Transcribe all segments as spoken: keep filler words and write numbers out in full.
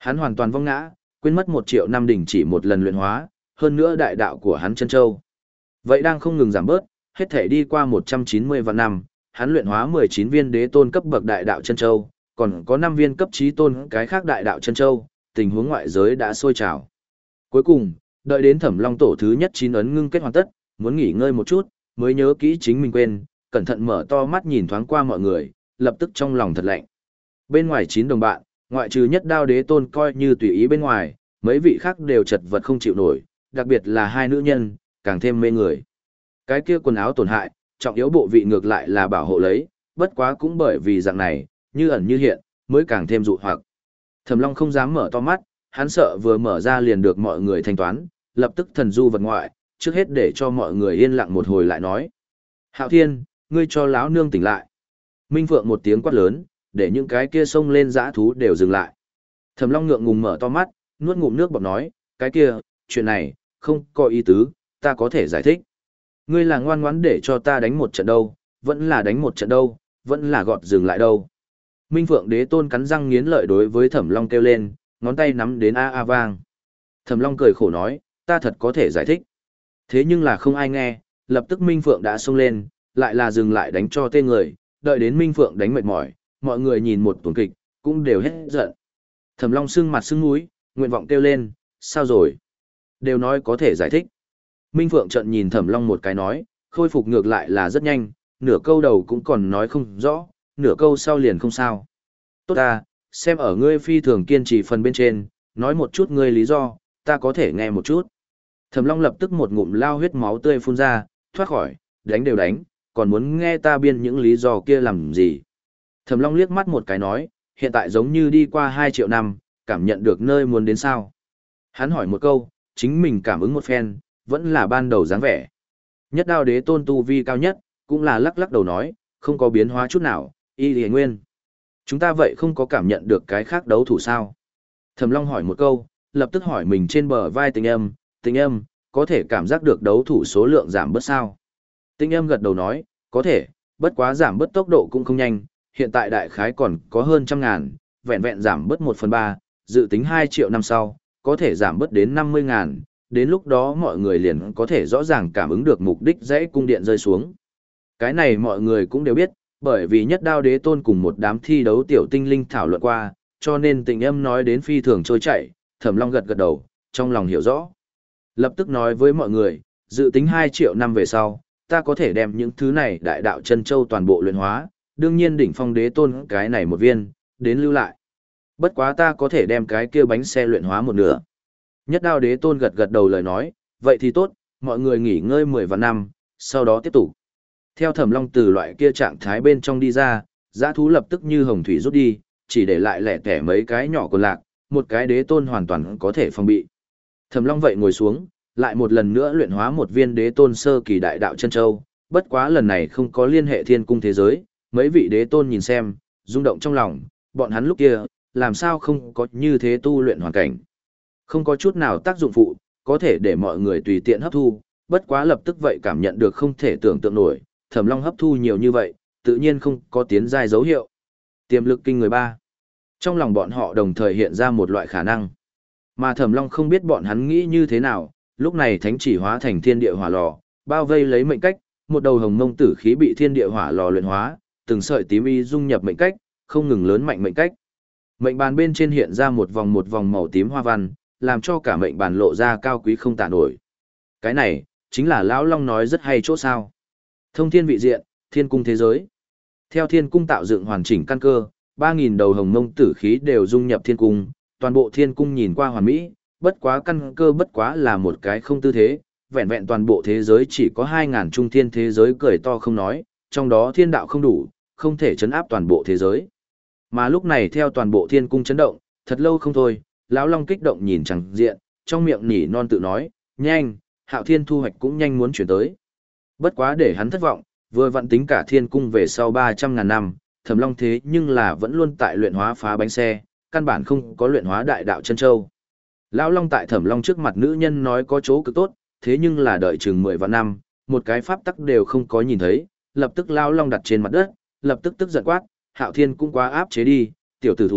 Hắn hoàn toàn vong ngã, quên mất một triệu năm đỉnh chỉ một lần luyện hóa, hơn nữa đại đạo của hắn chân châu. Vậy đang không ngừng giảm bớt, hết thể đi qua một trăm chín mươi vạn năm, hắn luyện hóa mười chín viên đế tôn cấp bậc đại đạo chân châu, còn có năm viên cấp chí tôn cái khác đại đạo chân châu, tình huống ngoại giới đã sôi trào. Cuối cùng, đợi đến Thẩm Long tổ thứ nhất chín ấn ngưng kết hoàn tất, muốn nghỉ ngơi một chút, mới nhớ kỹ chính mình quên, cẩn thận mở to mắt nhìn thoáng qua mọi người, lập tức trong lòng thật lạnh. Bên ngoài chín đồng bạn, ngoại trừ Nhất Đao Đế Tôn coi như tùy ý bên ngoài, mấy vị khác đều chật vật không chịu nổi, đặc biệt là hai nữ nhân, càng thêm mê người. Cái kia quần áo tổn hại, trọng yếu bộ vị ngược lại là bảo hộ lấy, bất quá cũng bởi vì dạng này, như ẩn như hiện, mới càng thêm dụ hoặc. Thẩm Long không dám mở to mắt, hắn sợ vừa mở ra liền được mọi người thanh toán, lập tức thần du vật ngoại, trước hết để cho mọi người yên lặng một hồi lại nói. Hạo Thiên, ngươi cho lão nương tỉnh lại. Minh Phượng một tiếng quát lớn, để những cái kia xông lên dã thú đều dừng lại. Thẩm Long ngượng ngùng mở to mắt, nuốt ngụm nước bọt nói, cái kia, chuyện này, không có ý tứ, ta có thể giải thích. Ngươi là ngoan ngoãn để cho ta đánh một trận đâu, vẫn là đánh một trận đâu, vẫn là gọt dừng lại đâu. Minh Phượng Đế Tôn cắn răng nghiến lợi đối với Thẩm Long kêu lên, ngón tay nắm đến a a vang. Thẩm Long cười khổ nói, ta thật có thể giải thích. Thế nhưng là không ai nghe, lập tức Minh Phượng đã xông lên, lại là dừng lại đánh cho tên người, đợi đến Minh Phượng đánh mệt mỏi, mọi người nhìn một tuần kịch, cũng đều hết giận. Thẩm Long sưng mặt sưng mũi, nguyện vọng kêu lên, sao rồi? Đều nói có thể giải thích. Minh Phượng trận nhìn Thẩm Long một cái nói, khôi phục ngược lại là rất nhanh, nửa câu đầu cũng còn nói không rõ, nửa câu sau liền không sao. Tốt ta, xem ở ngươi phi thường kiên trì phần bên trên, nói một chút ngươi lý do, ta có thể nghe một chút. Thẩm Long lập tức một ngụm lao huyết máu tươi phun ra, thoát khỏi, đánh đều đánh, còn muốn nghe ta biên những lý do kia làm gì. Thẩm Long liếc mắt một cái nói, hiện tại giống như đi qua hai triệu năm, cảm nhận được nơi muốn đến sao. Hắn hỏi một câu, chính mình cảm ứng một phen, vẫn là ban đầu dáng vẻ. Nhất Đao Đế Tôn tu vi cao nhất, cũng là lắc lắc đầu nói, không có biến hóa chút nào, y lìa nguyên. Chúng ta vậy không có cảm nhận được cái khác đấu thủ sao. Thẩm Long hỏi một câu, lập tức hỏi mình trên bờ vai Tình Âm, Tình Âm, có thể cảm giác được đấu thủ số lượng giảm bớt sao? Tình Âm gật đầu nói, có thể, bất quá giảm bớt tốc độ cũng không nhanh, hiện tại đại khái còn có hơn trăm ngàn, vẹn vẹn giảm bớt một phần ba, dự tính hai triệu năm sau, có thể giảm bớt đến năm mươi ngàn, đến lúc đó mọi người liền có thể rõ ràng cảm ứng được mục đích dãy cung điện rơi xuống. Cái này mọi người cũng đều biết, bởi vì Nhất Đao Đế Tôn cùng một đám thi đấu tiểu tinh linh thảo luận qua, cho nên Tình Âm nói đến phi thường trôi chảy, Thẩm Long gật gật đầu, trong lòng hiểu rõ. Lập tức nói với mọi người, dự tính hai triệu năm về sau, ta có thể đem những thứ này đại đạo chân châu toàn bộ luyện hóa, đương nhiên đỉnh phong đế tôn cái này một viên, đến lưu lại. Bất quá ta có thể đem cái kia bánh xe luyện hóa một nửa. Nhất Đao Đế Tôn gật gật đầu lời nói, vậy thì tốt, mọi người nghỉ ngơi mười vạn năm, sau đó tiếp tục. Theo Thẩm Long từ loại kia trạng thái bên trong đi ra, dã thú lập tức như hồng thủy rút đi, chỉ để lại lẻ tẻ mấy cái nhỏ còn lạc, một cái đế tôn hoàn toàn có thể phòng bị. Thẩm Long vậy ngồi xuống, lại một lần nữa luyện hóa một viên đế tôn sơ kỳ đại đạo chân châu, bất quá lần này không có liên hệ thiên cung thế giới, mấy vị đế tôn nhìn xem, rung động trong lòng, bọn hắn lúc kia, làm sao không có như thế tu luyện hoàn cảnh. Không có chút nào tác dụng phụ, có thể để mọi người tùy tiện hấp thu, bất quá lập tức vậy cảm nhận được không thể tưởng tượng nổi, Thẩm Long hấp thu nhiều như vậy, tự nhiên không có tiến giai dấu hiệu. Tiềm lực kinh người ba. Trong lòng bọn họ đồng thời hiện ra một loại khả năng. Mà Thẩm Long không biết bọn hắn nghĩ như thế nào, lúc này thánh chỉ hóa thành thiên địa hỏa lò, bao vây lấy mệnh cách, một đầu hồng mông tử khí bị thiên địa hỏa lò luyện hóa, từng sợi tím y dung nhập mệnh cách, không ngừng lớn mạnh mệnh cách. Mệnh bàn bên trên hiện ra một vòng một vòng màu tím hoa văn, làm cho cả mệnh bàn lộ ra cao quý không tả nổi. Cái này, chính là Lão Long nói rất hay chỗ sao. Thông thiên vị diện, thiên cung thế giới. Theo thiên cung tạo dựng hoàn chỉnh căn cơ, ba nghìn đầu hồng mông tử khí đều dung nhập thiên cung, toàn bộ thiên cung nhìn qua hoàn mỹ, bất quá căn cơ bất quá là một cái không tư thế, vẹn vẹn toàn bộ thế giới chỉ có hai nghìn trung thiên thế giới cười to không nói, trong đó thiên đạo không đủ, không thể chấn áp toàn bộ thế giới. Mà lúc này theo toàn bộ thiên cung chấn động, thật lâu không thôi, Lão Long kích động nhìn chẳng diện, trong miệng nỉ non tự nói, nhanh, Hạo Thiên thu hoạch cũng nhanh muốn chuyển tới. Bất quá để hắn thất vọng, vừa vặn tính cả thiên cung về sau ba trăm ngàn năm, Thẩm Long thế nhưng là vẫn luôn tại luyện hóa phá bánh xe, căn bản không có luyện hóa đại đạo chân châu. Lão Long tại Thẩm Long trước mặt nữ nhân nói có chỗ cực tốt, thế nhưng là đợi chừng mười vạn năm, một cái pháp tắc đều không có nhìn thấy, lập tức Lão Long đặt trên mặt đất, lập tức tức giận quát, Hạo Thiên cũng quá áp chế đi, tiểu tử thúi,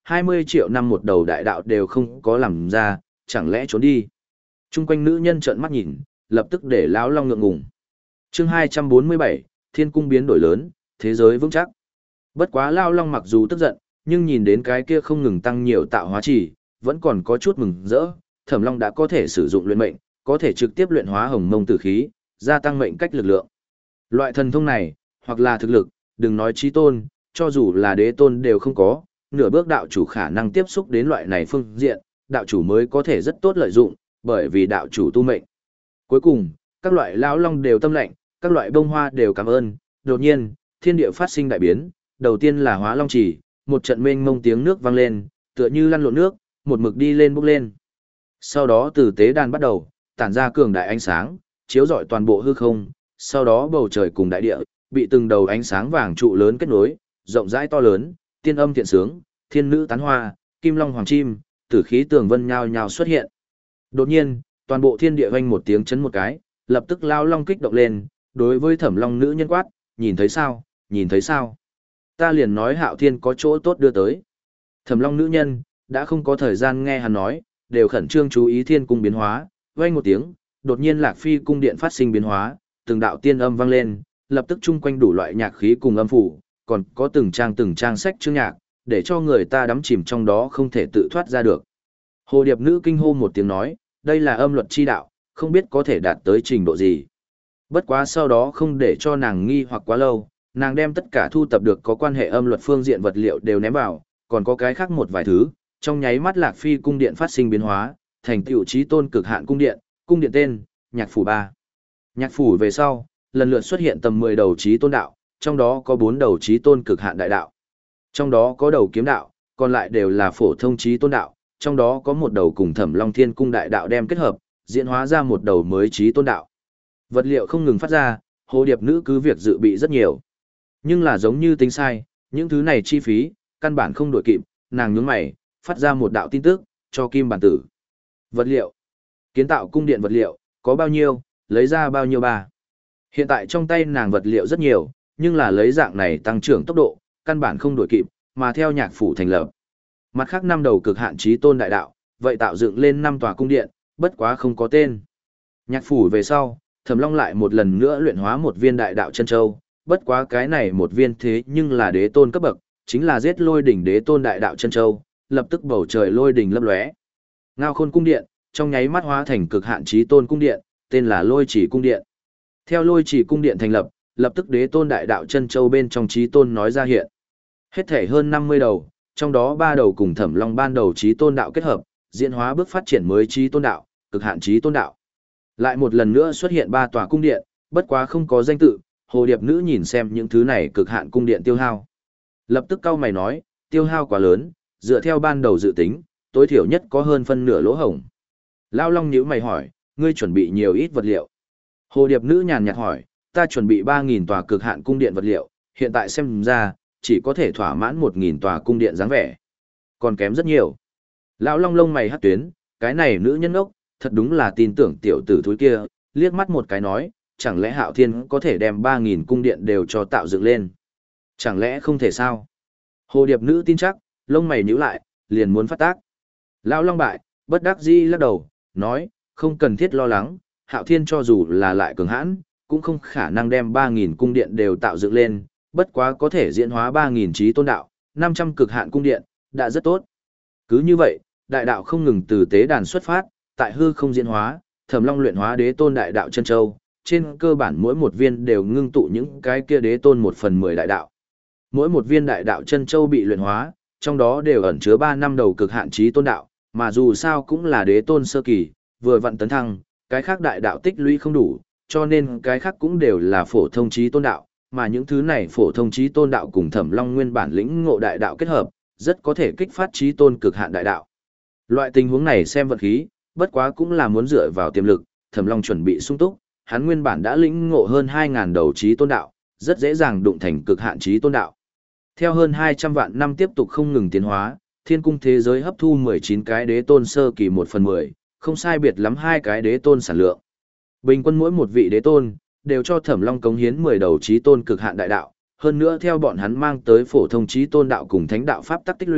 hai mươi triệu năm một đầu đại đạo đều không có làm ra, chẳng lẽ trốn đi. Trung quanh nữ nhân trợn mắt nhìn, lập tức để lão long ngượng ngùng. Chương hai trăm bốn mươi bảy, Thiên cung biến đổi lớn, thế giới vững chắc. Bất quá lão long mặc dù tức giận, nhưng nhìn đến cái kia không ngừng tăng nhiều tạo hóa chỉ, vẫn còn có chút mừng rỡ. Thẩm Long đã có thể sử dụng luyện mệnh, có thể trực tiếp luyện hóa hồng mông tử khí, gia tăng mệnh cách lực lượng. Loại thần thông này, hoặc là thực lực, đừng nói chí tôn, cho dù là đế tôn đều không có, nửa bước đạo chủ khả năng tiếp xúc đến loại này phương diện, đạo chủ mới có thể rất tốt lợi dụng, bởi vì đạo chủ tu mệnh. Cuối cùng, các loại lão long đều tâm lệnh, các loại bông hoa đều cảm ơn, đột nhiên, thiên địa phát sinh đại biến, đầu tiên là hóa long chỉ, một trận mênh mông tiếng nước vang lên, tựa như lăn lộn nước, một mực đi lên bốc lên. Sau đó từ tế đàn bắt đầu, tản ra cường đại ánh sáng, chiếu rọi toàn bộ hư không, sau đó bầu trời cùng đại địa, bị từng đầu ánh sáng vàng trụ lớn kết nối, rộng rãi to lớn, tiên âm thiện sướng, thiên nữ tán hoa, kim long hoàng chim, tử khí tường vân nhao nhao xuất hiện. Đột nhiên, toàn bộ thiên địa vang một tiếng chấn một cái, lập tức lao long kích động lên, đối với Thẩm Long nữ nhân quát, nhìn thấy sao, nhìn thấy sao? Ta liền nói Hạo Thiên có chỗ tốt đưa tới. Thẩm Long nữ nhân, đã không có thời gian nghe hắn nói, đều khẩn trương chú ý thiên cung biến hóa, vang một tiếng, đột nhiên Lạc Phi cung điện phát sinh biến hóa, từng đạo tiên âm vang lên, lập tức chung quanh đủ loại nhạc khí cùng âm phủ, còn có từng trang từng trang sách chương nhạc, để cho người ta đắm chìm trong đó không thể tự thoát ra được. Hồ Điệp nữ kinh hô một tiếng nói, đây là âm luật chi đạo, không biết có thể đạt tới trình độ gì. Bất quá sau đó không để cho nàng nghi hoặc quá lâu, nàng đem tất cả thu tập được có quan hệ âm luật phương diện vật liệu đều ném vào, còn có cái khác một vài thứ, trong nháy mắt Lạc Phi cung điện phát sinh biến hóa, thành tựu chí tôn cực hạn cung điện, cung điện tên, Nhạc phủ ba. Nhạc phủ về sau, lần lượt xuất hiện tầm mười đầu chí tôn đạo, trong đó có bốn đầu chí tôn cực hạn đại đạo. Trong đó có đầu kiếm đạo, còn lại đều là phổ thông chí tôn đạo, trong đó có một đầu cùng Thẩm Long Thiên cung đại đạo đem kết hợp, diễn hóa ra một đầu mới chí tôn đạo. Vật liệu không ngừng phát ra, hồ điệp nữ cứ việc dự bị rất nhiều. Nhưng là giống như tính sai, những thứ này chi phí, căn bản không đổi kịp, nàng nhướng mày, phát ra một đạo tin tức, cho Kim Bản Tử. Vật liệu. Kiến tạo cung điện vật liệu, có bao nhiêu, lấy ra bao nhiêu ba. Hiện tại trong tay nàng vật liệu rất nhiều, nhưng là lấy dạng này tăng trưởng tốc độ, căn bản không đổi kịp, mà theo nhạc phủ thành lập. Mặt khác năm đầu cực hạn chí tôn đại đạo, vậy tạo dựng lên năm tòa cung điện, bất quá không có tên. Nhạc phủ về sau, Thẩm Long lại một lần nữa luyện hóa một viên đại đạo chân châu, bất quá cái này một viên thế nhưng là đế tôn cấp bậc, chính là giết lôi đỉnh đế tôn đại đạo chân châu, lập tức bầu trời lôi đỉnh lấp lóe. Ngao Khôn cung điện, trong nháy mắt hóa thành cực hạn chí tôn cung điện, tên là Lôi Chỉ cung điện. Theo Lôi Chỉ cung điện thành lập, lập tức đế tôn đại đạo chân châu bên trong chí tôn nói ra hiện. Hết thể hơn năm mươi đầu, trong đó ba đầu cùng Thẩm Long ban đầu chí tôn đạo kết hợp, diễn hóa bước phát triển mới chí tôn đạo, cực hạn chí tôn đạo. Lại một lần nữa xuất hiện ba tòa cung điện, bất quá không có danh tự, hồ điệp nữ nhìn xem những thứ này cực hạn cung điện tiêu hao. Lập tức cau mày nói, tiêu hao quá lớn, dựa theo ban đầu dự tính, tối thiểu nhất có hơn phân nửa lỗ hổng. Lao Long nhíu mày hỏi, ngươi chuẩn bị nhiều ít vật liệu? Hồ điệp nữ nhàn nhạt hỏi, ta chuẩn bị ba nghìn tòa cực hạn cung điện vật liệu, hiện tại xem ra, chỉ có thể thỏa mãn một nghìn tòa cung điện dáng vẻ. Còn kém rất nhiều. Lão Long lông mày hắt tuyến, cái này nữ nhân ốc, thật đúng là tin tưởng tiểu tử thúi kia, liếc mắt một cái nói, chẳng lẽ Hạo Thiên có thể đem ba nghìn cung điện đều cho tạo dựng lên? Chẳng lẽ không thể sao? Hồ điệp nữ tin chắc, lông mày nhíu lại, liền muốn phát tác. Lão Long bại, bất đắc dĩ lắc đầu, nói, không cần thiết lo lắng, Hạo Thiên cho dù là lại cường hãn, cũng không khả năng đem ba nghìn cung điện đều tạo dựng lên, bất quá có thể diễn hóa ba nghìn chí tôn đạo, năm trăm cực hạn cung điện, đã rất tốt. Cứ như vậy, đại đạo không ngừng từ tế đàn xuất phát, tại hư không diễn hóa, Thẩm Long luyện hóa đế tôn đại đạo chân châu, trên cơ bản mỗi một viên đều ngưng tụ những cái kia đế tôn một phần mười đại đạo. Mỗi một viên đại đạo chân châu bị luyện hóa, trong đó đều ẩn chứa ba năm đầu cực hạn chí tôn đạo, mà dù sao cũng là đế tôn sơ kỳ, vừa vặn tấn thăng, cái khác đại đạo tích lũy không đủ, cho nên cái khác cũng đều là phổ thông chí tôn đạo, mà những thứ này phổ thông chí tôn đạo cùng Thẩm Long nguyên bản lĩnh ngộ đại đạo kết hợp, rất có thể kích phát chí tôn cực hạn đại đạo. Loại tình huống này xem vận khí, bất quá cũng là muốn dựa vào tiềm lực, Thẩm Long chuẩn bị sung túc, hắn nguyên bản đã lĩnh ngộ hơn hai nghìn đầu chí tôn đạo, rất dễ dàng đụng thành cực hạn chí tôn đạo. Theo hơn hai trăm vạn năm tiếp tục không ngừng tiến hóa, thiên cung thế giới hấp thu mười chín cái đế tôn sơ kỳ một phần mười, không sai biệt lắm hai cái đế tôn sản lượng. Bình quân mỗi một vị đế tôn đều cho Thẩm Long cống hiến mười đầu chí tôn cực hạn đại đạo, hơn nữa theo bọn hắn mang tới phổ thông chí tôn đạo cùng thánh đạo pháp tắc tích lũy,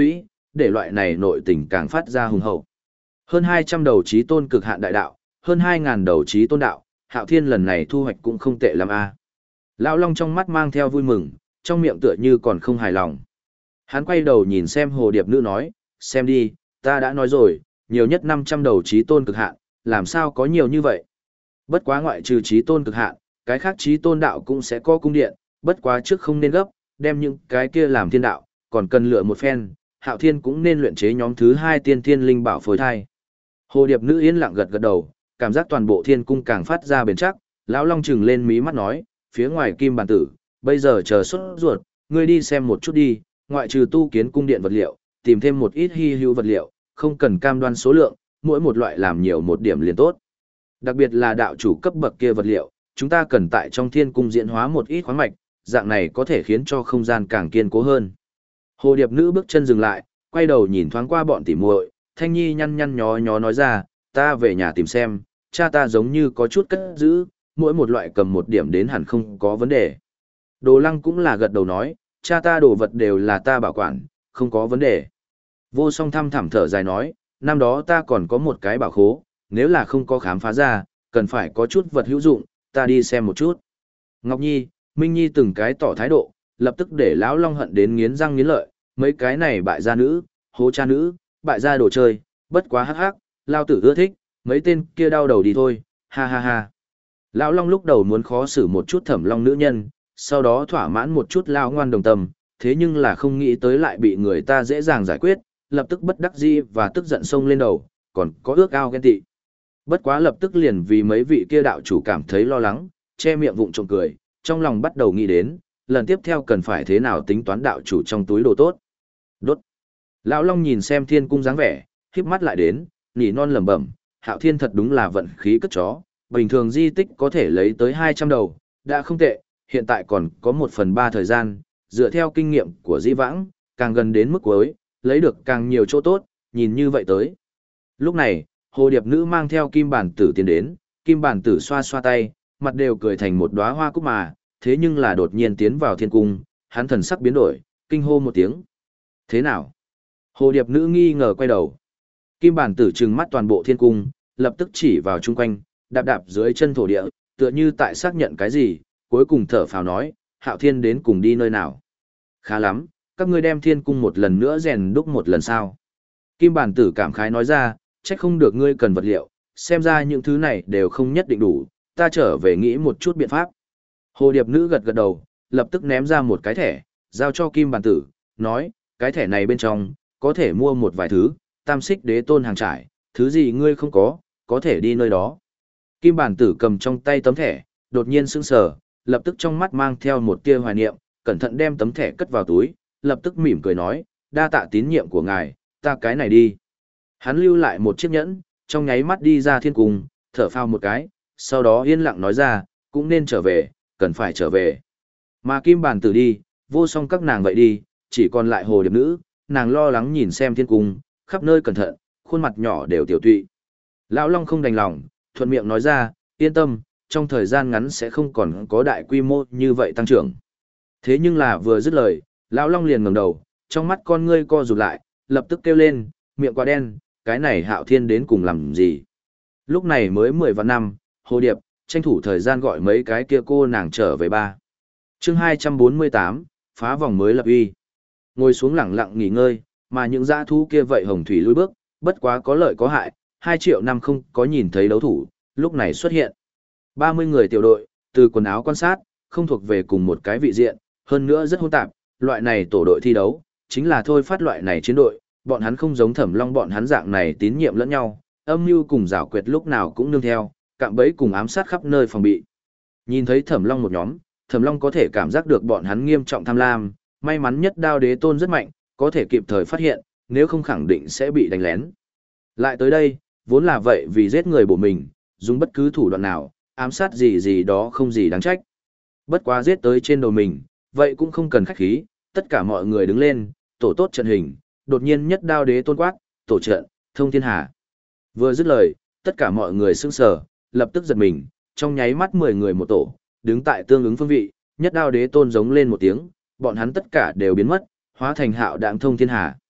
để loại này nội tình càng phát ra hùng hậu. Hơn hai trăm đầu chí tôn cực hạn đại đạo, hơn hai ngàn đầu chí tôn đạo, Hạo Thiên lần này thu hoạch cũng không tệ lắm a. Lão Long trong mắt mang theo vui mừng, trong miệng tựa như còn không hài lòng. Hắn quay đầu nhìn xem hồ điệp nữ nói, xem đi, ta đã nói rồi, nhiều nhất năm trăm đầu chí tôn cực hạn, làm sao có nhiều như vậy. Bất quá ngoại trừ chí tôn cực hạn, cái khác chí tôn đạo cũng sẽ có cung điện, bất quá trước không nên gấp, đem những cái kia làm thiên đạo, còn cần lựa một phen, Hạo Thiên cũng nên luyện chế nhóm thứ hai tiên thiên linh bảo phối thai. Hồ điệp nữ yên lặng gật gật đầu, cảm giác toàn bộ thiên cung càng phát ra bền chắc, lão Long trừng lên mí mắt nói, phía ngoài kim bản tử, bây giờ chờ xuất ruột, ngươi đi xem một chút đi, ngoại trừ tu kiến cung điện vật liệu, tìm thêm một ít hy hữu vật liệu, không cần cam đoan số lượng, mỗi một loại làm nhiều một điểm liền tốt. Đặc biệt là đạo chủ cấp bậc kia vật liệu, chúng ta cần tại trong thiên cung diễn hóa một ít khoáng mạch, dạng này có thể khiến cho không gian càng kiên cố hơn. Hồ điệp nữ bước chân dừng lại, quay đầu nhìn thoáng qua bọn tỉ muội, Thanh Nhi nhăn nhăn nhó nhó nói ra, ta về nhà tìm xem, cha ta giống như có chút cất giữ, mỗi một loại cầm một điểm đến hẳn không có vấn đề. Đồ Lăng cũng là gật đầu nói, cha ta đồ vật đều là ta bảo quản, không có vấn đề. Vô Song thăm thẳm thở dài nói, năm đó ta còn có một cái bảo khố, nếu là không có khám phá ra, cần phải có chút vật hữu dụng, ta đi xem một chút. Ngọc Nhi, Minh Nhi từng cái tỏ thái độ, lập tức để lão Long hận đến nghiến răng nghiến lợi, mấy cái này bại gia nữ, hố cha nữ, bại gia đồ chơi, bất quá hắc hắc, lao tử ưa thích, mấy tên kia đau đầu đi thôi, ha ha ha. Lão Long lúc đầu muốn khó xử một chút Thẩm Long nữ nhân, sau đó thỏa mãn một chút lao ngoan đồng tâm, thế nhưng là không nghĩ tới lại bị người ta dễ dàng giải quyết, lập tức bất đắc dĩ và tức giận xông lên đầu, còn có ước ao ghen tị. Bất quá lập tức liền vì mấy vị kia đạo chủ cảm thấy lo lắng, che miệng vụng trộm cười, trong lòng bắt đầu nghĩ đến, lần tiếp theo cần phải thế nào tính toán đạo chủ trong túi đồ tốt. Đốt. Lão Long nhìn xem thiên cung dáng vẻ, híp mắt lại đến, nỉ non lẩm bẩm, Hạo Thiên thật đúng là vận khí cất chó, bình thường di tích có thể lấy tới hai trăm đầu, đã không tệ, hiện tại còn có một phần ba thời gian, dựa theo kinh nghiệm của Dĩ Vãng, càng gần đến mức cuối, lấy được càng nhiều chỗ tốt, nhìn như vậy tới. Lúc này, hồ điệp nữ mang theo kim bản tử tiến đến, kim bản tử xoa xoa tay, mặt đều cười thành một đóa hoa cúc mà, thế nhưng là đột nhiên tiến vào thiên cung, hắn thần sắc biến đổi, kinh hô một tiếng. Thế nào? Hồ điệp nữ nghi ngờ quay đầu. Kim bản tử trừng mắt toàn bộ thiên cung, lập tức chỉ vào chung quanh, đạp đạp dưới chân thổ địa, tựa như tại xác nhận cái gì, cuối cùng thở phào nói, Hạo Thiên đến cùng đi nơi nào. Khá lắm, các ngươi đem thiên cung một lần nữa rèn đúc một lần sao. Kim bản tử cảm khái nói ra, trách không được ngươi cần vật liệu, xem ra những thứ này đều không nhất định đủ, ta trở về nghĩ một chút biện pháp. Hồ điệp nữ gật gật đầu, lập tức ném ra một cái thẻ, giao cho kim bản tử, nói, cái thẻ này bên trong, có thể mua một vài thứ, tam xích đế tôn hàng trải, thứ gì ngươi không có, có thể đi nơi đó. Kim bản tử cầm trong tay tấm thẻ, đột nhiên sững sờ, lập tức trong mắt mang theo một tia hoài niệm, cẩn thận đem tấm thẻ cất vào túi, lập tức mỉm cười nói, đa tạ tín nhiệm của ngài, ta cái này đi. Hắn lưu lại một chiếc nhẫn, trong nháy mắt đi ra thiên cung, thở phào một cái, sau đó yên lặng nói ra, cũng nên trở về, cần phải trở về. Mà kim bản tử đi, vô song các nàng vậy đi, chỉ còn lại hồ điệp nữ, nàng lo lắng nhìn xem thiên cung, khắp nơi cẩn thận, khuôn mặt nhỏ đều tiểu tụy. Lão Long không đành lòng, thuận miệng nói ra, yên tâm, trong thời gian ngắn sẽ không còn có đại quy mô như vậy tăng trưởng. Thế nhưng là vừa dứt lời, Lão Long liền ngẩng đầu, trong mắt con ngươi co rụt lại, lập tức kêu lên, miệng quá đen, cái này Hạo Thiên đến cùng làm gì? Lúc này mới mười vạn năm, hồ điệp, tranh thủ thời gian gọi mấy cái kia cô nàng trở về ba. Chương hai trăm bốn mươi tám, phá vòng mới lập uy. Ngồi xuống lẳng lặng nghỉ ngơi, mà những dã thú kia vậy hồng thủy lùi bước, bất quá có lợi có hại, hai triệu năm không có nhìn thấy đấu thủ, lúc này xuất hiện. ba mươi người tiểu đội, từ quần áo quan sát, không thuộc về cùng một cái vị diện, hơn nữa rất hỗn tạp, loại này tổ đội thi đấu, chính là thôi phát loại này chiến đội, bọn hắn không giống Thẩm Long bọn hắn dạng này tín nhiệm lẫn nhau, âm mưu cùng giảo quyệt lúc nào cũng nương theo, cạm bẫy cùng ám sát khắp nơi phòng bị. Nhìn thấy Thẩm Long một nhóm, Thẩm Long có thể cảm giác được bọn hắn nghiêm trọng tham lam, may mắn nhất Đao Đế Tôn rất mạnh, có thể kịp thời phát hiện, nếu không khẳng định sẽ bị đánh lén. Lại tới đây, vốn là vậy vì giết người của mình, dùng bất cứ thủ đoạn nào, ám sát gì gì đó không gì đáng trách. Bất quá giết tới trên đầu mình, vậy cũng không cần khách khí, tất cả mọi người đứng lên, tổ tốt trận hình, đột nhiên nhất Đao Đế Tôn quát, tổ trận, thông thiên hà. Vừa dứt lời, tất cả mọi người sững sờ, lập tức giật mình, trong nháy mắt mười người một tổ, đứng tại tương ứng phương vị, nhất Đao Đế Tôn giống lên một tiếng, bọn hắn tất cả đều biến mất, hóa thành hạo đãng thông thiên hà.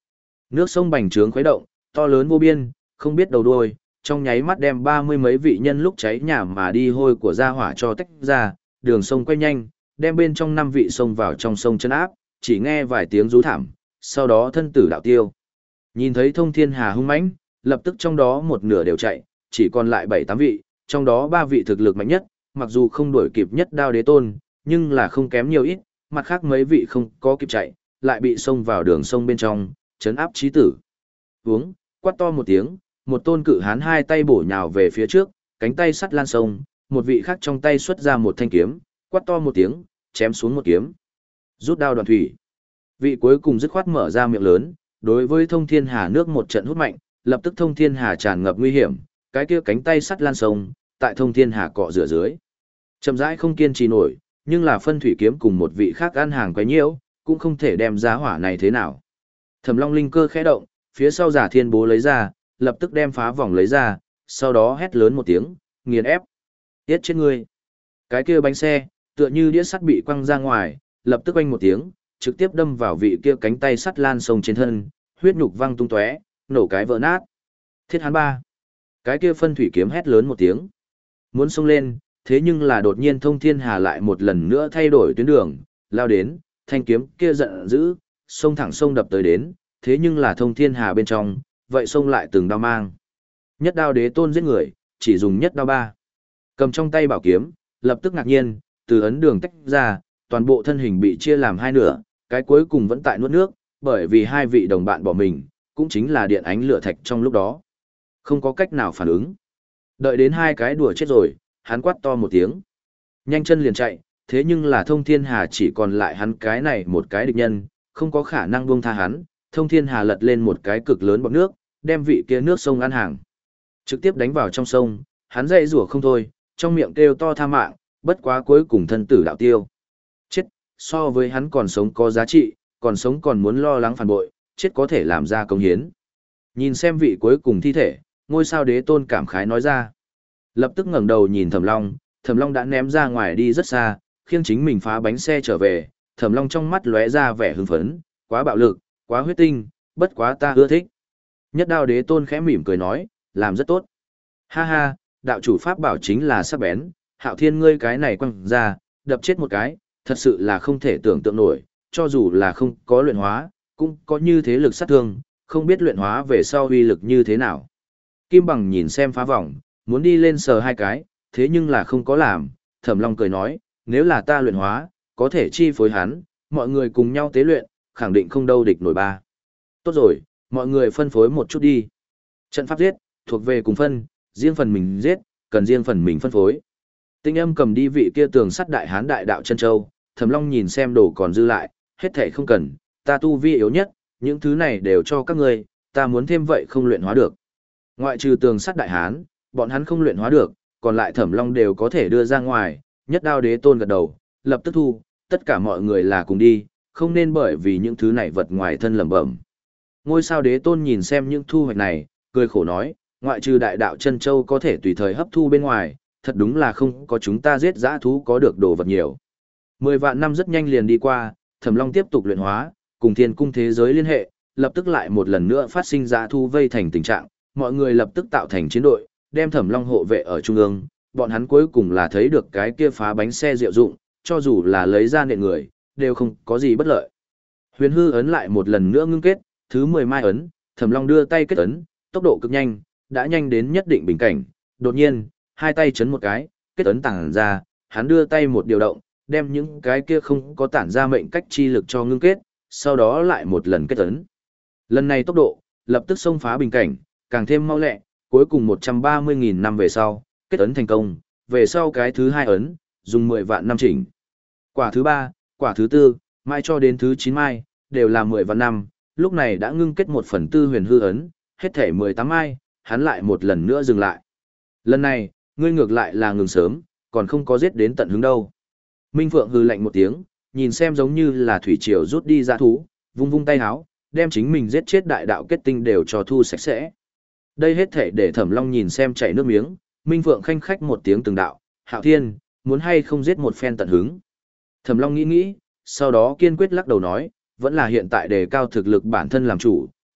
Nước sông bành trướng khuấy động, to lớn vô biên, không biết đầu đuôi, trong nháy mắt đem ba mươi mấy vị nhân lúc cháy nhà mà đi hôi của gia hỏa cho tách ra, đường sông quay nhanh, đem bên trong năm vị xông vào trong sông chân áp, chỉ nghe vài tiếng rú thảm, sau đó thân tử đạo tiêu. Nhìn thấy Thông Thiên Hà hung mãnh, lập tức trong đó một nửa đều chạy, chỉ còn lại bảy tám vị, trong đó ba vị thực lực mạnh nhất, mặc dù không đuổi kịp Nhất Đao Đế Tôn, nhưng là không kém nhiều ít, mặt khác mấy vị không có kịp chạy, lại bị xông vào đường sông bên trong, chấn áp chí tử. Uống, quát to một tiếng, một tôn cự hán hai tay bổ nhào về phía trước, cánh tay sắt lan sông, một vị khác trong tay xuất ra một thanh kiếm, quát to một tiếng, chém xuống một kiếm. Rút đao đoạn thủy. Vị cuối cùng dứt khoát mở ra miệng lớn, đối với Thông Thiên Hà nước một trận hút mạnh, lập tức Thông Thiên Hà tràn ngập nguy hiểm, cái kia cánh tay sắt lan sông, tại Thông Thiên Hà cọ rửa dưới. Chậm rãi không kiên trì nổi, nhưng là phân thủy kiếm cùng một vị khác ăn hàng quấy nhiễu, cũng không thể đem giá hỏa này thế nào. Thẩm Long linh cơ khẽ động, phía sau Giả Thiên Bố lấy ra, lập tức đem phá vòng lấy ra, sau đó hét lớn một tiếng, nghiền ép. Giết chết ngươi. Cái kia bánh xe, tựa như đĩa sắt bị quăng ra ngoài, lập tức oanh một tiếng, trực tiếp đâm vào vị kia cánh tay sắt lan sông trên thân, huyết nhục văng tung tóe, nổ cái vỡ nát. Thiết hắn ba. Cái kia phân thủy kiếm hét lớn một tiếng. Muốn xông lên, thế nhưng là đột nhiên Thông Thiên Hà lại một lần nữa thay đổi tuyến đường, lao đến, thanh kiếm kia giận dữ, xông thẳng sông đập tới đến, thế nhưng là Thông Thiên Hà bên trong, vậy xông lại từng đao mang. Nhất Đao Đế Tôn giết người, chỉ dùng nhất đao ba. Cầm trong tay bảo kiếm, lập tức ngạc nhiên, từ ấn đường tách ra, toàn bộ thân hình bị chia làm hai nửa, cái cuối cùng vẫn tại nuốt nước, bởi vì hai vị đồng bạn bỏ mình, cũng chính là điện ánh lửa thạch trong lúc đó. Không có cách nào phản ứng. Đợi đến hai cái đùa chết rồi, hắn quát to một tiếng. Nhanh chân liền chạy, thế nhưng là Thông Thiên Hà chỉ còn lại hắn cái này một cái địch nhân, không có khả năng buông tha hắn. Thông Thiên Hà lật lên một cái cực lớn bọt nước, đem vị kia nước sông ăn hàng. Trực tiếp đánh vào trong sông, hắn dậy rủa không thôi, trong miệng kêu to tha mạng, bất quá cuối cùng thân tử đạo tiêu. Chết, so với hắn còn sống có giá trị, còn sống còn muốn lo lắng phản bội, chết có thể làm ra công hiến. Nhìn xem vị cuối cùng thi thể, ngôi sao đế tôn cảm khái nói ra. Lập tức ngẩng đầu nhìn Thẩm Long, Thẩm Long đã ném ra ngoài đi rất xa, khiêng chính mình phá bánh xe trở về, Thẩm Long trong mắt lóe ra vẻ hưng phấn, quá bạo lực, quá huyết tinh, bất quá ta ưa thích. Nhất Đao Đế Tôn khẽ mỉm cười nói, làm rất tốt. Ha ha, đạo chủ pháp bảo chính là sắc bén, Hạo Thiên ngươi cái này quăng ra, đập chết một cái, thật sự là không thể tưởng tượng nổi, cho dù là không có luyện hóa, cũng có như thế lực sát thương, không biết luyện hóa về sau uy lực như thế nào. Kim Bằng nhìn xem phá vòng, muốn đi lên sờ hai cái, thế nhưng là không có làm, Thẩm Long cười nói, nếu là ta luyện hóa, có thể chi phối hắn, mọi người cùng nhau tế luyện, khẳng định không đâu địch nổi ba. Tốt rồi, mọi người phân phối một chút đi. Trận pháp giết, thuộc về cùng phân, riêng phần mình giết, cần riêng phần mình phân phối. Tinh Âm cầm đi vị kia tường sắt đại hán đại đạo chân châu, Thẩm Long nhìn xem đồ còn dư lại, hết thảy không cần, ta tu vi yếu nhất, những thứ này đều cho các ngươi, ta muốn thêm vậy không luyện hóa được. Ngoại trừ tường sắt đại hán, bọn hắn không luyện hóa được, còn lại Thẩm Long đều có thể đưa ra ngoài, Nhất Đao Đế Tôn gật đầu, lập tức thu, tất cả mọi người là cùng đi, không nên bởi vì những thứ này vật ngoài thân lẩm bẩm. Ngôi sao Đế Tôn nhìn xem những thu hoạch này, cười khổ nói, ngoại trừ đại đạo chân châu có thể tùy thời hấp thu bên ngoài, thật đúng là không có chúng ta giết dã thú có được đồ vật nhiều. Mười vạn năm rất nhanh liền đi qua, Thẩm Long tiếp tục luyện hóa, cùng thiên cung thế giới liên hệ, lập tức lại một lần nữa phát sinh dã thú vây thành tình trạng, mọi người lập tức tạo thành chiến đội, đem Thẩm Long hộ vệ ở trung ương, bọn hắn cuối cùng là thấy được cái kia phá bánh xe diệu dụng, cho dù là lấy ra nện người, đều không có gì bất lợi. Huyền hư ấn lại một lần nữa ngưng kết, thứ mười mai ấn, Thẩm Long đưa tay kết ấn, tốc độ cực nhanh, đã nhanh đến nhất định bình cảnh, đột nhiên, hai tay chấn một cái, kết ấn tản ra, hắn đưa tay một điều động, đem những cái kia không có tản ra mệnh cách chi lực cho ngưng kết, sau đó lại một lần kết ấn. Lần này tốc độ, lập tức xông phá bình cảnh, càng thêm mau lẹ, cuối cùng một trăm ba mươi nghìn năm về sau, kết ấn thành công, về sau cái thứ hai ấn, dùng mười vạn năm chỉnh. Quả thứ ba, quả thứ tư, mai cho đến thứ chín mai, đều là mười vạn năm, lúc này đã ngưng kết một phần tư huyền hư ấn, hết thể mười tám mai, hắn lại một lần nữa dừng lại. Lần này, ngươi ngược lại là ngừng sớm, còn không có giết đến tận hướng đâu. Minh Phượng hư lạnh một tiếng, nhìn xem giống như là thủy triều rút đi dã thú, vung vung tay háo, đem chính mình giết chết đại đạo kết tinh đều cho thu sạch sẽ. Đây hết thể để Thẩm Long nhìn xem chảy nước miếng, Minh Phượng khanh khách một tiếng từng đạo, Hạo Thiên, muốn hay không giết một phen tận hứng. Thẩm Long nghĩ nghĩ, sau đó kiên quyết lắc đầu nói, vẫn là hiện tại đề cao thực lực bản thân làm chủ,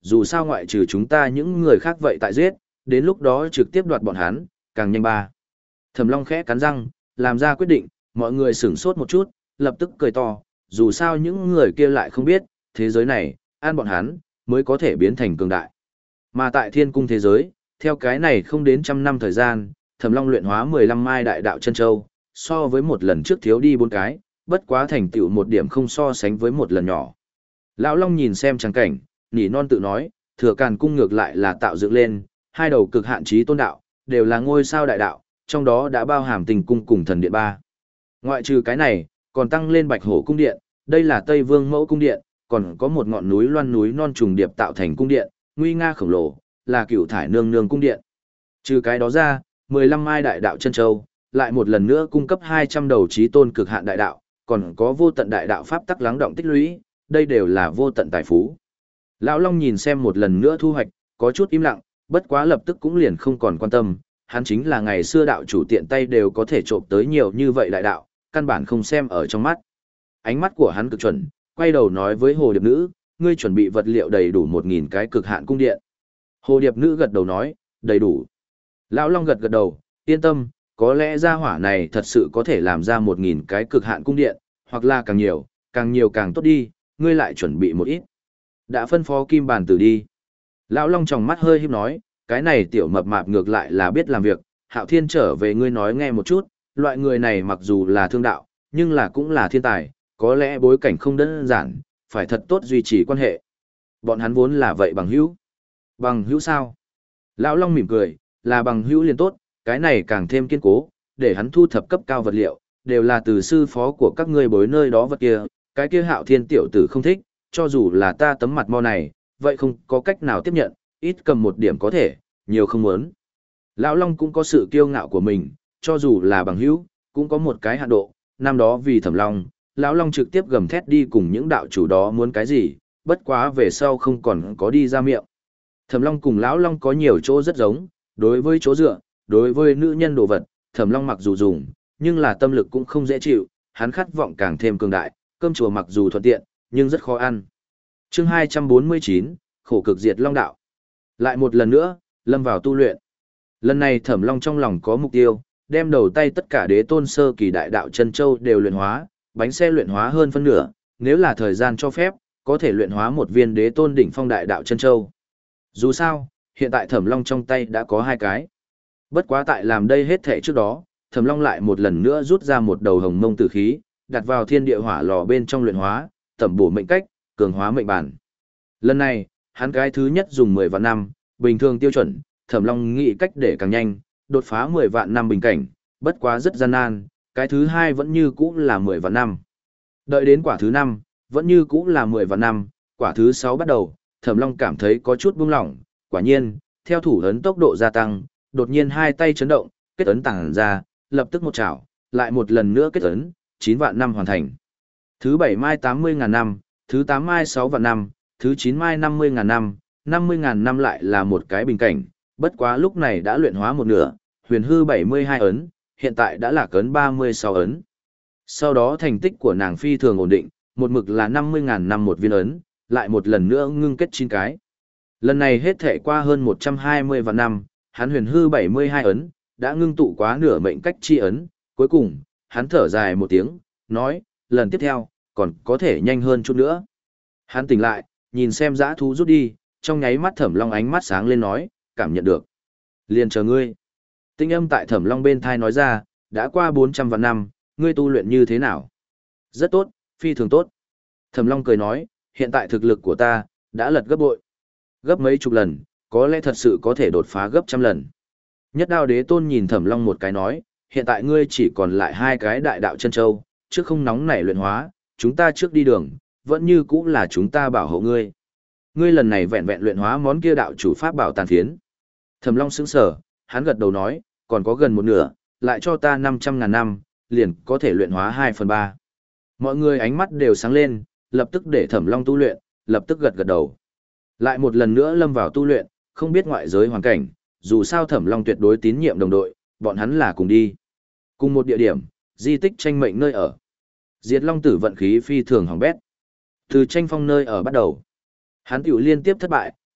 dù sao ngoại trừ chúng ta những người khác vậy tại giết, đến lúc đó trực tiếp đoạt bọn hắn, càng nhanh ba. Thẩm Long khẽ cắn răng, làm ra quyết định, mọi người sửng sốt một chút, lập tức cười to, dù sao những người kia lại không biết, thế giới này, ăn bọn hắn, mới có thể biến thành cường đại. Mà tại thiên cung thế giới, theo cái này không đến trăm năm thời gian, Thẩm Long luyện hóa mười lăm mai đại đạo chân châu, so với một lần trước thiếu đi bốn cái, bất quá thành tựu một điểm không so sánh với một lần nhỏ. Lão Long nhìn xem trắng cảnh, nỉ non tự nói, Thừa Càn cung ngược lại là tạo dựng lên, hai đầu cực hạn chí tôn đạo, đều là ngôi sao đại đạo, trong đó đã bao hàm tình cung cùng thần điện ba. Ngoại trừ cái này, còn tăng lên Bạch Hổ cung điện, đây là Tây Vương Mẫu cung điện, còn có một ngọn núi loan núi non trùng điệp tạo thành cung điện, nguy nga khổng lồ, là Cửu Thải Nương Nương cung điện. Trừ cái đó ra, mười lăm mai đại đạo chân châu, lại một lần nữa cung cấp hai trăm đầu chí tôn cực hạn đại đạo, còn có vô tận đại đạo pháp tắc lắng động tích lũy, đây đều là vô tận tài phú. Lão Long nhìn xem một lần nữa thu hoạch, có chút im lặng, bất quá lập tức cũng liền không còn quan tâm, hắn chính là ngày xưa đạo chủ tiện tay đều có thể trộm tới nhiều như vậy đại đạo, căn bản không xem ở trong mắt. Ánh mắt của hắn cực chuẩn, quay đầu nói với Hồ Điệp Nữ, ngươi chuẩn bị vật liệu đầy đủ một nghìn cái cực hạn cung điện. Hồ Điệp Nữ gật đầu nói, đầy đủ. Lão Long gật gật đầu, yên tâm, có lẽ gia hỏa này thật sự có thể làm ra một nghìn cái cực hạn cung điện, hoặc là càng nhiều, càng nhiều càng tốt đi, ngươi lại chuẩn bị một ít. Đã phân phó Kim Bàn Tử đi. Lão Long tròng mắt hơi híp nói, cái này tiểu mập mạp ngược lại là biết làm việc, Hạo Thiên trở về ngươi nói nghe một chút, loại người này mặc dù là thương đạo, nhưng là cũng là thiên tài, có lẽ bối cảnh không đơn giản, phải thật tốt duy trì quan hệ. Bọn hắn vốn là vậy bằng hữu. Bằng hữu sao? Lão Long mỉm cười, là bằng hữu liền tốt, cái này càng thêm kiên cố, để hắn thu thập cấp cao vật liệu, đều là từ sư phó của các ngươi bối nơi đó vật kia, cái kia Hạo Thiên tiểu tử không thích, cho dù là ta tấm mặt mo này, vậy không có cách nào tiếp nhận, ít cầm một điểm có thể, nhiều không muốn. Lão Long cũng có sự kiêu ngạo của mình, cho dù là bằng hữu, cũng có một cái hạn độ, năm đó vì Thẩm Long, Lão Long trực tiếp gầm thét đi cùng những đạo chủ đó muốn cái gì, bất quá về sau không còn có đi ra miệng. Thẩm Long cùng Lão Long có nhiều chỗ rất giống, đối với chỗ dựa, đối với nữ nhân đồ vật, Thẩm Long mặc dù dùng, nhưng là tâm lực cũng không dễ chịu, hắn khát vọng càng thêm cường đại, cơm chùa mặc dù thuận tiện, nhưng rất khó ăn. Chương hai trăm bốn mươi chín, khổ cực diệt Long đạo. Lại một lần nữa, lâm vào tu luyện. Lần này Thẩm Long trong lòng có mục tiêu, đem đầu tay tất cả đế tôn sơ kỳ đại đạo chân châu đều luyện hóa, bánh xe luyện hóa hơn phân nửa, nếu là thời gian cho phép, có thể luyện hóa một viên đế tôn đỉnh phong đại đạo chân châu. Dù sao, hiện tại Thẩm Long trong tay đã có hai cái. Bất quá tại làm đây hết thể trước đó, Thẩm Long lại một lần nữa rút ra một đầu hồng mông tử khí, đặt vào thiên địa hỏa lò bên trong luyện hóa, tẩm bổ mệnh cách, cường hóa mệnh bản. Lần này, hắn cái thứ nhất dùng mười vạn năm, bình thường tiêu chuẩn, Thẩm Long nghĩ cách để càng nhanh, đột phá mười vạn năm bình cảnh, bất quá rất gian nan, cái thứ hai vẫn như cũ là mười vạn năm. Đợi đến quả thứ năm, vẫn như cũ là mười vạn năm, quả thứ sáu bắt đầu, Thẩm Long cảm thấy có chút buông lỏng, quả nhiên, theo thủ ấn tốc độ gia tăng, đột nhiên hai tay chấn động, kết ấn tàng ra, lập tức một chảo, lại một lần nữa kết ấn, chín vạn năm hoàn thành. Thứ bảy mai tám mươi ngàn năm, thứ tám mai sáu vạn năm, thứ chín mai năm mươi ngàn năm, năm mươi ngàn năm lại là một cái bình cảnh, bất quá lúc này đã luyện hóa một nửa, huyền hư bảy mươi hai ấn, hiện tại đã là cấn ba mươi sáu ấn. Sau đó thành tích của nàng phi thường ổn định, một mực là năm mươi ngàn năm một viên ấn, lại một lần nữa ngưng kết chín cái. Lần này hết thể qua hơn một trăm hai mươi vạn năm, hắn huyền hư bảy mươi hai ấn, đã ngưng tụ quá nửa mệnh cách chi ấn, cuối cùng, hắn thở dài một tiếng, nói, lần tiếp theo, còn có thể nhanh hơn chút nữa. Hắn tỉnh lại, nhìn xem dã thú rút đi, trong nháy mắt Thẩm Long ánh mắt sáng lên nói, cảm nhận được. Liền chờ ngươi. Tinh âm tại Thẩm Long bên thai nói ra, đã qua bốn trăm vạn năm, ngươi tu luyện như thế nào? Rất tốt, phi thường tốt. Thẩm Long cười nói, hiện tại thực lực của ta, đã lật gấp bội. Gấp mấy chục lần, có lẽ thật sự có thể đột phá gấp trăm lần. Nhất Đao Đế Tôn nhìn Thẩm Long một cái nói, hiện tại ngươi chỉ còn lại hai cái đại đạo chân châu, trước không nóng nảy luyện hóa, chúng ta trước đi đường, vẫn như cũ là chúng ta bảo hộ ngươi. Ngươi lần này vẹn vẹn luyện hóa món kia đạo chủ pháp bảo tàn phiến. Thẩm Long sững sờ, hắn gật đầu nói, còn có gần một nửa, lại cho ta năm trăm ngàn năm, liền có thể luyện hóa hai phần ba. Mọi người ánh mắt đều sáng lên, lập tức để Thẩm Long tu luyện, lập tức gật gật đầu. Lại một lần nữa lâm vào tu luyện, không biết ngoại giới hoàn cảnh, dù sao Thẩm Long tuyệt đối tín nhiệm đồng đội, bọn hắn là cùng đi. Cùng một địa điểm, di tích tranh mệnh nơi ở. Diệt Long tử vận khí phi thường hỏng bét. Từ tranh phong nơi ở bắt đầu, hắn tiểu liên tiếp thất bại,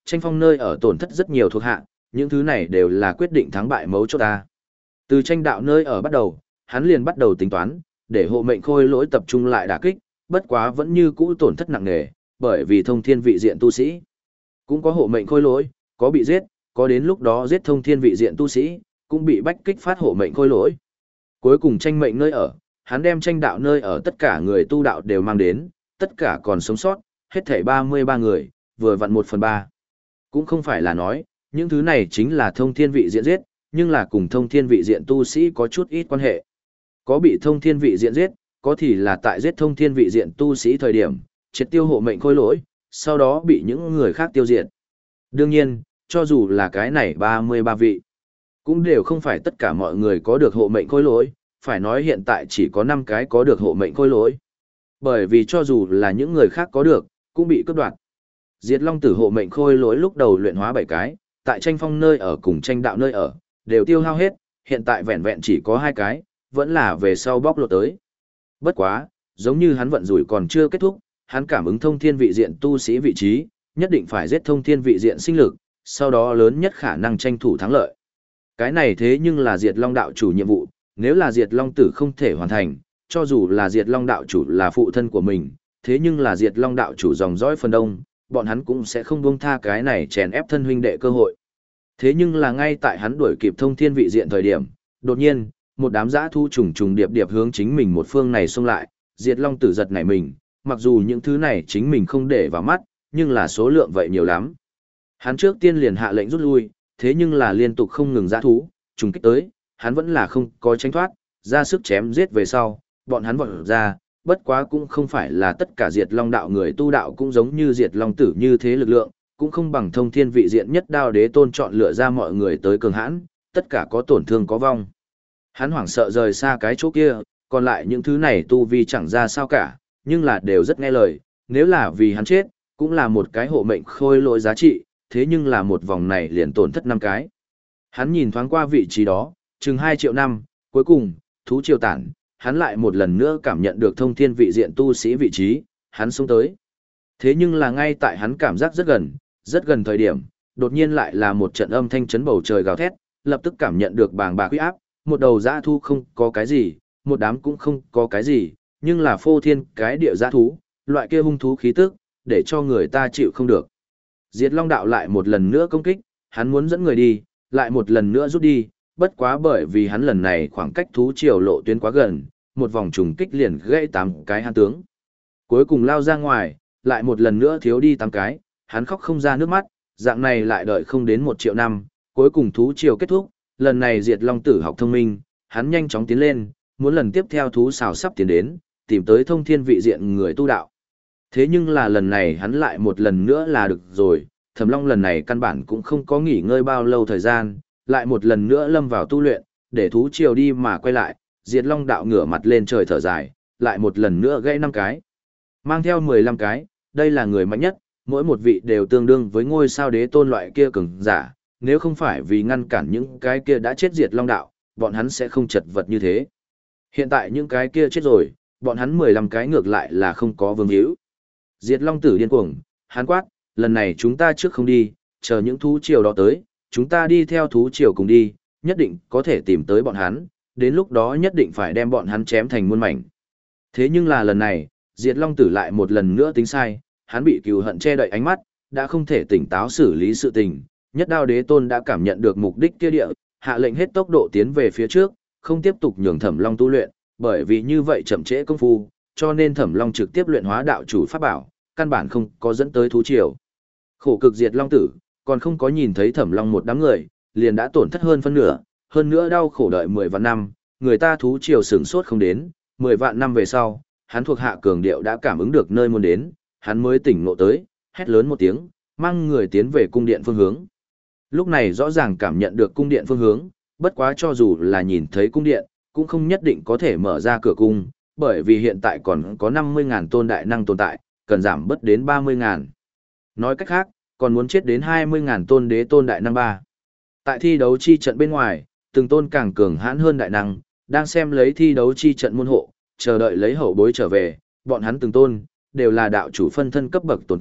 tranh phong nơi ở tổn thất rất nhiều thuộc hạ, những thứ này đều là quyết định thắng bại mấu chốt ta. Từ tranh đạo nơi ở bắt đầu, hắn liền bắt đầu tính toán, để hộ mệnh khôi lỗi tập trung lại đả kích, bất quá vẫn như cũ tổn thất nặng nề, bởi vì thông thiên vị diện tu sĩ. Cũng có hộ mệnh khôi lỗi, có bị giết, có đến lúc đó giết thông thiên vị diện tu sĩ, cũng bị bách kích phát hộ mệnh khôi lỗi. Cuối cùng tranh mệnh nơi ở, hắn đem tranh đạo nơi ở tất cả người tu đạo đều mang đến, tất cả còn sống sót, hết thảy ba mươi ba người, vừa vặn một phần ba. Cũng không phải là nói, những thứ này chính là thông thiên vị diện giết, nhưng là cùng thông thiên vị diện tu sĩ có chút ít quan hệ. Có bị thông thiên vị diện giết, có thì là tại giết thông thiên vị diện tu sĩ thời điểm, triệt tiêu hộ mệnh khôi lỗi, sau đó bị những người khác tiêu diệt. Đương nhiên, cho dù là cái này ba mươi ba vị, cũng đều không phải tất cả mọi người có được hộ mệnh khôi lỗi, phải nói hiện tại chỉ có năm cái có được hộ mệnh khôi lỗi. Bởi vì cho dù là những người khác có được, cũng bị cướp đoạt. Diệt Long Tử hộ mệnh khôi lỗi lúc đầu luyện hóa bảy cái, tại tranh phong nơi ở cùng tranh đạo nơi ở, đều tiêu hao hết, hiện tại vẹn vẹn chỉ có hai cái, vẫn là về sau bóc lột tới. Bất quá, giống như hắn vận rủi còn chưa kết thúc, hắn cảm ứng thông thiên vị diện tu sĩ vị trí, nhất định phải giết thông thiên vị diện sinh lực, sau đó lớn nhất khả năng tranh thủ thắng lợi. Cái này thế nhưng là Diệt Long đạo chủ nhiệm vụ, nếu là Diệt Long Tử không thể hoàn thành, cho dù là Diệt Long đạo chủ là phụ thân của mình, thế nhưng là Diệt Long đạo chủ dòng dõi phần đông, bọn hắn cũng sẽ không buông tha cái này chèn ép thân huynh đệ cơ hội. Thế nhưng là ngay tại hắn đuổi kịp thông thiên vị diện thời điểm, đột nhiên, một đám dã thu trùng trùng điệp điệp hướng chính mình một phương này xông lại, Diệt Long Tử giật nảy mình, mặc dù những thứ này chính mình không để vào mắt, nhưng là số lượng vậy nhiều lắm. Hắn trước tiên liền hạ lệnh rút lui, thế nhưng là liên tục không ngừng dã thú, trùng kích tới, hắn vẫn là không có tránh thoát, ra sức chém giết về sau, bọn hắn vọt ra, bất quá cũng không phải là tất cả Diệt Long đạo người tu đạo cũng giống như Diệt Long Tử như thế lực lượng, cũng không bằng thông thiên vị diện nhất đao đế tôn chọn lựa ra mọi người tới cường hãn, tất cả có tổn thương có vong. Hắn hoảng sợ rời xa cái chỗ kia, còn lại những thứ này tu vi chẳng ra sao cả, nhưng là đều rất nghe lời, nếu là vì hắn chết, cũng là một cái hộ mệnh khôi lỗi giá trị, thế nhưng là một vòng này liền tổn thất năm cái. Hắn nhìn thoáng qua vị trí đó, chừng hai triệu năm, cuối cùng, thú triều tản, hắn lại một lần nữa cảm nhận được thông thiên vị diện tu sĩ vị trí, hắn xuống tới. Thế nhưng là ngay tại hắn cảm giác rất gần, rất gần thời điểm, đột nhiên lại là một trận âm thanh chấn bầu trời gào thét, lập tức cảm nhận được bàng bạc uy áp, một đầu dã thu không có cái gì, một đám cũng không có cái gì, nhưng là phô thiên cái địa dã thú, loại kia hung thú khí tức, để cho người ta chịu không được. Diệt Long đạo lại một lần nữa công kích, hắn muốn dẫn người đi, lại một lần nữa rút đi, bất quá bởi vì hắn lần này khoảng cách thú triều lộ tuyến quá gần, một vòng trùng kích liền gãy tám cái hắn tướng. Cuối cùng lao ra ngoài, lại một lần nữa thiếu đi tám cái, hắn khóc không ra nước mắt, dạng này lại đợi không đến một triệu năm, cuối cùng thú triều kết thúc, lần này Diệt Long Tử học thông minh, hắn nhanh chóng tiến lên, muốn lần tiếp theo thú xào sắp tiến đến, tìm tới thông thiên vị diện người tu đạo. Thế nhưng là lần này hắn lại một lần nữa là được rồi, Thẩm Long lần này căn bản cũng không có nghỉ ngơi bao lâu thời gian, lại một lần nữa lâm vào tu luyện, để thú triều đi mà quay lại, Diệt Long đạo ngửa mặt lên trời thở dài, lại một lần nữa gãy năm cái. Mang theo mười lăm cái, đây là người mạnh nhất, mỗi một vị đều tương đương với ngôi sao đế tôn loại kia cường giả, nếu không phải vì ngăn cản những cái kia đã chết Diệt Long đạo, bọn hắn sẽ không chật vật như thế. Hiện tại những cái kia chết rồi, bọn hắn mười lăm cái ngược lại là không có vương hữu. Diệt Long Tử điên cuồng, hắn quát, lần này chúng ta trước không đi, chờ những thú triều đó tới, chúng ta đi theo thú triều cùng đi, nhất định có thể tìm tới bọn hắn, đến lúc đó nhất định phải đem bọn hắn chém thành muôn mảnh. Thế nhưng là lần này, Diệt Long Tử lại một lần nữa tính sai, hắn bị cừu hận che đậy ánh mắt, đã không thể tỉnh táo xử lý sự tình, nhất đao đế tôn đã cảm nhận được mục đích kia địa, hạ lệnh hết tốc độ tiến về phía trước, không tiếp tục nhường Thẩm Long tu luyện, bởi vì như vậy chậm trễ công phu, cho nên Thẩm Long trực tiếp luyện hóa đạo chủ pháp bảo, căn bản không có dẫn tới thú triều. Khổ cực Diệt Long Tử, còn không có nhìn thấy Thẩm Long một đám người, liền đã tổn thất hơn phân nửa, hơn nữa đau khổ đợi mười vạn năm, người ta thú triều sửng sốt không đến, mười vạn năm về sau, hắn thuộc hạ cường điệu đã cảm ứng được nơi muốn đến, hắn mới tỉnh ngộ tới, hét lớn một tiếng, mang người tiến về cung điện phương hướng. Lúc này rõ ràng cảm nhận được cung điện phương hướng, bất quá cho dù là nhìn thấy cung điện, cũng không nhất định có thể mở ra cửa cung, bởi vì hiện tại còn có năm mươi ngàn tôn đại năng tồn tại, cần giảm bớt đến ba mươi ngàn. Nói cách khác, còn muốn chết đến hai mươi ngàn tôn đế tôn đại năng ba. Tại thi đấu chi trận bên ngoài, từng tôn càng cường hãn hơn đại năng, đang xem lấy thi đấu chi trận môn hộ, chờ đợi lấy hậu bối trở về, bọn hắn từng tôn, đều là đạo chủ phân thân cấp bậc tồn tại,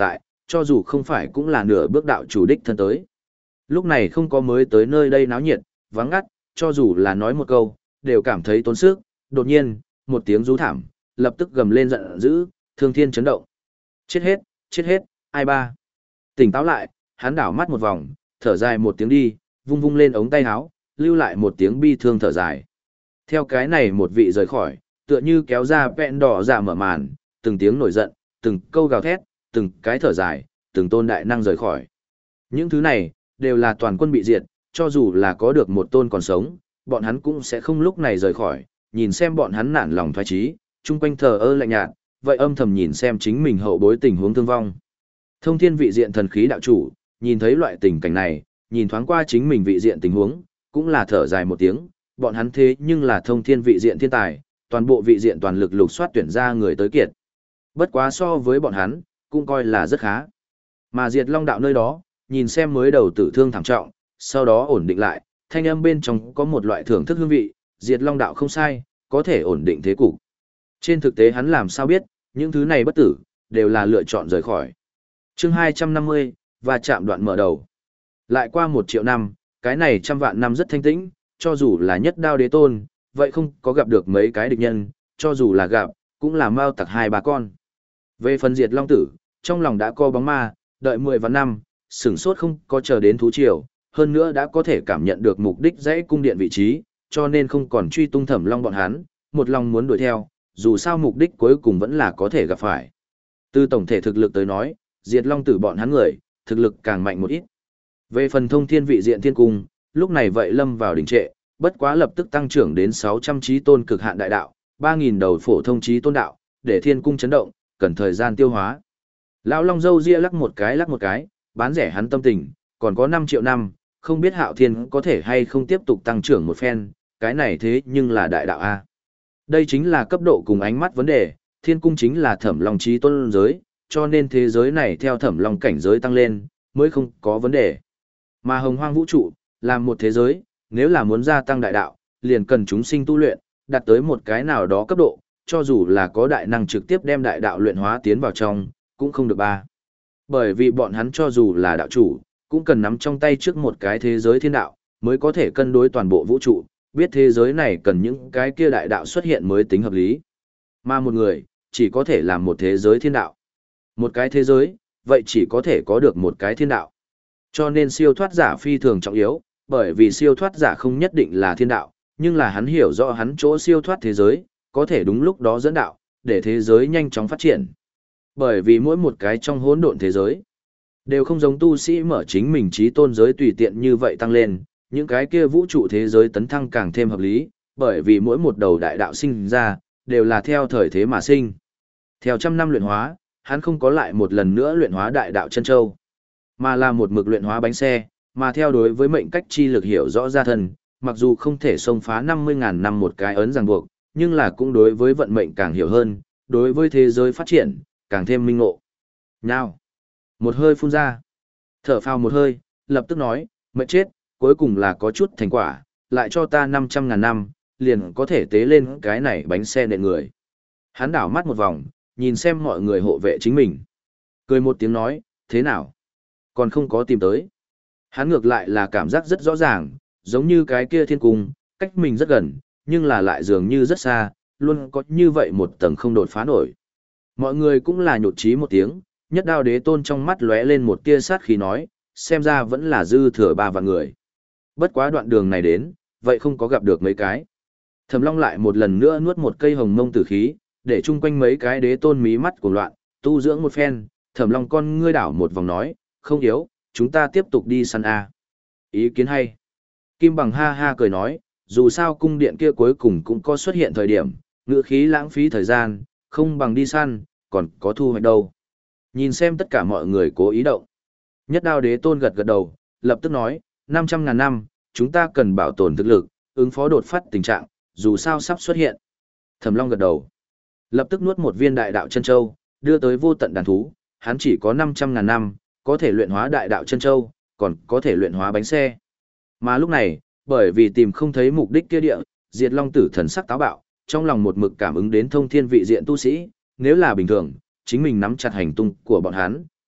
cho dù không phải cũng là nửa bước đạo chủ đích thân tới. Lúc này không có mới tới nơi đây náo nhiệt, vắng ngắt, cho dù là nói một câu, đều cảm thấy tốn sức, đột nhiên, một tiếng rú thảm, lập tức gầm lên giận dữ, thương thiên chấn động. Chết hết, chết hết, ai ba. Tỉnh táo lại, hắn đảo mắt một vòng, thở dài một tiếng đi, vung vung lên ống tay áo, lưu lại một tiếng bi thương thở dài. Theo cái này một vị rời khỏi, tựa như kéo ra vẹn đỏ dạ mở màn, từng tiếng nổi giận, từng câu gào thét, từng cái thở dài, từng tôn đại năng rời khỏi. Những thứ này, đều là toàn quân bị diệt, cho dù là có được một tôn còn sống, bọn hắn cũng sẽ không lúc này rời khỏi, nhìn xem bọn hắn nản lòng thoái trí, chung quanh thờ ơ lạnh nhạt, vậy âm thầm nhìn xem chính mình hậu bối tình huống thương vong. Thông thiên vị diện thần khí đạo chủ, nhìn thấy loại tình cảnh này, nhìn thoáng qua chính mình vị diện tình huống, cũng là thở dài một tiếng, bọn hắn thế nhưng là thông thiên vị diện thiên tài, toàn bộ vị diện toàn lực lục soát tuyển ra người tới kiệt. Bất quá so với bọn hắn, cũng coi là rất khá. Mà Diệt Long đạo nơi đó, nhìn xem mới đầu tử thương thảm trọng, sau đó ổn định lại, thanh âm bên trong có một loại thưởng thức hương vị, Diệt Long đạo không sai, có thể ổn định thế cục. Trên thực tế hắn làm sao biết, những thứ này bất tử, đều là lựa chọn rời khỏi. Chương hai trăm năm mươi, và chạm đoạn mở đầu. Lại qua một triệu năm, cái này trăm vạn năm rất thanh tĩnh, cho dù là nhất đao đế tôn, vậy không có gặp được mấy cái địch nhân, cho dù là gặp, cũng là mau tặc hai ba con. Về phần Diệt Long tử, trong lòng đã co bóng ma, đợi mười vạn năm, sửng sốt không có chờ đến thú triều, hơn nữa đã có thể cảm nhận được mục đích dãy cung điện vị trí, cho nên không còn truy tung Thẩm Long bọn hắn, một lòng muốn đuổi theo, dù sao mục đích cuối cùng vẫn là có thể gặp phải. Từ tổng thể thực lực tới nói, Diệt Long tử bọn hắn người, thực lực càng mạnh một ít. Về phần thông thiên vị diện thiên cung, lúc này vậy lâm vào đình trệ, bất quá lập tức tăng trưởng đến sáu trăm trí tôn cực hạn đại đạo, ba nghìn đầu phổ thông trí tôn đạo, để thiên cung chấn động, cần thời gian tiêu hóa. Lão Long râu ria lắc một cái lắc một cái, bán rẻ hắn tâm tình, còn có năm triệu năm, không biết Hạo Thiên có thể hay không tiếp tục tăng trưởng một phen, cái này thế nhưng là đại đạo A. Đây chính là cấp độ cùng ánh mắt vấn đề, thiên cung chính là Thẩm Long trí tôn giới, cho nên thế giới này theo Thẩm Long cảnh giới tăng lên, mới không có vấn đề. Mà hồng hoang vũ trụ, là một thế giới, nếu là muốn gia tăng đại đạo, liền cần chúng sinh tu luyện, đạt tới một cái nào đó cấp độ, cho dù là có đại năng trực tiếp đem đại đạo luyện hóa tiến vào trong, cũng không được ba. Bởi vì bọn hắn cho dù là đạo chủ, cũng cần nắm trong tay trước một cái thế giới thiên đạo, mới có thể cân đối toàn bộ vũ trụ, biết thế giới này cần những cái kia đại đạo xuất hiện mới tính hợp lý. Mà một người, chỉ có thể làm một thế giới thiên đạo. Một cái thế giới, vậy chỉ có thể có được một cái thiên đạo. Cho nên siêu thoát giả phi thường trọng yếu, bởi vì siêu thoát giả không nhất định là thiên đạo, nhưng là hắn hiểu rõ hắn chỗ siêu thoát thế giới, có thể đúng lúc đó dẫn đạo, để thế giới nhanh chóng phát triển. Bởi vì mỗi một cái trong hỗn độn thế giới, đều không giống tu sĩ mở chính mình trí tôn giới tùy tiện như vậy tăng lên, những cái kia vũ trụ thế giới tấn thăng càng thêm hợp lý, bởi vì mỗi một đầu đại đạo sinh ra, đều là theo thời thế mà sinh. Theo trăm năm luyện hóa, hắn không có lại một lần nữa luyện hóa đại đạo chân châu, mà là một mực luyện hóa bánh xe, mà theo đối với mệnh cách chi lực hiểu rõ ra thân, mặc dù không thể xông phá năm mươi ngàn năm một cái ấn ràng buộc, nhưng là cũng đối với vận mệnh càng hiểu hơn, đối với thế giới phát triển, càng thêm minh ngộ. Nào! Một hơi phun ra. Thở phào một hơi, lập tức nói, mệnh chết, cuối cùng là có chút thành quả, lại cho ta năm trăm ngàn năm, liền có thể tế lên cái này bánh xe nện người. Hắn đảo mắt một vòng, nhìn xem mọi người hộ vệ chính mình. Cười một tiếng nói, thế nào? Còn không có tìm tới. Hắn ngược lại là cảm giác rất rõ ràng, giống như cái kia thiên cung, cách mình rất gần, nhưng là lại dường như rất xa, luôn có như vậy một tầng không đột phá nổi. Mọi người cũng là nhột chí một tiếng, nhất đao đế tôn trong mắt lóe lên một tia sát khí nói, xem ra vẫn là dư thừa ba vạn người. Bất quá đoạn đường này đến, vậy không có gặp được mấy cái. Thẩm Long lại một lần nữa nuốt một cây hồng mông tử khí, để chung quanh mấy cái đế tôn mí mắt cuồng loạn, tu dưỡng một phen, Thẩm Long con ngươi đảo một vòng nói, không yếu, chúng ta tiếp tục đi săn A. Ý kiến hay. Kim Bằng ha ha cười nói, dù sao cung điện kia cuối cùng cũng có xuất hiện thời điểm, ngựa khí lãng phí thời gian, không bằng đi săn, còn có thu hoạch đâu. Nhìn xem tất cả mọi người cố ý động. Nhất đao đế tôn gật gật đầu, lập tức nói, năm trăm ngàn năm, chúng ta cần bảo tồn thực lực, ứng phó đột phát tình trạng, dù sao sắp xuất hiện. Thẩm Long gật đầu. Lập tức nuốt một viên đại đạo chân châu, đưa tới vô tận đàn thú, hắn chỉ có năm trăm ngàn năm, có thể luyện hóa đại đạo chân châu, còn có thể luyện hóa bánh xe. Mà lúc này, bởi vì tìm không thấy mục đích kia địa, Diệt Long tử thần sắc táo bạo, trong lòng một mực cảm ứng đến thông thiên vị diện tu sĩ, nếu là bình thường, chính mình nắm chặt hành tung của bọn hắn,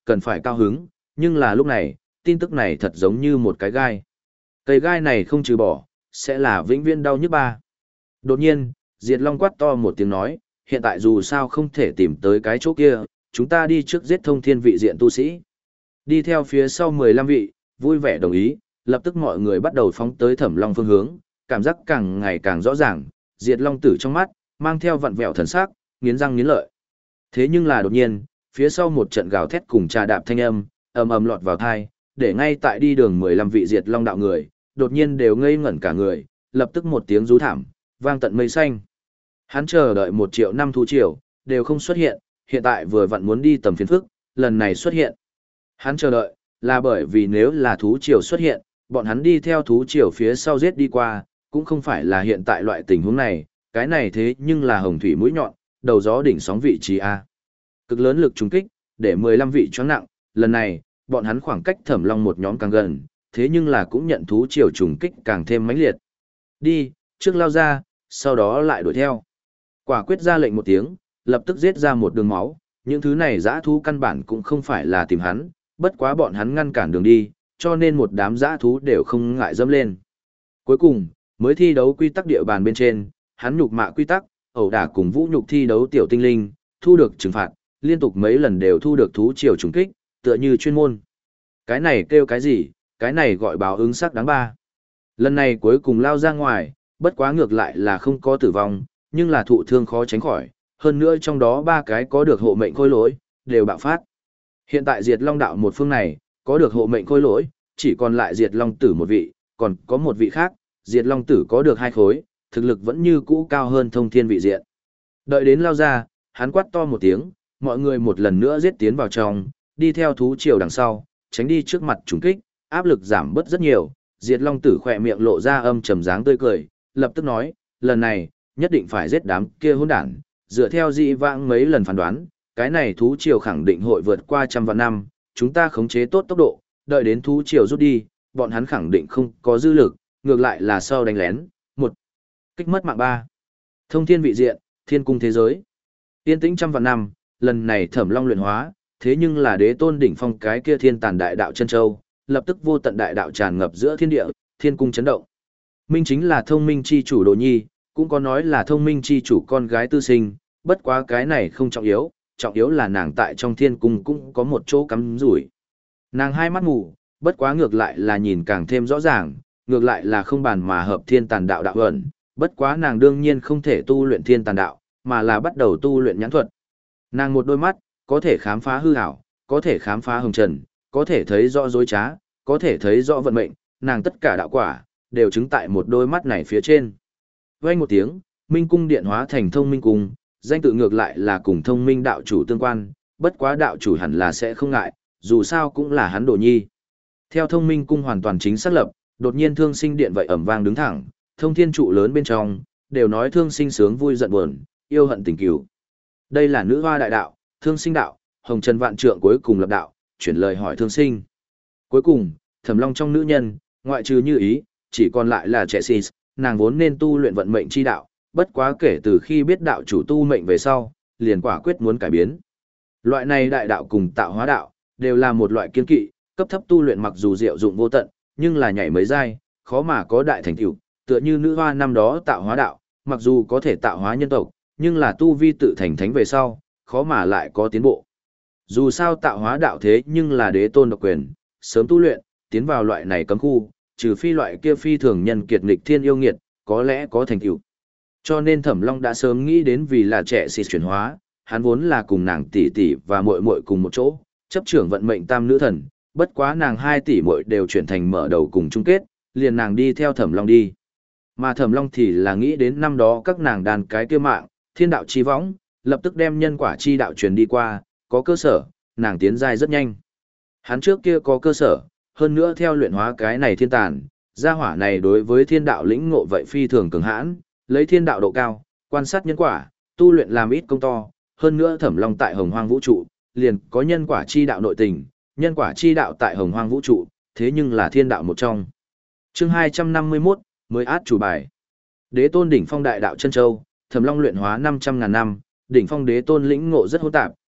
cần phải cao hứng, nhưng là lúc này, tin tức này thật giống như một cái gai. Cây gai này không trừ bỏ, sẽ là vĩnh viễn đau nhức ba. Đột nhiên, Diệt Long quát to một tiếng nói, hiện tại dù sao không thể tìm tới cái chỗ kia, chúng ta đi trước giết thông thiên vị diện tu sĩ. Đi theo phía sau mười lăm vị, vui vẻ đồng ý, lập tức mọi người bắt đầu phóng tới Thẩm Long phương hướng, cảm giác càng ngày càng rõ ràng, Diệt Long tử trong mắt, mang theo vặn vẹo thần sắc, nghiến răng nghiến lợi. Thế nhưng là đột nhiên, phía sau một trận gào thét cùng trà đạp thanh âm, ầm ầm lọt vào tai, để ngay tại đi đường mười lăm vị Diệt Long đạo người, đột nhiên đều ngây ngẩn cả người, lập tức một tiếng rú thảm, vang tận mây xanh. Hắn chờ đợi một triệu năm thú triều, đều không xuất hiện, hiện tại vừa vặn muốn đi tầm phiến phức, lần này xuất hiện. Hắn chờ đợi, là bởi vì nếu là thú triều xuất hiện, bọn hắn đi theo thú triều phía sau giết đi qua, cũng không phải là hiện tại loại tình huống này, cái này thế nhưng là hồng thủy mũi nhọn, đầu gió đỉnh sóng vị trí A. Cực lớn lực trùng kích, để mười lăm vị choáng nặng, lần này, bọn hắn khoảng cách Thẩm Long một nhóm càng gần, thế nhưng là cũng nhận thú triều trùng kích càng thêm mãnh liệt. Đi, trước lao ra, sau đó lại đuổi theo. Quả quyết ra lệnh một tiếng, lập tức giết ra một đường máu, những thứ này dã thú căn bản cũng không phải là tìm hắn, bất quá bọn hắn ngăn cản đường đi, cho nên một đám dã thú đều không ngại dẫm lên. Cuối cùng, mới thi đấu quy tắc địa bàn bên trên, hắn nhục mạ quy tắc, ẩu đả cùng vũ nhục thi đấu tiểu tinh linh, thu được trừng phạt, liên tục mấy lần đều thu được thú triều trùng kích, tựa như chuyên môn. Cái này kêu cái gì, cái này gọi báo ứng sắc đáng ba. Lần này cuối cùng lao ra ngoài, bất quá ngược lại là không có tử vong, nhưng là thụ thương khó tránh khỏi, hơn nữa trong đó ba cái có được hộ mệnh khôi lỗi, đều bạo phát. Hiện tại Diệt Long đạo một phương này, có được hộ mệnh khôi lỗi, chỉ còn lại Diệt Long tử một vị, còn có một vị khác, Diệt Long tử có được hai khối, thực lực vẫn như cũ cao hơn thông thiên vị diện. Đợi đến lao ra, hắn quát to một tiếng, mọi người một lần nữa giết tiến vào trong, đi theo thú triều đằng sau, tránh đi trước mặt trùng kích, áp lực giảm bớt rất nhiều. Diệt Long tử khỏe miệng lộ ra âm trầm dáng tươi cười, lập tức nói, lần này, nhất định phải giết đám kia hỗn đản, dựa theo dị vãng mấy lần phán đoán, cái này thú triều khẳng định hội vượt qua trăm vạn năm, chúng ta khống chế tốt tốc độ, đợi đến thú triều rút đi, bọn hắn khẳng định không có dư lực, ngược lại là sau đánh lén, một kích mất mạng ba. Thông thiên vị diện, thiên cung thế giới. Yên tĩnh trăm vạn năm, lần này Thẩm Long luyện hóa, thế nhưng là đế tôn đỉnh phong cái kia thiên tàn đại đạo chân châu, lập tức vô tận đại đạo tràn ngập giữa thiên địa, thiên cung chấn động. Minh chính là thông minh chi chủ Đồ Nhi, cũng có nói là thông minh chi chủ con gái tư sinh, bất quá cái này không trọng yếu, trọng yếu là nàng tại trong thiên cung cũng có một chỗ cắm rủi. Nàng hai mắt mù, bất quá ngược lại là nhìn càng thêm rõ ràng, ngược lại là không bàn mà hợp thiên tàn đạo đạo ẩn, bất quá nàng đương nhiên không thể tu luyện thiên tàn đạo, mà là bắt đầu tu luyện nhãn thuật. Nàng một đôi mắt, có thể khám phá hư ảo, có thể khám phá hồng trần, có thể thấy rõ dối trá, có thể thấy rõ vận mệnh, nàng tất cả đạo quả, đều chứng tại một đôi mắt này phía trên. Vang một tiếng, Minh cung điện hóa thành thông minh cung, danh tự ngược lại là cùng thông minh đạo chủ tương quan, bất quá đạo chủ hẳn là sẽ không ngại, dù sao cũng là hắn Đồ Nhi. Theo thông minh cung hoàn toàn chính xác lập, đột nhiên thương sinh điện vậy ẩm vang đứng thẳng, thông thiên trụ lớn bên trong, đều nói thương sinh sướng vui giận buồn, yêu hận tình cừu. Đây là nữ hoa đại đạo, thương sinh đạo, hồng trần vạn trượng cuối cùng lập đạo, chuyển lời hỏi thương sinh. Cuối cùng, Thẩm Long trong nữ nhân, ngoại trừ Như Ý, chỉ còn lại là Trẻ Sis, nàng vốn nên tu luyện vận mệnh chi đạo, bất quá kể từ khi biết đạo chủ tu mệnh về sau, liền quả quyết muốn cải biến. Loại này đại đạo cùng tạo hóa đạo, đều là một loại kiên kỵ, cấp thấp tu luyện mặc dù diệu dụng vô tận, nhưng là nhảy mấy giai, khó mà có đại thành tựu, tựa như nữ hoa năm đó tạo hóa đạo, mặc dù có thể tạo hóa nhân tộc, nhưng là tu vi tự thành thánh về sau, khó mà lại có tiến bộ. Dù sao tạo hóa đạo thế nhưng là đế tôn độc quyền, sớm tu luyện, tiến vào loại này cấm khu, trừ phi loại kia phi thường nhân kiệt nghịch thiên yêu nghiệt, có lẽ có thành tựu. Cho nên Thẩm Long đã sớm nghĩ đến vì là Trẻ Sis chuyển hóa, hắn vốn là cùng nàng tỷ tỷ và muội muội cùng một chỗ, chấp trưởng vận mệnh tam nữ thần, bất quá nàng hai tỷ muội đều chuyển thành mở đầu cùng chung kết, liền nàng đi theo Thẩm Long đi. Mà Thẩm Long thì là nghĩ đến năm đó các nàng đàn cái kia mạng, thiên đạo chi võng, lập tức đem nhân quả chi đạo truyền đi qua, có cơ sở, nàng tiến giai rất nhanh. Hắn trước kia có cơ sở, hơn nữa theo luyện hóa cái này thiên tàn, gia hỏa này đối với thiên đạo lĩnh ngộ vậy phi thường cường hãn, lấy thiên đạo độ cao, quan sát nhân quả, tu luyện làm ít công to, hơn nữa Thẩm Long tại Hồng Hoang vũ trụ, liền có nhân quả chi đạo nội tình, nhân quả chi đạo tại Hồng Hoang vũ trụ, thế nhưng là thiên đạo một trong. Chương hai trăm năm mươi mốt, mới át chủ bài. Đế tôn đỉnh phong đại đạo chân châu, Thẩm Long luyện hóa năm trăm ngàn năm, đỉnh phong đế tôn lĩnh ngộ rất hỗn tạp,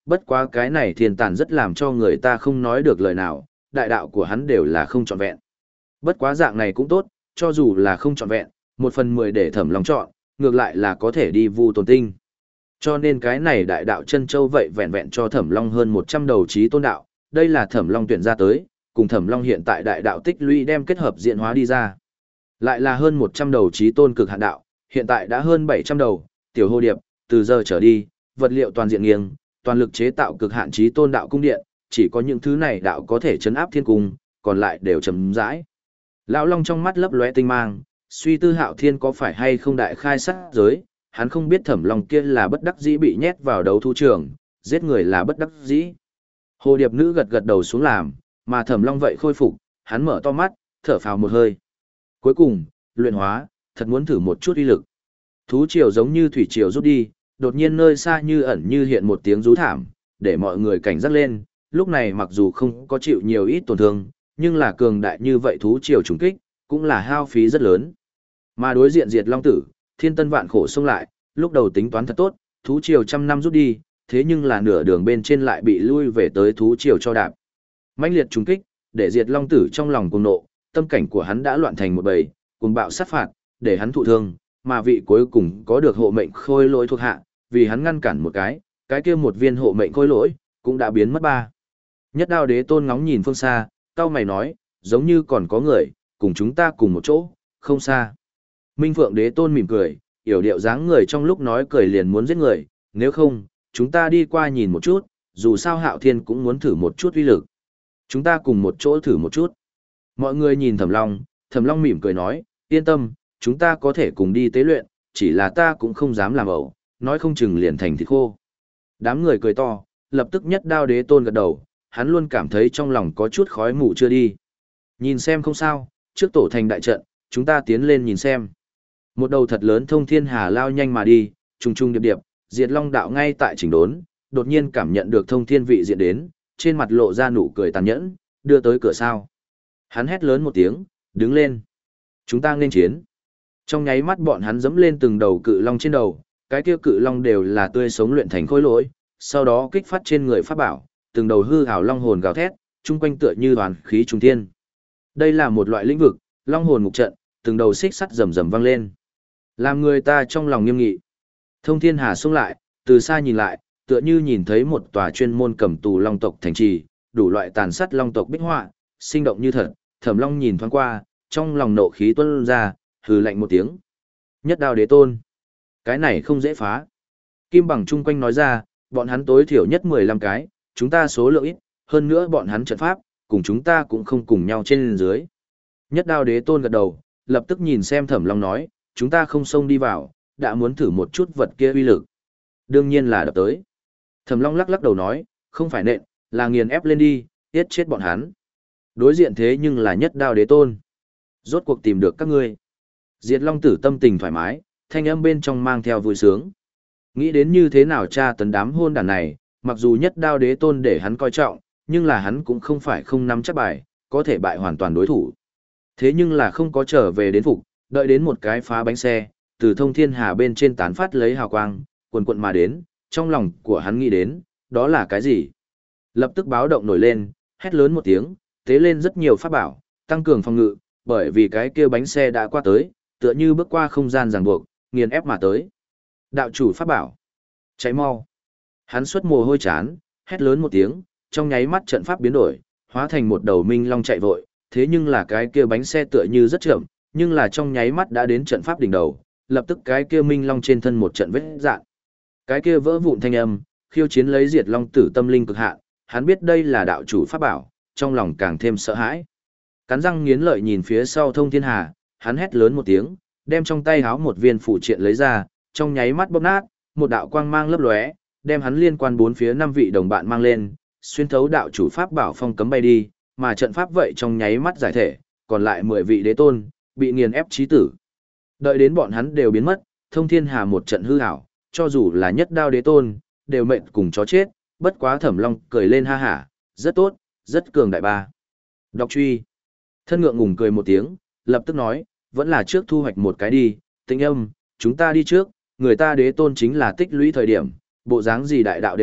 bất quá cái này thiên tàn rất làm cho người ta không nói được lời nào, đại đạo của hắn đều là không trọn vẹn. Bất quá dạng này cũng tốt, cho dù là không trọn vẹn, một phần mười để Thẩm Long chọn, ngược lại là có thể đi vu tồn tinh. Cho nên cái này đại đạo chân châu vậy vẹn vẹn cho Thẩm Long hơn một trăm đầu trí tôn đạo, đây là Thẩm Long tuyển ra tới, cùng Thẩm Long hiện tại đại đạo tích lũy đem kết hợp diễn hóa đi ra. Lại là hơn một trăm đầu trí tôn cực hạn đạo, hiện tại đã hơn bảy trăm đầu, tiểu hồ điệp, từ giờ trở đi, vật liệu toàn diện nghiêng, toàn lực chế tạo cực hạn trí tôn đạo cung điện, chỉ có những thứ này đạo có thể chấn áp thiên cung, còn lại đều chấm rãi. Lão Long trong mắt lấp lóe tinh mang, suy tư Hạo Thiên có phải hay không đại khai sát giới, hắn không biết Thẩm Long kia là bất đắc dĩ bị nhét vào đấu thu trường, giết người là bất đắc dĩ. Hồ điệp nữ gật gật đầu xuống làm, mà Thẩm Long vậy khôi phục, hắn mở to mắt, thở phào một hơi. Cuối cùng, luyện hóa, thật muốn thử một chút uy lực. Thú triều giống như thủy triều rút đi, đột nhiên nơi xa như ẩn như hiện một tiếng rú thảm, để mọi người cảnh giác lên, lúc này mặc dù không có chịu nhiều ít tổn thương, nhưng là cường đại như vậy thú triều trùng kích, cũng là hao phí rất lớn. Mà đối diện Diệt Long Tử, thiên tân vạn khổ xông lại, lúc đầu tính toán thật tốt, thú triều trăm năm rút đi, thế nhưng là nửa đường bên trên lại bị lui về tới thú triều cho đạp. Mãnh liệt trùng kích, để Diệt Long Tử trong lòng cuồng nộ, tâm cảnh của hắn đã loạn thành một bầy, cuồng bạo sát phạt, để hắn thụ thương, mà vị cuối cùng có được hộ mệnh khôi lỗi thuộc hạ, vì hắn ngăn cản một cái, cái kia một viên hộ mệnh khôi lỗi cũng đã biến mất ba. Nhất Đao Đế Tôn ngóng nhìn phương xa, cao mày nói, giống như còn có người, cùng chúng ta cùng một chỗ, không xa. Minh Phượng Đế Tôn mỉm cười, yểu điệu dáng người trong lúc nói cười liền muốn giết người, nếu không, chúng ta đi qua nhìn một chút, dù sao Hạo Thiên cũng muốn thử một chút uy lực. Chúng ta cùng một chỗ thử một chút. Mọi người nhìn Thẩm Long, Thẩm Long mỉm cười nói, yên tâm, chúng ta có thể cùng đi tế luyện, chỉ là ta cũng không dám làm ẩu, nói không chừng liền thành thịt khô. Đám người cười to, lập tức Nhất Đao Đế Tôn gật đầu, hắn luôn cảm thấy trong lòng có chút khói mù chưa đi. Nhìn xem không sao, trước tổ thành đại trận, chúng ta tiến lên nhìn xem. Một đầu thật lớn thông thiên hà lao nhanh mà đi, trùng trùng điệp điệp, Diệt Long đạo ngay tại chỉnh đốn, đột nhiên cảm nhận được thông thiên vị diện đến, trên mặt lộ ra nụ cười tàn nhẫn, đưa tới cửa sao. Hắn hét lớn một tiếng, đứng lên. Chúng ta nên chiến. Trong nháy mắt bọn hắn dẫm lên từng đầu cự long trên đầu, cái kia cự long đều là tươi sống luyện thành khối lỗi, sau đó kích phát trên người pháp bảo, từng đầu hư ảo long hồn gào thét, chung quanh tựa như đoàn khí trùng thiên. Đây là một loại lĩnh vực, long hồn ngục trận, từng đầu xích sắt rầm rầm vang lên. Làm người ta trong lòng nghiêm nghị. Thông Thiên Hà xông lại, từ xa nhìn lại, tựa như nhìn thấy một tòa chuyên môn cầm tù long tộc thành trì, đủ loại tàn sát long tộc bích họa, sinh động như thật. Thẩm Long nhìn thoáng qua, trong lòng nộ khí tuôn ra, hừ lạnh một tiếng. Nhất Đao Đế Tôn, cái này không dễ phá. Kim Bằng chung quanh nói ra, bọn hắn tối thiểu nhất mười lăm cái, chúng ta số lượng ít, hơn nữa bọn hắn trận pháp, cùng chúng ta cũng không cùng nhau trên dưới. Nhất Đao Đế Tôn gật đầu, lập tức nhìn xem Thẩm Long nói, chúng ta không xông đi vào, đã muốn thử một chút vật kia uy lực. Đương nhiên là đập tới. Thẩm Long lắc lắc đầu nói, không phải nện, là nghiền ép lên đi, giết chết bọn hắn. Đối diện thế nhưng là Nhất Đao Đế Tôn. Rốt cuộc tìm được các ngươi. Diệt Long Tử tâm tình thoải mái, thanh âm bên trong mang theo vui sướng. Nghĩ đến như thế nào tra tấn đám hôn đàn này, mặc dù Nhất Đao Đế Tôn để hắn coi trọng, nhưng là hắn cũng không phải không nắm chắc bài, có thể bại hoàn toàn đối thủ. Thế nhưng là không có trở về đến phục, đợi đến một cái phá bánh xe, từ Thông Thiên Hà bên trên tán phát lấy hào quang, quần quận mà đến, trong lòng của hắn nghĩ đến, đó là cái gì? Lập tức báo động nổi lên, hét lớn một tiếng, tế lên rất nhiều pháp bảo, tăng cường phòng ngự, bởi vì cái kia bánh xe đã qua tới, tựa như bước qua không gian ràng buộc, nghiền ép mà tới. Đạo chủ pháp bảo, cháy mau. Hắn xuất mồ hôi chán, hét lớn một tiếng, trong nháy mắt trận pháp biến đổi, hóa thành một đầu minh long chạy vội, thế nhưng là cái kia bánh xe tựa như rất chậm, nhưng là trong nháy mắt đã đến trận pháp đỉnh đầu, lập tức cái kia minh long trên thân một trận vết dạn. Cái kia vỡ vụn thanh âm, khiêu chiến lấy Diệt Long Tử tâm linh cực hạn, hắn biết đây là đạo chủ pháp bảo, trong lòng càng thêm sợ hãi. Cắn răng nghiến lợi nhìn phía sau Thông Thiên Hà, hắn hét lớn một tiếng, đem trong tay háo một viên phụ triện lấy ra, trong nháy mắt bóp nát, một đạo quang mang lấp lóe, đem hắn liên quan bốn phía năm vị đồng bạn mang lên, xuyên thấu đạo chủ pháp bảo phong cấm bay đi, mà trận pháp vậy trong nháy mắt giải thể, còn lại mười vị đế tôn bị nghiền ép chí tử. Đợi đến bọn hắn đều biến mất, Thông Thiên Hà một trận hư ảo, cho dù là Nhất Đao Đế Tôn, đều mệnh cùng chó chết, bất quá Thẩm Long cười lên ha hả, rất tốt, rất cường đại ba. Đọc truy. Thân ngượng ngùng cười một tiếng, lập tức nói, vẫn là trước thu hoạch một cái đi, Tĩnh Âm, chúng ta đi trước, người ta đế tôn chính là tích lũy thời điểm, bộ dáng gì đại đạo đều được,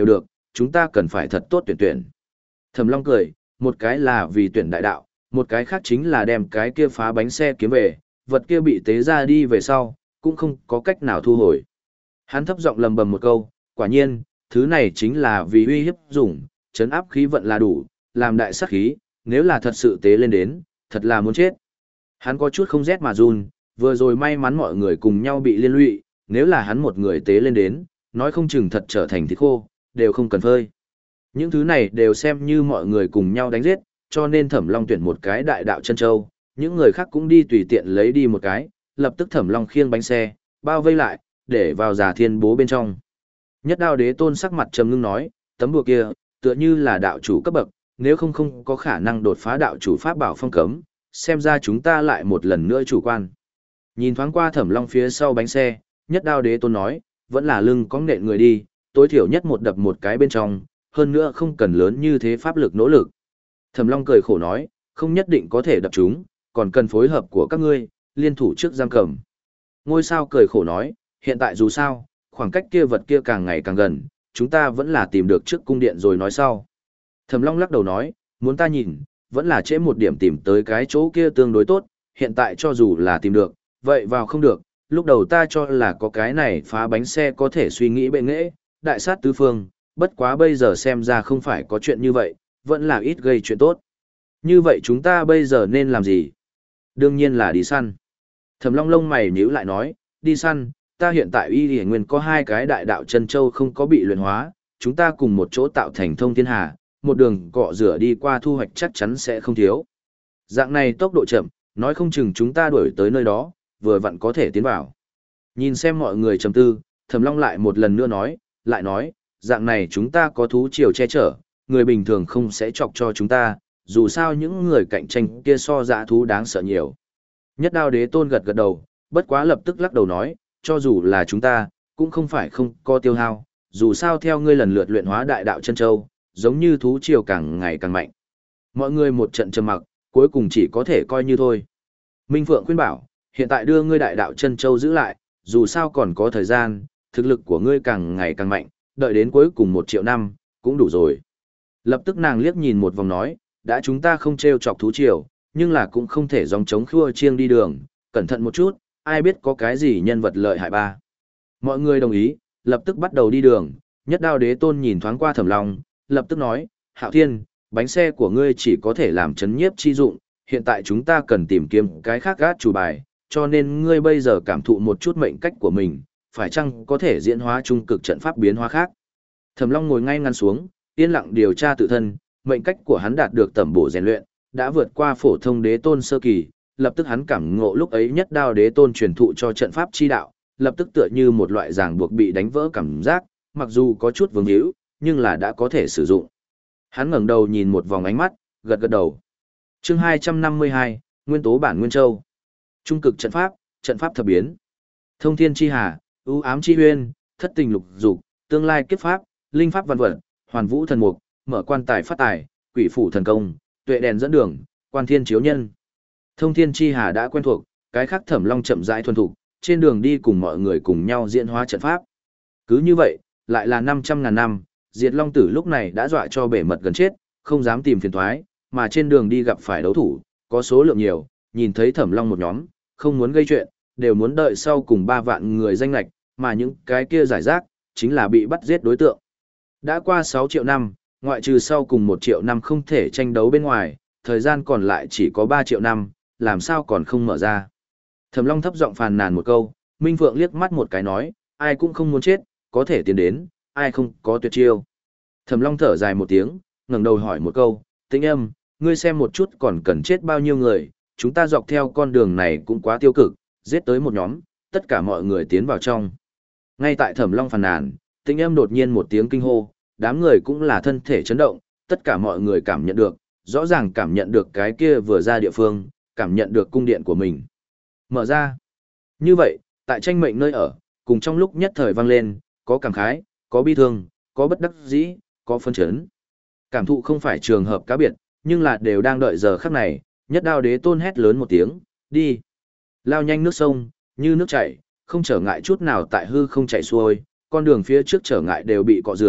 chúng ta cần phải thật tốt tuyển tuyển. Thẩm Long cười, một cái là vì tuyển đại đạo, một cái khác chính là đem cái kia phá bánh xe kiếm về, vật kia bị tế ra đi về sau, cũng không có cách nào thu hồi. Hắn thấp giọng lầm bầm một câu, quả nhiên, thứ này chính là vì uy hiếp dùng, chấn áp khí vận là đủ, làm đại sát khí, nếu là thật sự tế lên đến, thật là muốn chết. Hắn có chút không rét mà run, vừa rồi may mắn mọi người cùng nhau bị liên lụy, nếu là hắn một người tế lên đến, nói không chừng thật trở thành thịt khô, đều không cần phơi. Những thứ này đều xem như mọi người cùng nhau đánh giết, cho nên Thẩm Long tuyển một cái đại đạo chân châu, những người khác cũng đi tùy tiện lấy đi một cái, lập tức Thẩm Long khiêng bánh xe, bao vây lại, để vào Già Thiên Bố bên trong. Nhất Đao Đế Tôn sắc mặt trầm ngưng nói, tấm bùa kia, tựa như là đạo chủ cấp bậc, nếu không không có khả năng đột phá đạo chủ pháp bảo phong cấm, xem ra chúng ta lại một lần nữa chủ quan. Nhìn thoáng qua Thẩm Long phía sau bánh xe, Nhất Đao Đế Tôn nói, vẫn là lưng có nện người đi, tối thiểu nhất một đập một cái bên trong, hơn nữa không cần lớn như thế pháp lực nỗ lực. Thẩm Long cười khổ nói, không nhất định có thể đập chúng, còn cần phối hợp của các ngươi, liên thủ trước giam cầm. Ngôi sao cười khổ nói, hiện tại dù sao, khoảng cách kia vật kia càng ngày càng gần, chúng ta vẫn là tìm được trước cung điện rồi nói sau. Thẩm Long lắc đầu nói, muốn ta nhìn, vẫn là trễ một điểm tìm tới cái chỗ kia tương đối tốt, hiện tại cho dù là tìm được, vậy vào không được, lúc đầu ta cho là có cái này phá bánh xe có thể suy nghĩ bệ nghệ, đại sát tứ phương, bất quá bây giờ xem ra không phải có chuyện như vậy, vẫn là ít gây chuyện tốt. Như vậy chúng ta bây giờ nên làm gì? Đương nhiên là đi săn. Thẩm Long lông mày nhíu lại nói, đi săn, ta hiện tại y y nguyên có hai cái đại đạo chân châu không có bị luyện hóa, chúng ta cùng một chỗ tạo thành thông thiên hà, một đường cọ rửa đi qua thu hoạch chắc chắn sẽ không thiếu. Dạng này tốc độ chậm, nói không chừng chúng ta đuổi tới nơi đó, vừa vặn có thể tiến vào. Nhìn xem mọi người trầm tư, Thẩm Long lại một lần nữa nói, lại nói, dạng này chúng ta có thú triều che chở, người bình thường không sẽ chọc cho chúng ta, dù sao những người cạnh tranh kia so dã thú đáng sợ nhiều. Nhất Đao Đế Tôn gật gật đầu, bất quá lập tức lắc đầu nói, cho dù là chúng ta, cũng không phải không có tiêu hao, dù sao theo ngươi lần lượt luyện hóa đại đạo chân châu, giống như thú triều càng ngày càng mạnh. Mọi người một trận trầm mặc, cuối cùng chỉ có thể coi như thôi. Minh Phượng khuyên bảo, hiện tại đưa ngươi đại đạo chân châu giữ lại, dù sao còn có thời gian, thực lực của ngươi càng ngày càng mạnh, đợi đến cuối cùng một triệu năm, cũng đủ rồi. Lập tức nàng liếc nhìn một vòng nói, đã chúng ta không treo chọc thú triều, nhưng là cũng không thể dòng chống khua chiêng đi đường, cẩn thận một chút, ai biết có cái gì nhân vật lợi hại ba. Mọi người đồng ý, lập tức bắt đầu đi đường, Nhất Đao Đế Tôn nhìn thoáng qua Thẩm Long, lập tức nói, Hạo Thiên, bánh xe của ngươi chỉ có thể làm chấn nhiếp chi dụng, hiện tại chúng ta cần tìm kiếm cái khác gác chủ bài, cho nên ngươi bây giờ cảm thụ một chút mệnh cách của mình, phải chăng có thể diễn hóa trung cực trận pháp biến hóa khác. Thẩm Long ngồi ngay ngắn xuống, yên lặng điều tra tự thân, mệnh cách của hắn đạt được tẩm bổ rèn luyện, đã vượt qua phổ thông đế tôn sơ kỳ, lập tức hắn cảm ngộ lúc ấy Nhất Đao Đế Tôn truyền thụ cho trận pháp chi đạo, lập tức tựa như một loại ràng buộc bị đánh vỡ cảm giác, mặc dù có chút vướng hữu, nhưng là đã có thể sử dụng. Hắn ngẩng đầu nhìn một vòng ánh mắt, gật gật đầu. Chương hai trăm năm mươi hai, Nguyên tố bản Nguyên Châu. Trung cực trận pháp, trận pháp thập biến. Thông thiên chi hà, ưu ám chi huyên, thất tình lục dục, tương lai kiếp pháp, linh pháp văn vật, hoàn vũ thần mục, mở quan tài phát tài, quỷ phủ thần công, tuệ đèn dẫn đường, quan thiên chiếu nhân. Thông thiên chi hà đã quen thuộc, cái khác Thẩm Long chậm rãi thuần thục, trên đường đi cùng mọi người cùng nhau diễn hóa trận pháp. Cứ như vậy, lại là năm trăm ngàn năm, Diệt Long Tử lúc này đã dọa cho bể mật gần chết, không dám tìm phiền toái, mà trên đường đi gặp phải đấu thủ, có số lượng nhiều, nhìn thấy Thẩm Long một nhóm, không muốn gây chuyện, đều muốn đợi sau cùng ba vạn người danh lạch, mà những cái kia giải rác, chính là bị bắt giết đối tượng. Đã qua sáu triệu năm, ngoại trừ sau cùng một triệu năm không thể tranh đấu bên ngoài, thời gian còn lại chỉ có ba triệu năm, làm sao còn không mở ra. Thẩm Long thấp giọng phàn nàn một câu, Minh Phượng liếc mắt một cái nói, ai cũng không muốn chết, có thể tiến đến, ai không có tuyệt chiêu. Thẩm Long thở dài một tiếng, ngẩng đầu hỏi một câu, Tĩnh Âm, ngươi xem một chút còn cần chết bao nhiêu người, chúng ta dọc theo con đường này cũng quá tiêu cực, giết tới một nhóm, tất cả mọi người tiến vào trong. Ngay tại Thẩm Long phàn nàn, Tĩnh Âm đột nhiên một tiếng kinh hô, đám người cũng là thân thể chấn động, tất cả mọi người cảm nhận được, rõ ràng cảm nhận được cái kia vừa ra địa phương, cảm nhận được cung điện của mình. Mở ra. Như vậy, tại tranh mệnh nơi ở, cùng trong lúc nhất thời vang lên, có cảm khái, có bi thương, có bất đắc dĩ, có phân chấn. Cảm thụ không phải trường hợp cá biệt, nhưng là đều đang đợi giờ khắc này, Nhất Đao Đế Tôn hét lớn một tiếng, đi. Lao nhanh nước sông, như nước chảy, không trở ngại chút nào tại hư không chảy xuôi, con đường phía trước trở ngại đều bị cọ rửa,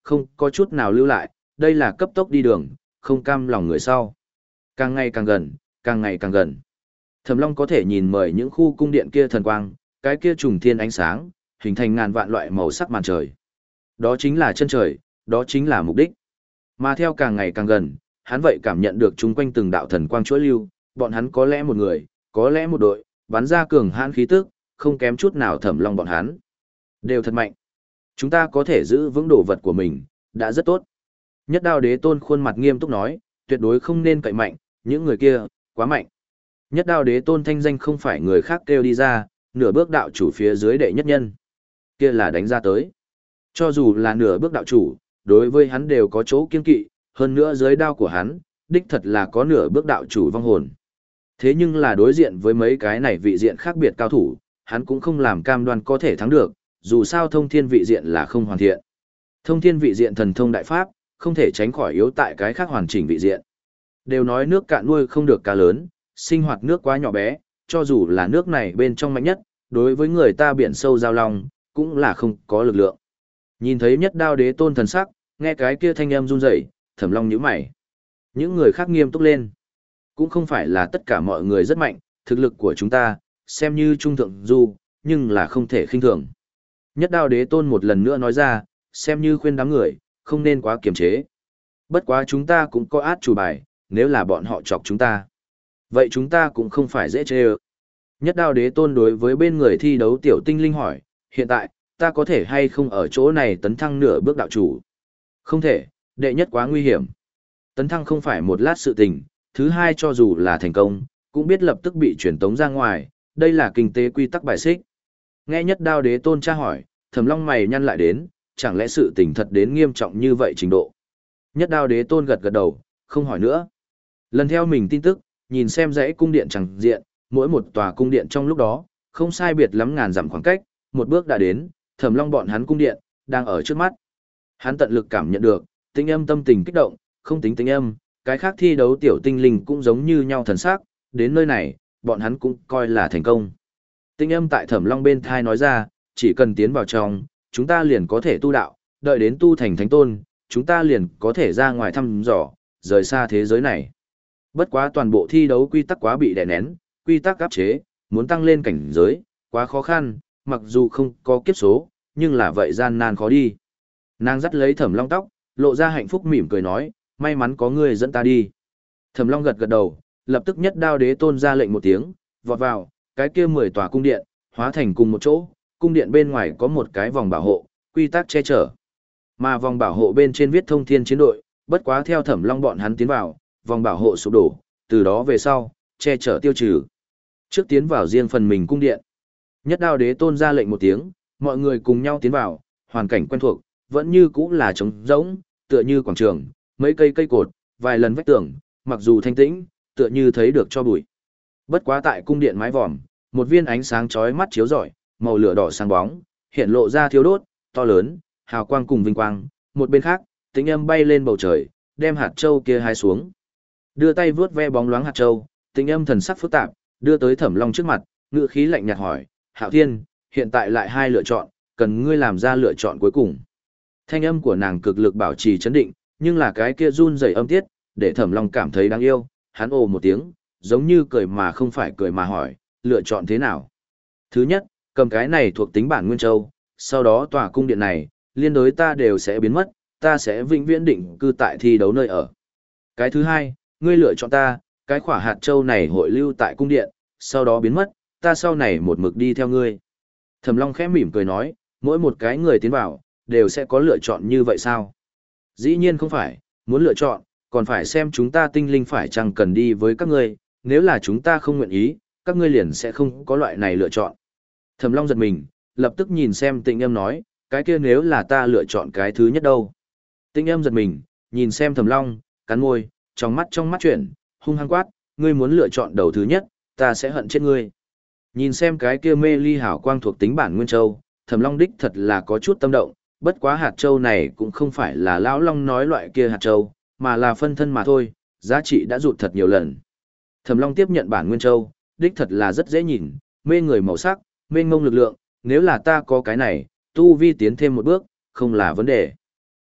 không có chút nào lưu lại, đây là cấp tốc đi đường, không cam lòng người sau. Càng ngày càng gần, càng ngày càng gần. Thẩm Long có thể nhìn mời những khu cung điện kia thần quang, cái kia trùng thiên ánh sáng, hình thành ngàn vạn loại màu sắc màn trời. Đó chính là chân trời, đó chính là mục đích. Mà theo càng ngày càng gần, hắn vậy cảm nhận được chung quanh từng đạo thần quang chuỗi lưu, bọn hắn có lẽ một người, có lẽ một đội, bắn ra cường hãn khí tức, không kém chút nào Thẩm Long bọn hắn. Đều thật mạnh. Chúng ta có thể giữ vững đồ vật của mình, đã rất tốt. Nhất Đao Đế Tôn khuôn mặt nghiêm túc nói, tuyệt đối không nên cậy mạnh, những người kia, quá mạnh. Nhất Đao Đế Tôn thanh danh không phải người khác kêu đi ra, nửa bước đạo chủ phía dưới đệ nhất nhân. Kia là đánh ra tới. Cho dù là nửa bước đạo chủ, đối với hắn đều có chỗ kiên kỵ, hơn nữa dưới đao của hắn, đích thật là có nửa bước đạo chủ vong hồn. Thế nhưng là đối diện với mấy cái này vị diện khác biệt cao thủ, hắn cũng không làm cam đoan có thể thắng được, dù sao thông thiên vị diện là không hoàn thiện. Thông thiên vị diện thần thông đại pháp, không thể tránh khỏi yếu tại cái khác hoàn chỉnh vị diện. Đều nói nước cạn nuôi không được cá lớn, sinh hoạt nước quá nhỏ bé, cho dù là nước này bên trong mạnh nhất, đối với người ta biển sâu giao long, cũng là không có lực lượng. Nhìn thấy Nhất Đao Đế Tôn thần sắc, nghe cái kia thanh âm run rẩy, Thẩm Long nhíu mày. Những người khác nghiêm túc lên. Cũng không phải là tất cả mọi người rất mạnh, thực lực của chúng ta, xem như trung thượng du, nhưng là không thể khinh thường. Nhất Đao Đế Tôn một lần nữa nói ra, xem như khuyên đám người, không nên quá kiềm chế. Bất quá chúng ta cũng có át chủ bài, nếu là bọn họ chọc chúng ta. Vậy chúng ta cũng không phải dễ chê ơ. Nhất Đao Đế Tôn đối với bên người thi đấu tiểu tinh linh hỏi, hiện tại, ta có thể hay không ở chỗ này tấn thăng nửa bước đạo chủ? Không thể, đệ nhất quá nguy hiểm. Tấn thăng không phải một lát sự tình, thứ hai cho dù là thành công, cũng biết lập tức bị chuyển tống ra ngoài, đây là kinh tế quy tắc bài xích. Nghe Nhất Đao Đế Tôn tra hỏi, Thẩm Long mày nhăn lại đến, chẳng lẽ sự tình thật đến nghiêm trọng như vậy trình độ. Nhất Đao Đế Tôn gật gật đầu, không hỏi nữa. Lần theo mình tin tức, nhìn xem dãy cung điện chẳng diện, mỗi một tòa cung điện trong lúc đó, không sai biệt lắm ngàn dặm khoảng cách, một bước đã đến, Thẩm Long bọn hắn cung điện, đang ở trước mắt. Hắn tận lực cảm nhận được, tinh âm tâm tình kích động, không tính tinh âm, cái khác thi đấu tiểu tinh linh cũng giống như nhau thần sắc, đến nơi này, bọn hắn cũng coi là thành công. Tinh âm tại Thẩm Long bên thai nói ra, chỉ cần tiến vào trong, chúng ta liền có thể tu đạo, đợi đến tu thành thánh tôn, chúng ta liền có thể ra ngoài thăm dò, rời xa thế giới này. Bất quá toàn bộ thi đấu quy tắc quá bị đè nén, quy tắc áp chế, muốn tăng lên cảnh giới, quá khó khăn, mặc dù không có kiếp số, nhưng là vậy gian nan khó đi. Nàng dắt lấy Thẩm Long tóc, lộ ra hạnh phúc mỉm cười nói, may mắn có ngươi dẫn ta đi. Thẩm Long gật gật đầu, lập tức Nhất Đao Đế Tôn ra lệnh một tiếng, vọt vào, cái kia mười tòa cung điện, hóa thành cùng một chỗ, cung điện bên ngoài có một cái vòng bảo hộ, quy tắc che chở. Mà vòng bảo hộ bên trên viết thông thiên chiến đội, bất quá theo Thẩm Long bọn hắn tiến vào, vòng bảo hộ sụp đổ, từ đó về sau, che chở tiêu trừ. Trước tiến vào riêng phần mình cung điện. Nhất Đao Đế Tôn ra lệnh một tiếng, mọi người cùng nhau tiến vào, hoàn cảnh quen thuộc, vẫn như cũ là trống rỗng, tựa như quảng trường, mấy cây cây cột, vài lần vách tường, mặc dù thanh tĩnh, tựa như thấy được cho bụi. Bất quá tại cung điện mái vòm, một viên ánh sáng chói mắt chiếu rọi, màu lửa đỏ sáng bóng, hiện lộ ra thiếu đốt, to lớn, hào quang cùng vinh quang, một bên khác, tĩnh âm bay lên bầu trời, đem hạt châu kia hái xuống. Đưa tay vướt ve bóng loáng hạt châu, tĩnh âm thần sắc phức tạp, đưa tới Thẩm Long trước mặt, ngữ khí lạnh nhạt hỏi, Hạo Thiên, hiện tại lại hai lựa chọn, cần ngươi làm ra lựa chọn cuối cùng. Thanh âm của nàng cực lực bảo trì chấn định, nhưng là cái kia run rẩy âm tiết, để Thẩm Long cảm thấy đáng yêu, hắn ồ một tiếng, giống như cười mà không phải cười mà hỏi, lựa chọn thế nào? Thứ nhất, cầm cái này thuộc tính bản Nguyên Châu, sau đó tòa cung điện này, liên đối ta đều sẽ biến mất, ta sẽ vĩnh viễn định cư tại thi đấu nơi ở. Cái thứ hai, ngươi lựa chọn ta, cái khỏa hạt châu này hội lưu tại cung điện, sau đó biến mất, ta sau này một mực đi theo ngươi. Thẩm Long khẽ mỉm cười nói, mỗi một cái người tiến vào, đều sẽ có lựa chọn như vậy sao? Dĩ nhiên không phải, muốn lựa chọn, còn phải xem chúng ta tinh linh phải chăng cần đi với các ngươi, nếu là chúng ta không nguyện ý, các ngươi liền sẽ không có loại này lựa chọn. Thẩm Long giật mình, lập tức nhìn xem Tĩnh Âm nói, cái kia nếu là ta lựa chọn cái thứ nhất đâu? Tĩnh Âm giật mình, nhìn xem Thẩm Long, cắn môi, trong mắt trong mắt chuyển, hung hăng quát, ngươi muốn lựa chọn đầu thứ nhất, ta sẽ hận chết ngươi. Nhìn xem cái kia mê ly hảo quang thuộc tính bản Nguyên Châu, Thẩm Long đích thật là có chút tâm động, bất quá hạt châu này cũng không phải là lão long nói loại kia hạt châu, mà là phân thân mà thôi, giá trị đã rụt thật nhiều lần. Thẩm Long tiếp nhận bản Nguyên Châu, đích thật là rất dễ nhìn, mê người màu sắc, mênh mông lực lượng, nếu là ta có cái này, tu vi tiến thêm một bước, không là vấn đề.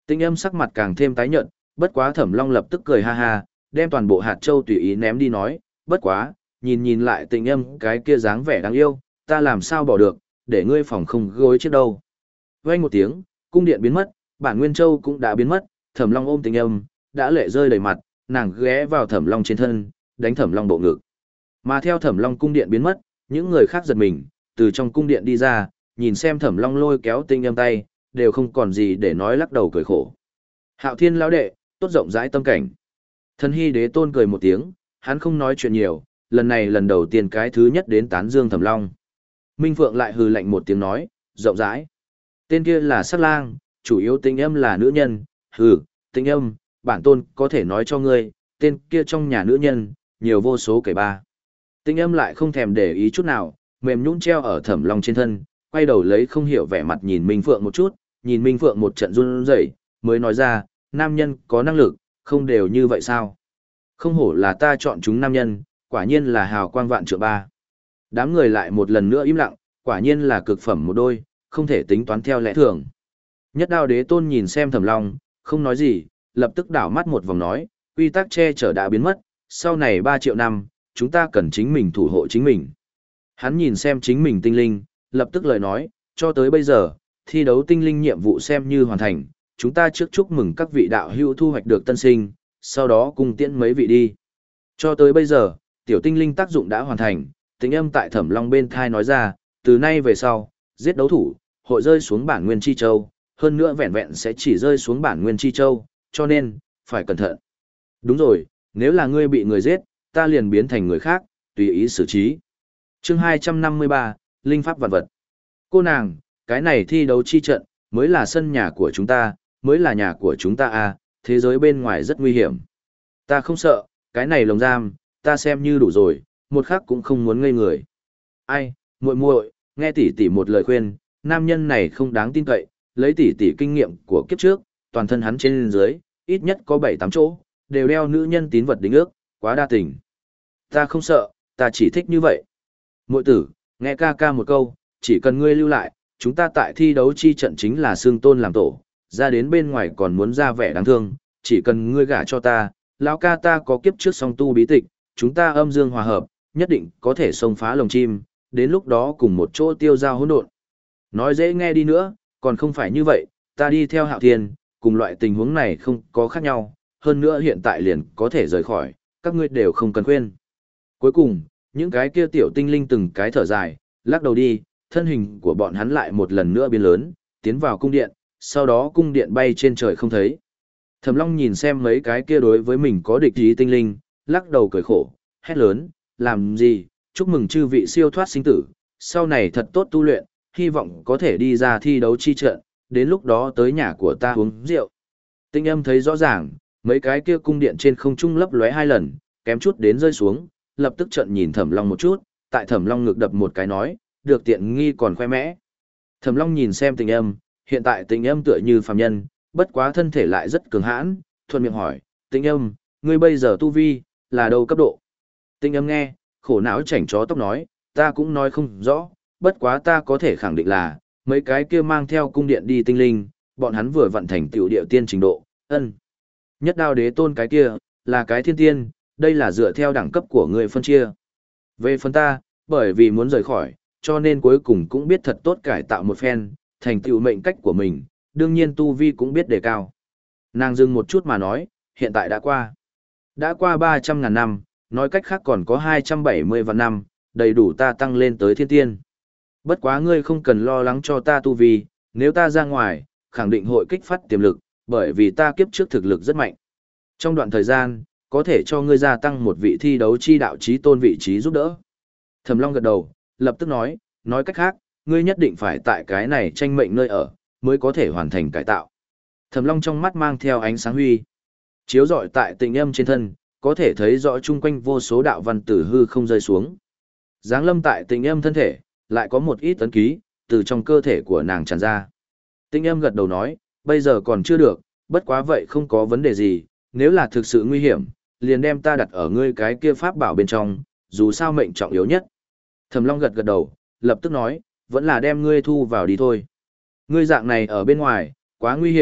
Tinh âm sắc mặt càng thêm tái nhợt, bất quá Thẩm Long lập tức cười ha ha, đem toàn bộ hạt châu tùy ý ném đi nói, bất quá, nhìn nhìn lại Tinh âm cái kia dáng vẻ đáng yêu, ta làm sao bỏ được, để ngươi phòng không gối trước đâu. Vang một tiếng, cung điện biến mất, bản Nguyên Châu cũng đã biến mất, Thẩm Long ôm Tinh âm, đã lệ rơi đầy mặt, nàng ghé vào Thẩm Long trên thân, đánh Thẩm Long bộ ngực. Mà theo Thẩm Long cung điện biến mất, những người khác giật mình, từ trong cung điện đi ra, nhìn xem Thẩm Long lôi kéo Tinh âm tay, đều không còn gì để nói, lắc đầu cười khổ. Hạo Thiên lão đệ, tốt rộng rãi tâm cảnh. Thần Hy Đế Tôn cười một tiếng, hắn không nói chuyện nhiều, lần này lần đầu tiên cái thứ nhất đến tán dương Thẩm Long. Minh Phượng lại hừ lạnh một tiếng nói, rộng rãi. Tên kia là Sắc Lang, chủ yếu Tinh âm là nữ nhân, hừ, Tinh âm, bản tôn có thể nói cho ngươi, tên kia trong nhà nữ nhân, nhiều vô số kể ba. Tinh âm lại không thèm để ý chút nào, mềm nhũn treo ở Thẩm Long trên thân, quay đầu lấy không hiểu vẻ mặt nhìn Minh Phượng một chút, nhìn Minh Phượng một trận run rẩy, mới nói ra, nam nhân có năng lực, không đều như vậy sao? Không hổ là ta chọn chúng nam nhân, quả nhiên là hào quang vạn trượng ba. Đám người lại một lần nữa im lặng, quả nhiên là cực phẩm một đôi, không thể tính toán theo lẽ thường. Nhất Đao Đế Tôn nhìn xem Thẩm Long, không nói gì, lập tức đảo mắt một vòng nói, quy tắc che chở đã biến mất, sau này ba triệu năm, chúng ta cần chính mình thủ hộ chính mình. Hắn nhìn xem chính mình tinh linh, lập tức lời nói, cho tới bây giờ, thi đấu tinh linh nhiệm vụ xem như hoàn thành, chúng ta trước chúc mừng các vị đạo hữu thu hoạch được tân sinh, sau đó cùng tiễn mấy vị đi. Cho tới bây giờ, tiểu tinh linh tác dụng đã hoàn thành, Tinh âm tại Thẩm Long bên thai nói ra, từ nay về sau, giết đấu thủ, hội rơi xuống bản Nguyên Chi Châu, hơn nữa vẹn vẹn sẽ chỉ rơi xuống bản Nguyên Chi Châu, cho nên, phải cẩn thận. Đúng rồi, nếu là ngươi bị người giết, ta liền biến thành người khác, tùy ý xử trí. Chương hai trăm năm mươi ba, Linh Pháp Vạn Vật. Cô nàng, cái này thi đấu chi trận, mới là sân nhà của chúng ta, mới là nhà của chúng ta à, thế giới bên ngoài rất nguy hiểm. Ta không sợ, cái này lồng giam, ta xem như đủ rồi, một khắc cũng không muốn ngây người. Ai, muội muội, nghe tỷ tỷ một lời khuyên, nam nhân này không đáng tin cậy, lấy tỷ tỷ kinh nghiệm của kiếp trước, toàn thân hắn trên dưới, ít nhất có bảy tám chỗ, đều đeo nữ nhân tín vật đính ước, quá đa tình. Ta không sợ, ta chỉ thích như vậy. Muội tử, nghe ca ca một câu, chỉ cần ngươi lưu lại, chúng ta tại thi đấu chi trận chính là xương tôn làm tổ, ra đến bên ngoài còn muốn ra vẻ đáng thương, chỉ cần ngươi gả cho ta, lão ca ta có kiếp trước song tu bí tịch, chúng ta âm dương hòa hợp, nhất định có thể xông phá lồng chim, đến lúc đó cùng một chỗ tiêu giao hỗn độn. Nói dễ nghe đi nữa, còn không phải như vậy, ta đi theo Hạo Thiên, cùng loại tình huống này không có khác nhau, hơn nữa hiện tại liền có thể rời khỏi, các ngươi đều không cần khuyên. Cuối cùng, những cái kia tiểu tinh linh từng cái thở dài, lắc đầu đi, thân hình của bọn hắn lại một lần nữa biến lớn, tiến vào cung điện, sau đó cung điện bay trên trời không thấy. Thẩm Long nhìn xem mấy cái kia đối với mình có địch ý tinh linh, lắc đầu cười khổ, hét lớn, làm gì, chúc mừng chư vị siêu thoát sinh tử, sau này thật tốt tu luyện, hy vọng có thể đi ra thi đấu chi trận, đến lúc đó tới nhà của ta uống rượu. Tinh âm thấy rõ ràng, mấy cái kia cung điện trên không trung lấp lóe hai lần, kém chút đến rơi xuống, lập tức trợn nhìn Thẩm Long một chút, tại Thẩm Long ngực đập một cái nói, được tiện nghi còn khoe mẽ. Thẩm Long nhìn xem Tinh âm, hiện tại Tinh âm tựa như phàm nhân, bất quá thân thể lại rất cường hãn, thuận miệng hỏi, Tinh âm, ngươi bây giờ tu vi, là đâu cấp độ? Tinh âm nghe, khổ não chảnh chó tóc nói, ta cũng nói không rõ, bất quá ta có thể khẳng định là, mấy cái kia mang theo cung điện đi tinh linh, bọn hắn vừa vận thành tiểu địa tiên trình độ, ân. Nhất Đao Đế Tôn cái kia, là cái thiên tiên, đây là dựa theo đẳng cấp của người phân chia. Về phần ta, bởi vì muốn rời khỏi, cho nên cuối cùng cũng biết thật tốt cải tạo một phen, thành tựu mệnh cách của mình, đương nhiên tu vi cũng biết đề cao. Nàng dừng một chút mà nói, hiện tại đã qua. Đã qua ba trăm ngàn năm, nói cách khác còn có hai trăm bảy mươi vạn năm, đầy đủ ta tăng lên tới thiên tiên. Bất quá ngươi không cần lo lắng cho ta tu vi, nếu ta ra ngoài, khẳng định hội kích phát tiềm lực, bởi vì ta kiếp trước thực lực rất mạnh. Trong đoạn thời gian, có thể cho ngươi gia tăng một vị thi đấu chi đạo chí tôn vị trí giúp đỡ. Thẩm Long gật đầu, lập tức nói, nói cách khác, ngươi nhất định phải tại cái này tranh mệnh nơi ở, mới có thể hoàn thành cải tạo. Thẩm Long trong mắt mang theo ánh sáng huy, chiếu rọi tại Tịnh Âm trên thân, có thể thấy rõ chung quanh vô số đạo văn tử hư không rơi xuống. Giáng lâm tại Tịnh Âm thân thể, lại có một ít ấn ký từ trong cơ thể của nàng tràn ra. Tịnh Âm gật đầu nói, bây giờ còn chưa được, bất quá vậy không có vấn đề gì, nếu là thực sự nguy hiểm, liền đem ta đặt ở ngươi cái kia pháp bảo bên trong, dù sao mệnh trọng yếu nhất. Thẩm Long gật gật đầu, lập tức nói, vẫn là đem ngươi thu vào đi thôi. Ngươi dạng này ở bên ngoài, quá nguy hiểm,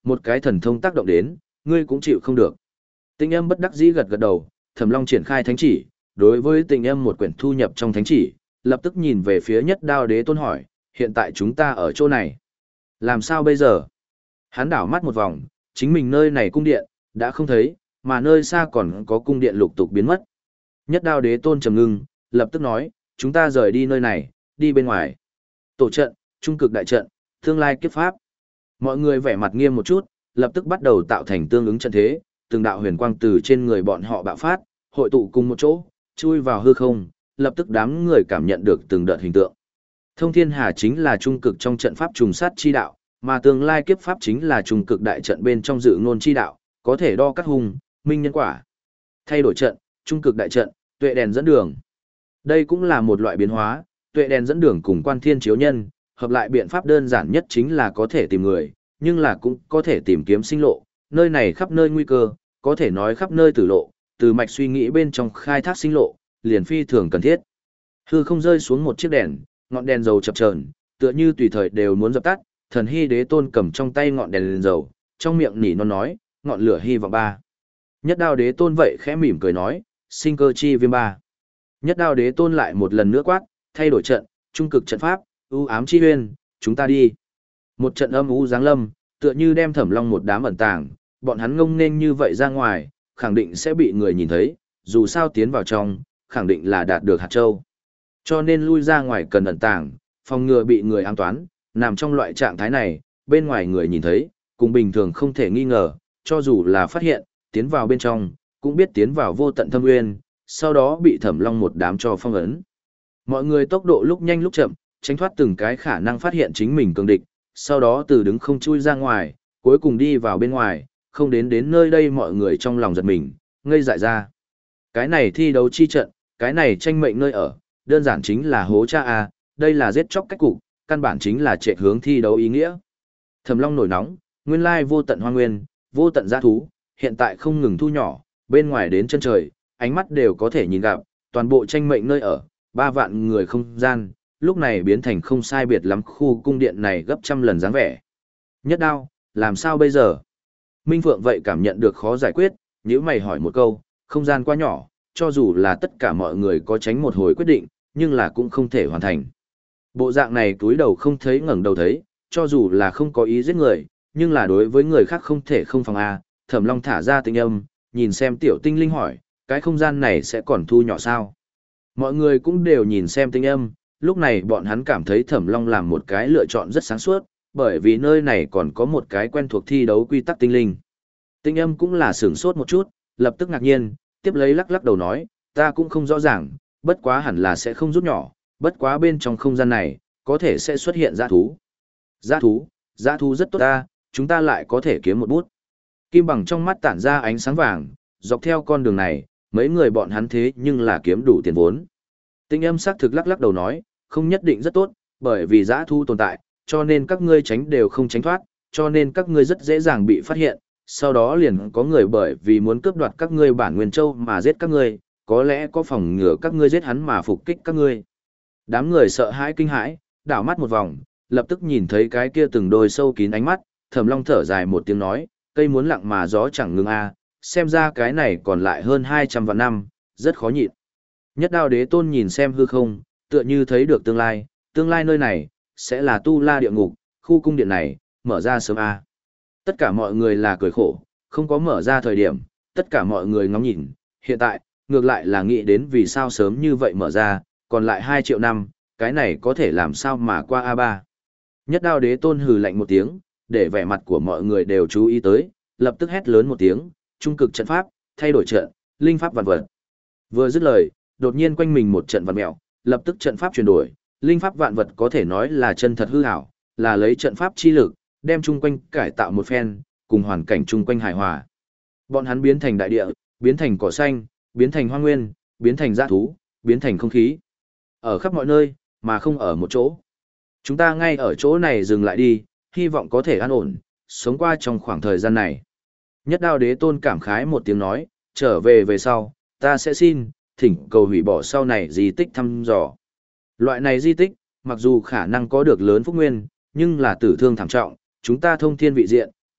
một cái thần thông tác động đến, ngươi cũng chịu không được. Tĩnh Âm bất đắc dĩ gật gật đầu, Thẩm Long triển khai thánh chỉ, đối với Tĩnh Âm một quyển thu nhập trong thánh chỉ, lập tức nhìn về phía Nhất Đao Đế Tôn hỏi, hiện tại chúng ta ở chỗ này. Làm sao bây giờ? Hắn đảo mắt một vòng, chính mình nơi này cung điện, đã không thấy, mà nơi xa còn có cung điện lục tục biến mất. Nhất Đao Đế Tôn trầm ngưng, lập tức nói, chúng ta rời đi nơi này, đi bên ngoài. Tổ trận, trung cực đại trận, tương lai kiếp pháp. Mọi người vẻ mặt nghiêm một chút, lập tức bắt đầu tạo thành tương ứng trận thế, từng đạo huyền quang từ trên người bọn họ bạo phát, hội tụ cùng một chỗ, chui vào hư không, lập tức đám người cảm nhận được từng đợt hình tượng. Thông Thiên Hà chính là trung cực trong trận pháp trùng sát chi đạo, mà tương lai kiếp pháp chính là trung cực đại trận bên trong dự ngôn chi đạo, có thể đo cắt hung, minh nhân quả. Thay đổi trận, trung cực đại trận, tuệ đèn dẫn đường. Đây cũng là một loại biến hóa, tuệ đèn dẫn đường cùng quan thiên chiếu nhân, hợp lại biện pháp đơn giản nhất chính là có thể tìm người, nhưng là cũng có thể tìm kiếm sinh lộ, nơi này khắp nơi nguy cơ, có thể nói khắp nơi tử lộ, từ mạch suy nghĩ bên trong khai thác sinh lộ, liền phi thường cần thiết. Hư không rơi xuống một chiếc đèn, ngọn đèn dầu chập chờn, tựa như tùy thời đều muốn dập tắt, Thần Hy Đế Tôn cầm trong tay ngọn đèn, đèn dầu, trong miệng nỉ non nói, ngọn lửa hy vọng ba. Nhất Đao Đế Tôn vậy khẽ mỉm cười nói, sinh cơ chi viêm ba. Nhất Đao Đế Tôn lại một lần nữa quát, thay đổi trận, trung cực trận pháp, u ám chi huyên, chúng ta đi. Một trận âm u giáng lâm, tựa như đem Thẩm Long một đám ẩn tàng, bọn hắn ngông nên như vậy ra ngoài, khẳng định sẽ bị người nhìn thấy, dù sao tiến vào trong, khẳng định là đạt được hạt châu. Cho nên lui ra ngoài cần ẩn tàng, phòng ngừa bị người ám toán, nằm trong loại trạng thái này, bên ngoài người nhìn thấy, cùng bình thường không thể nghi ngờ, cho dù là phát hiện, tiến vào bên trong, cũng biết tiến vào vô tận thâm nguyên, sau đó bị Thẩm Long một đám cho phong ấn. Mọi người tốc độ lúc nhanh lúc chậm, tránh thoát từng cái khả năng phát hiện chính mình cường địch, sau đó từ đứng không chui ra ngoài, cuối cùng đi vào bên ngoài, không đến đến nơi đây mọi người trong lòng giật mình, ngây dại ra. Cái này thi đấu chi trận, cái này tranh mệnh nơi ở, đơn giản chính là hố cha a, đây là giết chóc cách cục, căn bản chính là trệ hướng thi đấu ý nghĩa. Thẩm Long nổi nóng, nguyên lai vô tận hoang nguyên, vô tận dã thú, hiện tại không ngừng thu nhỏ, bên ngoài đến chân trời, ánh mắt đều có thể nhìn gặp, toàn bộ tranh mệnh nơi ở, ba vạn người không gian, lúc này biến thành không sai biệt lắm khu cung điện này gấp trăm lần dáng vẻ. Nhất Đao, làm sao bây giờ? Minh Phượng vậy cảm nhận được khó giải quyết, nếu mày hỏi một câu, không gian quá nhỏ, cho dù là tất cả mọi người có tránh một hồi quyết định, nhưng là cũng không thể hoàn thành. Bộ dạng này túi đầu không thấy ngẩng đầu thấy, cho dù là không có ý giết người, nhưng là đối với người khác không thể không phòng a. Thẩm Long thả ra tinh âm, nhìn xem tiểu tinh linh hỏi, cái không gian này sẽ còn thu nhỏ sao? Mọi người cũng đều nhìn xem tinh âm, lúc này bọn hắn cảm thấy Thẩm Long làm một cái lựa chọn rất sáng suốt, bởi vì nơi này còn có một cái quen thuộc thi đấu quy tắc tinh linh. Tinh âm cũng là sửng sốt một chút, lập tức ngạc nhiên, tiếp lấy lắc lắc đầu nói, ta cũng không rõ ràng, bất quá hẳn là sẽ không rút nhỏ, bất quá bên trong không gian này, có thể sẽ xuất hiện dã thú. Dã thú, dã thú rất tốt ta, chúng ta lại có thể kiếm một bút. Kim Bằng trong mắt tản ra ánh sáng vàng, dọc theo con đường này, mấy người bọn hắn thế nhưng là kiếm đủ tiền vốn. Tinh âm sắc thực lắc lắc đầu nói, không nhất định rất tốt, bởi vì dã thú tồn tại, cho nên các ngươi tránh đều không tránh thoát, cho nên các ngươi rất dễ dàng bị phát hiện, sau đó liền có người bởi vì muốn cướp đoạt các ngươi bản nguyên châu mà giết các ngươi, có lẽ có phòng ngừa các ngươi giết hắn mà phục kích các ngươi. Đám người sợ hãi kinh hãi, đảo mắt một vòng, lập tức nhìn thấy cái kia từng đôi sâu kín ánh mắt, Thẩm Long thở dài một tiếng nói, cây muốn lặng mà gió chẳng ngừng a, xem ra cái này còn lại hơn hai trăm vạn năm, rất khó nhịn. Nhất Đao Đế Tôn nhìn xem hư không, tựa như thấy được tương lai, tương lai nơi này sẽ là tu la địa ngục, khu cung điện này mở ra sớm a. Tất cả mọi người là cười khổ, không có mở ra thời điểm, tất cả mọi người ngóng nhìn, hiện tại, ngược lại là nghĩ đến vì sao sớm như vậy mở ra, còn lại hai triệu năm, cái này có thể làm sao mà qua a ba. Nhất Đao Đế Tôn hừ lạnh một tiếng, để vẻ mặt của mọi người đều chú ý tới, lập tức hét lớn một tiếng, trung cực trận pháp, thay đổi trận, linh pháp vạn vật. Vừa dứt lời, đột nhiên quanh mình một trận vạn mèo, lập tức trận pháp chuyển đổi, linh pháp vạn vật có thể nói là chân thật hư ảo, là lấy trận pháp chi lực, đem chung quanh cải tạo một phen, cùng hoàn cảnh chung quanh hài hòa. Bọn hắn biến thành đại địa, biến thành cỏ xanh, biến thành hoang nguyên, biến thành dã thú, biến thành không khí. Ở khắp mọi nơi, mà không ở một chỗ. Chúng ta ngay ở chỗ này dừng lại đi, hy vọng có thể an ổn, sống qua trong khoảng thời gian này. Nhất Đao Đế Tôn cảm khái một tiếng nói, trở về về sau, ta sẽ xin, thỉnh cầu hủy bỏ sau này di tích thăm dò. Loại này di tích, mặc dù khả năng có được lớn phúc nguyên, nhưng là tử thương thảm trọng, chúng ta thông thiên vị diện,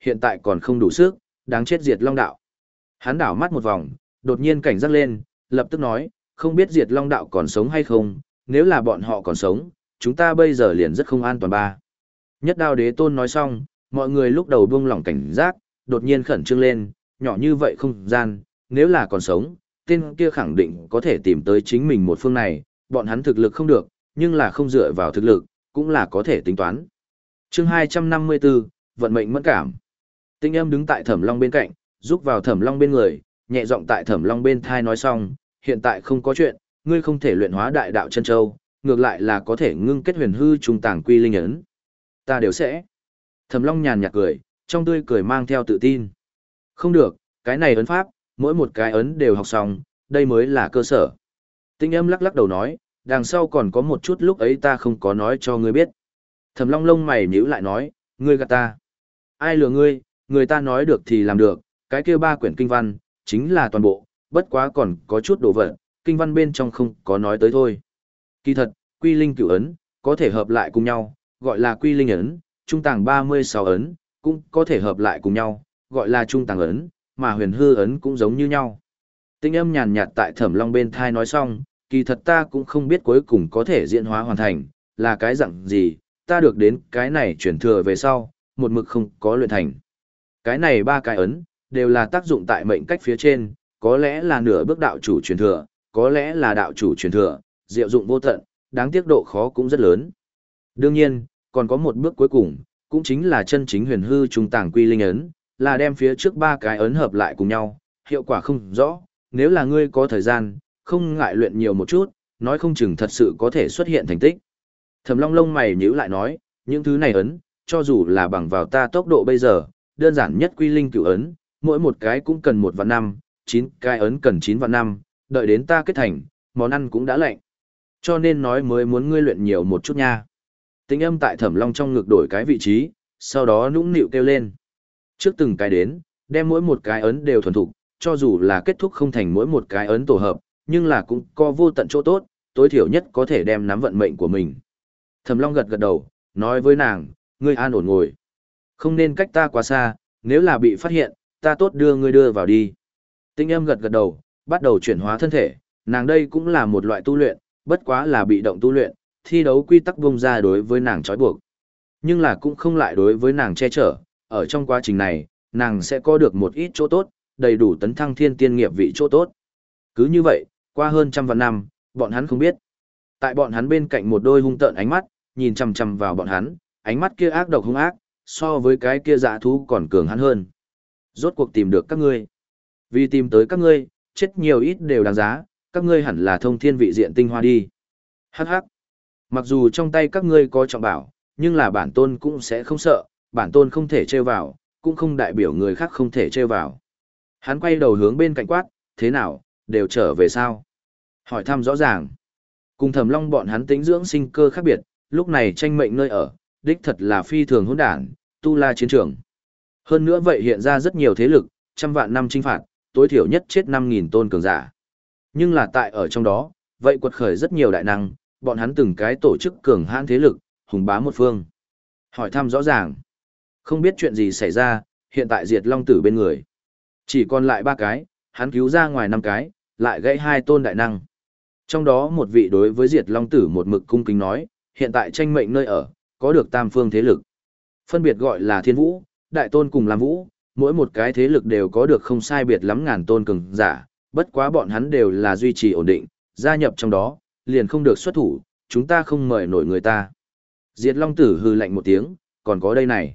hiện tại còn không đủ sức, đáng chết Diệt Long đạo. Hắn đảo mắt một vòng, đột nhiên cảnh giác lên, lập tức nói, không biết Diệt Long đạo còn sống hay không, nếu là bọn họ còn sống, chúng ta bây giờ liền rất không an toàn ba. Nhất Đao Đế Tôn nói xong, mọi người lúc đầu buông lỏng cảnh giác, đột nhiên khẩn trương lên, nhỏ như vậy không gian, nếu là còn sống, tên kia khẳng định có thể tìm tới chính mình một phương này, bọn hắn thực lực không được, nhưng là không dựa vào thực lực, cũng là có thể tính toán. Chương hai trăm năm mươi tư, vận mệnh mẫn cảm. Tinh Âm đứng tại Thẩm Long bên cạnh, giúp vào Thẩm Long bên người, nhẹ giọng tại Thẩm Long bên thai nói xong, hiện tại không có chuyện, ngươi không thể luyện hóa đại đạo chân châu, ngược lại là có thể ngưng kết huyền hư trung tàng quy linh ấn. Ta đều sẽ. Thẩm Long nhàn nhạt cười, trong tươi cười mang theo tự tin. Không được, cái này ấn pháp, mỗi một cái ấn đều học xong, đây mới là cơ sở. Tinh Âm lắc lắc đầu nói, đằng sau còn có một chút lúc ấy ta không có nói cho ngươi biết. Thẩm Long lông mày nhíu lại nói, ngươi gạt ta. Ai lừa ngươi, người ta nói được thì làm được, cái kia ba quyển kinh văn, chính là toàn bộ, bất quá còn có chút đồ vật, kinh văn bên trong không có nói tới thôi. Kỳ thật, quy linh cửu ấn, có thể hợp lại cùng nhau, gọi là quy linh ấn, trung tàng ba mươi sáu ấn, cũng có thể hợp lại cùng nhau, gọi là trung tàng ấn, mà huyền hư ấn cũng giống như nhau. Tinh Âm nhàn nhạt tại Thẩm Long bên thai nói xong, kỳ thật ta cũng không biết cuối cùng có thể diễn hóa hoàn thành, là cái dạng gì, ta được đến cái này chuyển thừa về sau, một mực không có luyện thành. Cái này ba cái ấn, đều là tác dụng tại mệnh cách phía trên, có lẽ là nửa bước đạo chủ truyền thừa, có lẽ là đạo chủ truyền thừa, diệu dụng vô tận, đáng tiếc độ khó cũng rất lớn. Đương nhiên, còn có một bước cuối cùng, cũng chính là chân chính huyền hư trung tàng quy linh ấn, là đem phía trước ba cái ấn hợp lại cùng nhau, hiệu quả không rõ, nếu là ngươi có thời gian, không ngại luyện nhiều một chút, nói không chừng thật sự có thể xuất hiện thành tích. Thẩm Long lông mày nhíu lại nói, những thứ này ấn, cho dù là bằng vào ta tốc độ bây giờ, đơn giản nhất quy linh cửu ấn, mỗi một cái cũng cần một vạn năm, chín cái ấn cần chín vạn năm, đợi đến ta kết thành, món ăn cũng đã lạnh. Cho nên nói mới muốn ngươi luyện nhiều một chút nha. Tinh Âm tại Thẩm Long trong ngực đổi cái vị trí, sau đó nũng nịu kêu lên. Trước từng cái đến, đem mỗi một cái ấn đều thuần thục, cho dù là kết thúc không thành mỗi một cái ấn tổ hợp, nhưng là cũng có vô tận chỗ tốt, tối thiểu nhất có thể đem nắm vận mệnh của mình. Thẩm Long gật gật đầu, nói với nàng, ngươi an ổn ngồi. Không nên cách ta quá xa, nếu là bị phát hiện, ta tốt đưa ngươi đưa vào đi. Tinh Âm gật gật đầu, bắt đầu chuyển hóa thân thể, nàng đây cũng là một loại tu luyện, bất quá là bị động tu luyện, thi đấu quy tắc bung ra đối với nàng trói buộc. Nhưng là cũng không lại đối với nàng che chở, ở trong quá trình này, nàng sẽ có được một ít chỗ tốt, đầy đủ tấn thăng thiên tiên nghiệp vị chỗ tốt. Cứ như vậy, qua hơn trăm vạn năm, bọn hắn không biết. Tại bọn hắn bên cạnh một đôi hung tợn ánh mắt, nhìn chằm chằm vào bọn hắn, ánh mắt kia ác độc hung ác, so với cái kia dã thú còn cường hắn hơn. Rốt cuộc tìm được các ngươi. Vì tìm tới các ngươi, chết nhiều ít đều đáng giá, các ngươi hẳn là thông thiên vị diện tinh hoa đi. Hắc hắc. Mặc dù trong tay các ngươi có trọng bảo, nhưng là bản tôn cũng sẽ không sợ, bản tôn không thể trêu vào, cũng không đại biểu người khác không thể trêu vào. Hắn quay đầu hướng bên cạnh quát, thế nào, đều trở về sao? Hỏi thăm rõ ràng. Cùng Thẩm Long bọn hắn tính dưỡng sinh cơ khác biệt, lúc này tranh mệnh nơi ở, đích thật là phi thường hỗn đản, tu la chiến trường. Hơn nữa vậy hiện ra rất nhiều thế lực, trăm vạn năm chinh phạt, tối thiểu nhất chết năm nghìn tôn cường giả. Nhưng là tại ở trong đó, vậy quật khởi rất nhiều đại năng, bọn hắn từng cái tổ chức cường hãn thế lực, hùng bá một phương. Hỏi thăm rõ ràng. Không biết chuyện gì xảy ra, hiện tại Diệt Long Tử bên người. Chỉ còn lại ba cái, hắn cứu ra ngoài năm cái, lại gãy hai tôn đại năng. Trong đó một vị đối với Diệt Long Tử một mực cung kính nói, hiện tại tranh mệnh nơi ở, có được tam phương thế lực. Phân biệt gọi là Thiên Vũ, Đại Tôn cùng Lam Vũ, mỗi một cái thế lực đều có được không sai biệt lắm ngàn tôn cường giả, bất quá bọn hắn đều là duy trì ổn định, gia nhập trong đó, liền không được xuất thủ, chúng ta không mời nổi người ta. Diệt Long Tử hừ lạnh một tiếng, còn có đây này.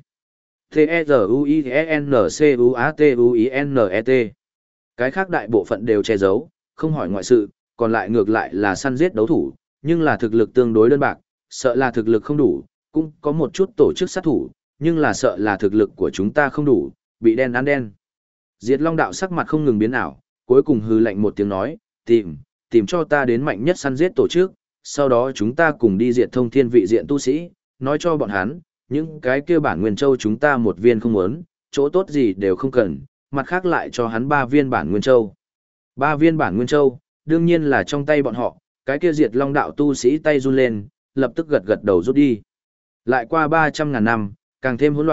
T-E-Z-U-I-N-C-U-A-T-U-I-N-E-T. Cái khác đại bộ phận đều che giấu, không hỏi ngoại sự, còn lại ngược lại là săn giết đấu thủ, nhưng là thực lực tương đối đơn bạc, sợ là thực lực không đủ, cũng có một chút tổ chức sát thủ, nhưng là sợ là thực lực của chúng ta không đủ, bị đen ăn đen. Diệt Long đạo sắc mặt không ngừng biến ảo, cuối cùng hừ lạnh một tiếng nói, tìm, tìm cho ta đến mạnh nhất săn giết tổ chức, sau đó chúng ta cùng đi diệt thông thiên vị diện tu sĩ, nói cho bọn hắn, những cái kia bản nguyên châu chúng ta một viên không muốn, chỗ tốt gì đều không cần, mặt khác lại cho hắn ba viên bản nguyên châu. Ba viên bản nguyên châu, đương nhiên là trong tay bọn họ, cái kia Diệt Long đạo tu sĩ tay run lên, lập tức gật gật đầu rút đi. Lại qua ba trăm ngàn năm, càng thêm hỗn loạn,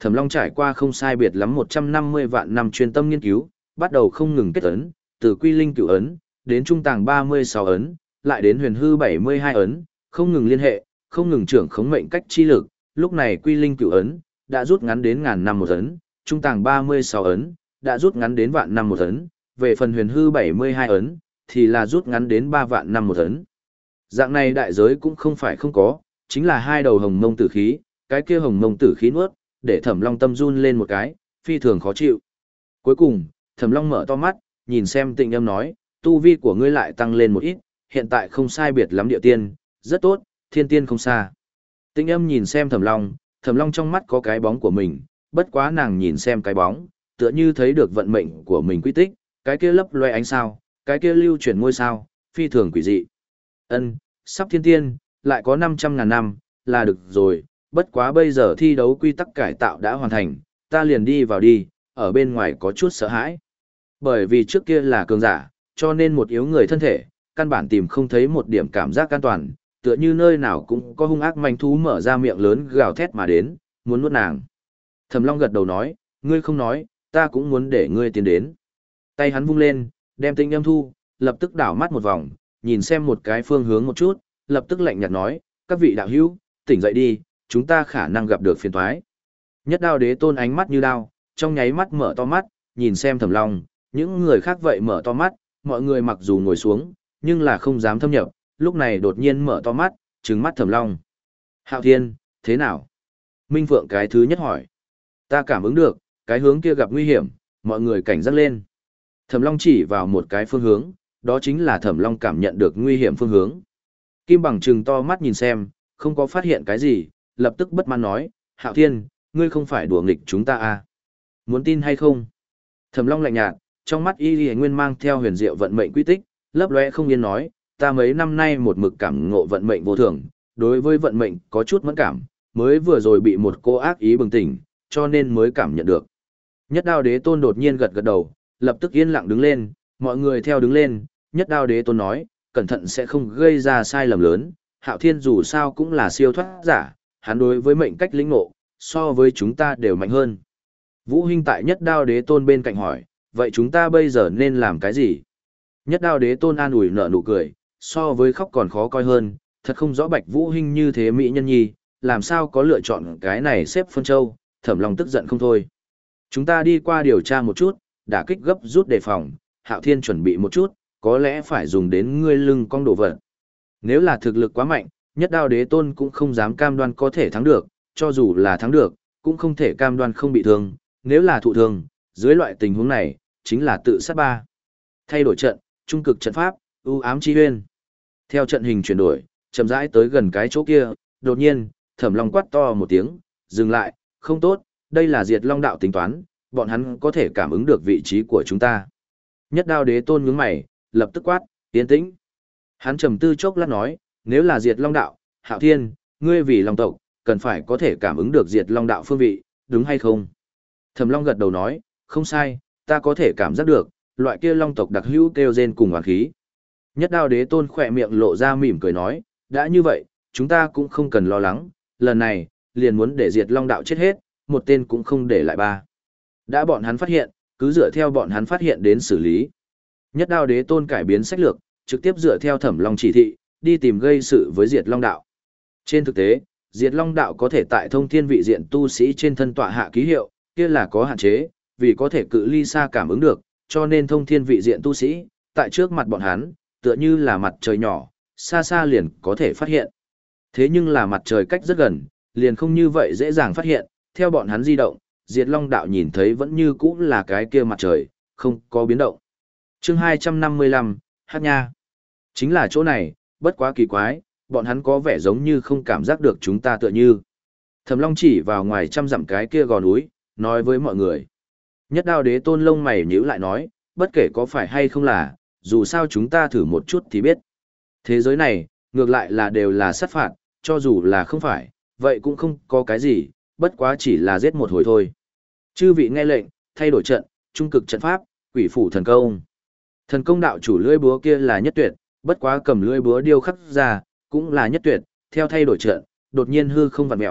Thẩm Long trải qua không sai biệt lắm một trăm năm mươi vạn năm chuyên tâm nghiên cứu, bắt đầu không ngừng kết ấn, từ Quy Linh Cửu ấn, đến Trung Tàng ba mươi sáu ấn, lại đến Huyền Hư bảy mươi hai ấn, không ngừng liên hệ, không ngừng trưởng khống mệnh cách chi lực, lúc này Quy Linh Cửu ấn đã rút ngắn đến ngàn năm một ấn, Trung Tàng ba mươi sáu ấn đã rút ngắn đến vạn năm một ấn, về phần Huyền Hư bảy mươi hai ấn thì là rút ngắn đến ba vạn năm một ấn. Dạng này đại giới cũng không phải không có, chính là hai đầu hồng mông tử khí, cái kia hồng mông tử khí nuốt, để Thẩm Long tâm run lên một cái, phi thường khó chịu. Cuối cùng, Thẩm Long mở to mắt, nhìn xem Tịnh Âm nói, tu vi của ngươi lại tăng lên một ít, hiện tại không sai biệt lắm địa tiên, rất tốt, thiên tiên không xa. Tịnh Âm nhìn xem Thẩm Long, Thẩm Long trong mắt có cái bóng của mình, bất quá nàng nhìn xem cái bóng, tựa như thấy được vận mệnh của mình quy tích, cái kia lấp loe ánh sao, cái kia lưu chuyển ngôi sao, phi thường quỷ dị. Ân, sắp thiên tiên, lại có năm trăm ngàn năm, là được rồi, bất quá bây giờ thi đấu quy tắc cải tạo đã hoàn thành, ta liền đi vào đi, ở bên ngoài có chút sợ hãi. Bởi vì trước kia là cường giả, cho nên một yếu người thân thể, căn bản tìm không thấy một điểm cảm giác an toàn, tựa như nơi nào cũng có hung ác manh thú mở ra miệng lớn gào thét mà đến, muốn nuốt nàng. Thẩm Long gật đầu nói, ngươi không nói, ta cũng muốn để ngươi tiến đến. Tay hắn vung lên, đem Tịnh Âm thu, lập tức đảo mắt một vòng, nhìn xem một cái phương hướng một chút, lập tức lạnh nhạt nói, các vị đạo hữu, tỉnh dậy đi, chúng ta khả năng gặp được phiền toái. Nhất Đao Đế Tôn ánh mắt như đao, trong nháy mắt mở to mắt, nhìn xem Thẩm Long, những người khác vậy mở to mắt, mọi người mặc dù ngồi xuống, nhưng là không dám thâm nhập, lúc này đột nhiên mở to mắt, trừng mắt Thẩm Long. Hạo Thiên, thế nào? Minh Phượng cái thứ nhất hỏi. Ta cảm ứng được, cái hướng kia gặp nguy hiểm, mọi người cảnh giác lên. Thẩm Long chỉ vào một cái phương hướng, đó chính là Thẩm Long cảm nhận được nguy hiểm phương hướng. Kim Bằng trừng to mắt nhìn xem, không có phát hiện cái gì, lập tức bất mãn nói, Hạo Thiên, ngươi không phải đùa nghịch chúng ta à? Muốn tin hay không? Thẩm Long lạnh nhạt, trong mắt y y nguyên mang theo huyền diệu vận mệnh quy tích, lấp lóe không yên nói, ta mấy năm nay một mực cảm ngộ vận mệnh vô thường, đối với vận mệnh có chút mẫn cảm, mới vừa rồi bị một cô ác ý bừng tỉnh, cho nên mới cảm nhận được. Nhất Đao Đế Tôn đột nhiên gật gật đầu, lập tức yên lặng đứng lên, mọi người theo đứng lên, Nhất Đao Đế Tôn nói, cẩn thận sẽ không gây ra sai lầm lớn, Hạo Thiên dù sao cũng là siêu thoát giả, hắn đối với mệnh cách lĩnh ngộ, so với chúng ta đều mạnh hơn. Vũ Hinh tại Nhất Đao Đế Tôn bên cạnh hỏi, vậy chúng ta bây giờ nên làm cái gì? Nhất Đao Đế Tôn an ủi nở nụ cười, so với khóc còn khó coi hơn, thật không rõ Bạch Vũ Hinh như thế mỹ nhân nhi, làm sao có lựa chọn cái này xếp phân châu, Thẩm Long tức giận không thôi. Chúng ta đi qua điều tra một chút, đả kích gấp rút đề phòng, Hạo Thiên chuẩn bị một chút, có lẽ phải dùng đến ngươi lưng cong đồ vật. Nếu là thực lực quá mạnh, Nhất Đao Đế Tôn cũng không dám cam đoan có thể thắng được, cho dù là thắng được, cũng không thể cam đoan không bị thương, nếu là thụ thương, dưới loại tình huống này, chính là tự sát ba. Thay đổi trận, trung cực trận pháp, ưu ám chi huyên. Theo trận hình chuyển đổi, chậm rãi tới gần cái chỗ kia, đột nhiên, Thẩm Long quát to một tiếng, dừng lại, không tốt, đây là Diệt Long đạo tính toán, bọn hắn có thể cảm ứng được vị trí của chúng ta. Nhất Đao Đế Tôn nhướng mày, lập tức quát, yên tĩnh. Hắn trầm tư chốc lát nói, nếu là Diệt Long đạo, Hạo Thiên, ngươi vì Long tộc, cần phải có thể cảm ứng được Diệt Long đạo phương vị, đúng hay không? Thẩm Long gật đầu nói, không sai, ta có thể cảm giác được, loại kia Long tộc đặc hữu kêu rên cùng oán khí. Nhất Đao Đế Tôn khỏe miệng lộ ra mỉm cười nói, đã như vậy, chúng ta cũng không cần lo lắng, lần này, liền muốn để Diệt Long đạo chết hết, một tên cũng không để lại ba. Đã bọn hắn phát hiện, cứ dựa theo bọn hắn phát hiện đến xử lý. Nhất Đao Đế Tôn cải biến sách lược, trực tiếp dựa theo Thẩm Long chỉ thị, đi tìm gây sự với Diệt Long đạo. Trên thực tế, Diệt Long đạo có thể tại thông thiên vị diện tu sĩ trên thân tọa hạ ký hiệu, kia là có hạn chế, vì có thể cự ly xa cảm ứng được, cho nên thông thiên vị diện tu sĩ, tại trước mặt bọn hắn, tựa như là mặt trời nhỏ, xa xa liền có thể phát hiện. Thế nhưng là mặt trời cách rất gần, liền không như vậy dễ dàng phát hiện, theo bọn hắn di động, Diệt Long đạo nhìn thấy vẫn như cũ là cái kia mặt trời, không có biến động. Chương hai trăm năm mươi lăm, Hát Nha. Chính là chỗ này, bất quá kỳ quái, bọn hắn có vẻ giống như không cảm giác được chúng ta tựa như. Thẩm Long chỉ vào ngoài trăm dặm cái kia gò núi, nói với mọi người. Nhất Đao Đế Tôn lông mày nhíu lại nói, bất kể có phải hay không là, dù sao chúng ta thử một chút thì biết. Thế giới này, ngược lại là đều là sát phạt, cho dù là không phải, vậy cũng không có cái gì, bất quá chỉ là giết một hồi thôi. Chư vị nghe lệnh, thay đổi trận, trung cực trận pháp, quỷ phủ thần công. Thần công đạo chủ lưỡi búa kia là nhất tuyệt, bất quá cầm lưỡi búa điêu khắc ra, cũng là nhất tuyệt, theo thay đổi trận, đột nhiên hư không vặn mèo,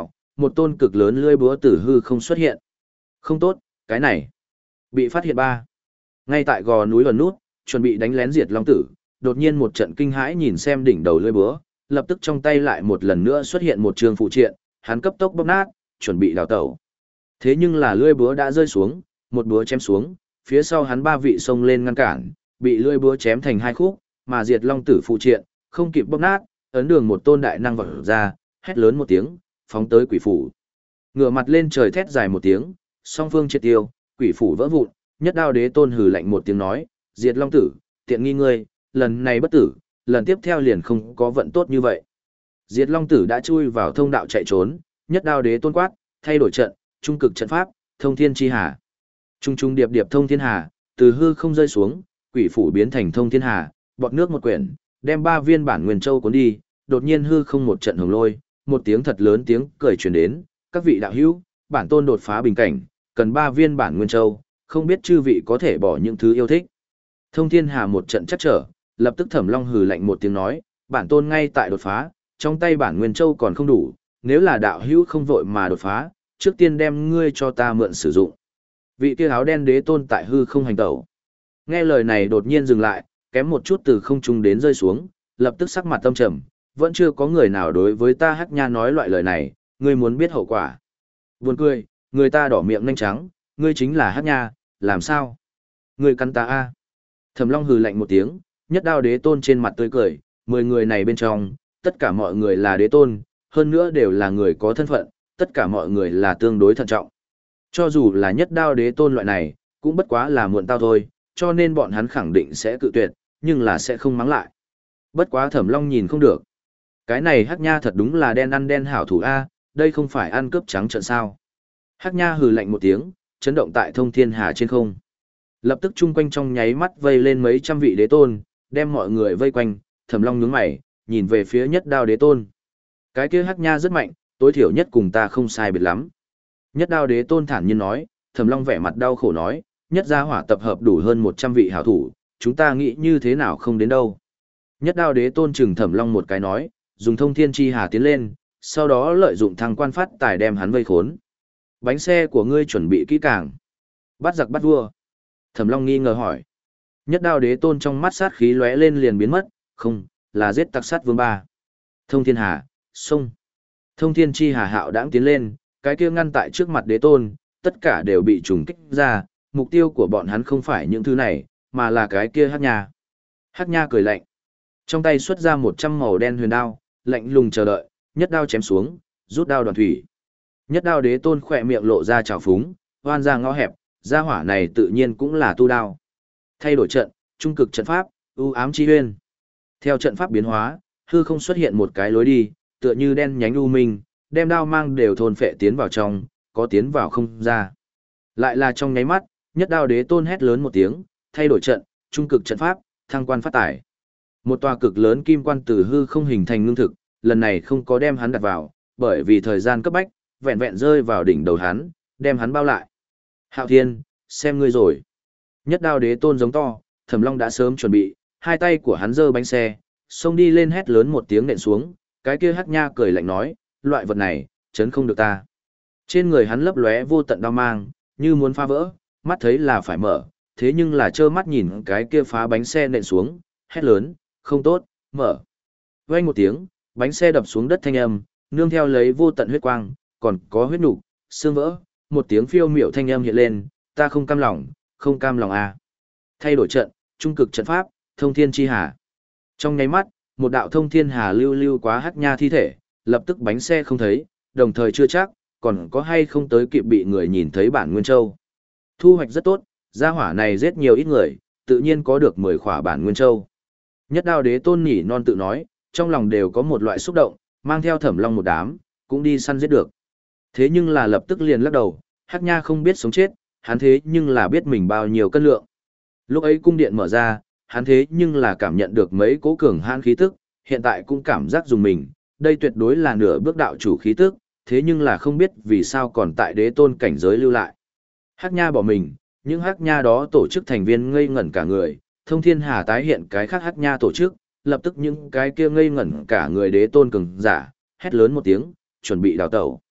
một tôn cực lớn lưỡi búa tử hư không xuất hiện. Không tốt, cái này bị phát hiện ba. Ngay tại gò núi ẩn nút, chuẩn bị đánh lén diệt long tử, đột nhiên một trận kinh hãi nhìn xem đỉnh đầu lưỡi búa, lập tức trong tay lại một lần nữa xuất hiện một trường phụ triện, hắn cấp tốc bóp nát, chuẩn bị đào tẩu. Thế nhưng là lưỡi búa đã rơi xuống, một búa chém xuống, phía sau hắn ba vị xông lên ngăn cản, bị lưỡi búa chém thành hai khúc, mà diệt long tử phụ triện, không kịp bóp nát, ấn đường một tôn đại năng vọt ra, hét lớn một tiếng, phóng tới quỷ phủ. Ngửa mặt lên trời thét dài một tiếng, song phương triệt tiêu, quỷ phủ vỡ vụn, nhất đao đế tôn hừ lạnh một tiếng nói, diệt long tử, tiện nghi ngươi, lần này bất tử, lần tiếp theo liền không có vận tốt như vậy. Diệt long tử đã chui vào thông đạo chạy trốn, nhất đao đế tôn quát, thay đổi trận, trung cực trận pháp, thông thiên chi hà. Trung trung điệp điệp thông thiên hà, từ hư không rơi xuống, quỷ phủ biến thành thông thiên hà, bọt nước một quyển, đem ba viên bản nguyên châu cuốn đi, đột nhiên hư không một trận hồng lôi, một tiếng thật lớn tiếng cười truyền đến, các vị đạo hữu, bản tôn đột phá bình cảnh, cần ba viên bản nguyên châu, không biết chư vị có thể bỏ những thứ yêu thích. Thông thiên hà một trận chắc trở, lập tức Thẩm Long hừ lạnh một tiếng nói, bản tôn ngay tại đột phá, trong tay bản nguyên châu còn không đủ, nếu là đạo hữu không vội mà đột phá, trước tiên đem ngươi cho ta mượn sử dụng. Vị kia áo đen đế tôn tại hư không hành tẩu. Nghe lời này đột nhiên dừng lại, kém một chút từ không trung đến rơi xuống, lập tức sắc mặt tâm trầm, vẫn chưa có người nào đối với ta Hắc Nha nói loại lời này, ngươi muốn biết hậu quả. Buồn cười, người ta đỏ miệng nhanh trắng, ngươi chính là Hắc Nha, làm sao? Ngươi cắn ta a? Thẩm Long hừ lạnh một tiếng, nhất đao đế tôn trên mặt tươi cười, mười người này bên trong, tất cả mọi người là đế tôn, hơn nữa đều là người có thân phận, tất cả mọi người là tương đối thận trọng. Cho dù là nhất đao đế tôn loại này, cũng bất quá là muộn tao thôi, cho nên bọn hắn khẳng định sẽ cự tuyệt, nhưng là sẽ không mắng lại. Bất quá Thẩm Long nhìn không được. Cái này Hắc Nha thật đúng là đen ăn đen hảo thủ A, đây không phải ăn cướp trắng trợn sao. Hắc Nha hừ lạnh một tiếng, chấn động tại thông thiên hà trên không. Lập tức chung quanh trong nháy mắt vây lên mấy trăm vị đế tôn, đem mọi người vây quanh, Thẩm Long nhướng mày, nhìn về phía nhất đao đế tôn. Cái kia Hắc Nha rất mạnh, tối thiểu nhất cùng ta không sai biệt lắm. Nhất đao đế tôn thản nhiên nói, Thẩm Long vẻ mặt đau khổ nói, nhất gia hỏa tập hợp đủ hơn một trăm vị hảo thủ, chúng ta nghĩ như thế nào không đến đâu. Nhất đao đế tôn chừng Thẩm Long một cái nói, dùng thông thiên chi hà tiến lên, sau đó lợi dụng thăng quan phát tài đem hắn vây khốn. Bánh xe của ngươi chuẩn bị kỹ càng. Bắt giặc bắt vua. Thẩm Long nghi ngờ hỏi. Nhất đao đế tôn trong mắt sát khí lóe lên liền biến mất, không, là giết tặc sát vương ba. Thông thiên hà, sông. Thông thiên chi hà hạo đãng tiến lên, cái kia ngăn tại trước mặt đế tôn, tất cả đều bị trùng kích ra, mục tiêu của bọn hắn không phải những thứ này, mà là cái kia Hắc Nha. Hắc Nha cười lạnh. Trong tay xuất ra một trăm màu đen huyền đao, lạnh lùng chờ đợi, nhất đao chém xuống, rút đao đoàn thủy. Nhất đao đế tôn khỏe miệng lộ ra trào phúng, hoan ra ngõ hẹp, gia hỏa này tự nhiên cũng là tu đao. Thay đổi trận, trung cực trận pháp, ưu ám chi huyên. Theo trận pháp biến hóa, hư không xuất hiện một cái lối đi, tựa như đen nhánh u minh, đem đao mang đều thôn phệ tiến vào trong, có tiến vào không ra. Lại là trong nháy mắt, nhất đao đế tôn hét lớn một tiếng, thay đổi trận, trung cực trận pháp, thăng quan phát tải. Một tòa cực lớn kim quan từ hư không hình thành ngưng thực, lần này không có đem hắn đặt vào, bởi vì thời gian cấp bách, vẹn vẹn rơi vào đỉnh đầu hắn, đem hắn bao lại. Hạo Thiên, xem ngươi rồi. Nhất đao đế tôn giống to, Thẩm Long đã sớm chuẩn bị, hai tay của hắn giơ bánh xe, xông đi lên hét lớn một tiếng nện xuống, cái kia Hắc Nha cười lạnh nói, loại vật này, chấn không được ta. Trên người hắn lấp lóe vô tận đao mang, như muốn phá vỡ, mắt thấy là phải mở, thế nhưng là trơ mắt nhìn cái kia phá bánh xe nện xuống, hét lớn, không tốt, mở. Vang một tiếng, bánh xe đập xuống đất thanh âm, nương theo lấy vô tận huyết quang, còn có huyết nục, xương vỡ, một tiếng phiêu miểu thanh âm hiện lên, ta không cam lòng, không cam lòng à. Thay đổi trận, trung cực trận pháp, thông thiên chi hà. Trong nháy mắt, một đạo thông thiên hà lưu lưu quá Hắc Nha thi thể, lập tức bánh xe không thấy, đồng thời chưa chắc, còn có hay không tới kịp bị người nhìn thấy bản Nguyên Châu. Thu hoạch rất tốt, gia hỏa này giết nhiều ít người, tự nhiên có được mười khỏa bản Nguyên Châu. Nhất đao đế tôn nhỉ non tự nói, trong lòng đều có một loại xúc động, mang theo Thẩm Long một đám, cũng đi săn giết được. Thế nhưng là lập tức liền lắc đầu, Hắc Nha không biết sống chết, hắn thế nhưng là biết mình bao nhiêu cân lượng. Lúc ấy cung điện mở ra, hắn thế nhưng là cảm nhận được mấy cố cường hãn khí tức, hiện tại cũng cảm giác dùng mình, đây tuyệt đối là nửa bước đạo chủ khí tức, thế nhưng là không biết vì sao còn tại đế tôn cảnh giới lưu lại. Hắc Nha bỏ mình, những Hắc Nha đó tổ chức thành viên ngây ngẩn cả người, Thông Thiên Hà tái hiện cái khác Hắc Nha tổ chức, lập tức những cái kia ngây ngẩn cả người đế tôn cường giả, hét lớn một tiếng, chuẩn bị đào tẩu.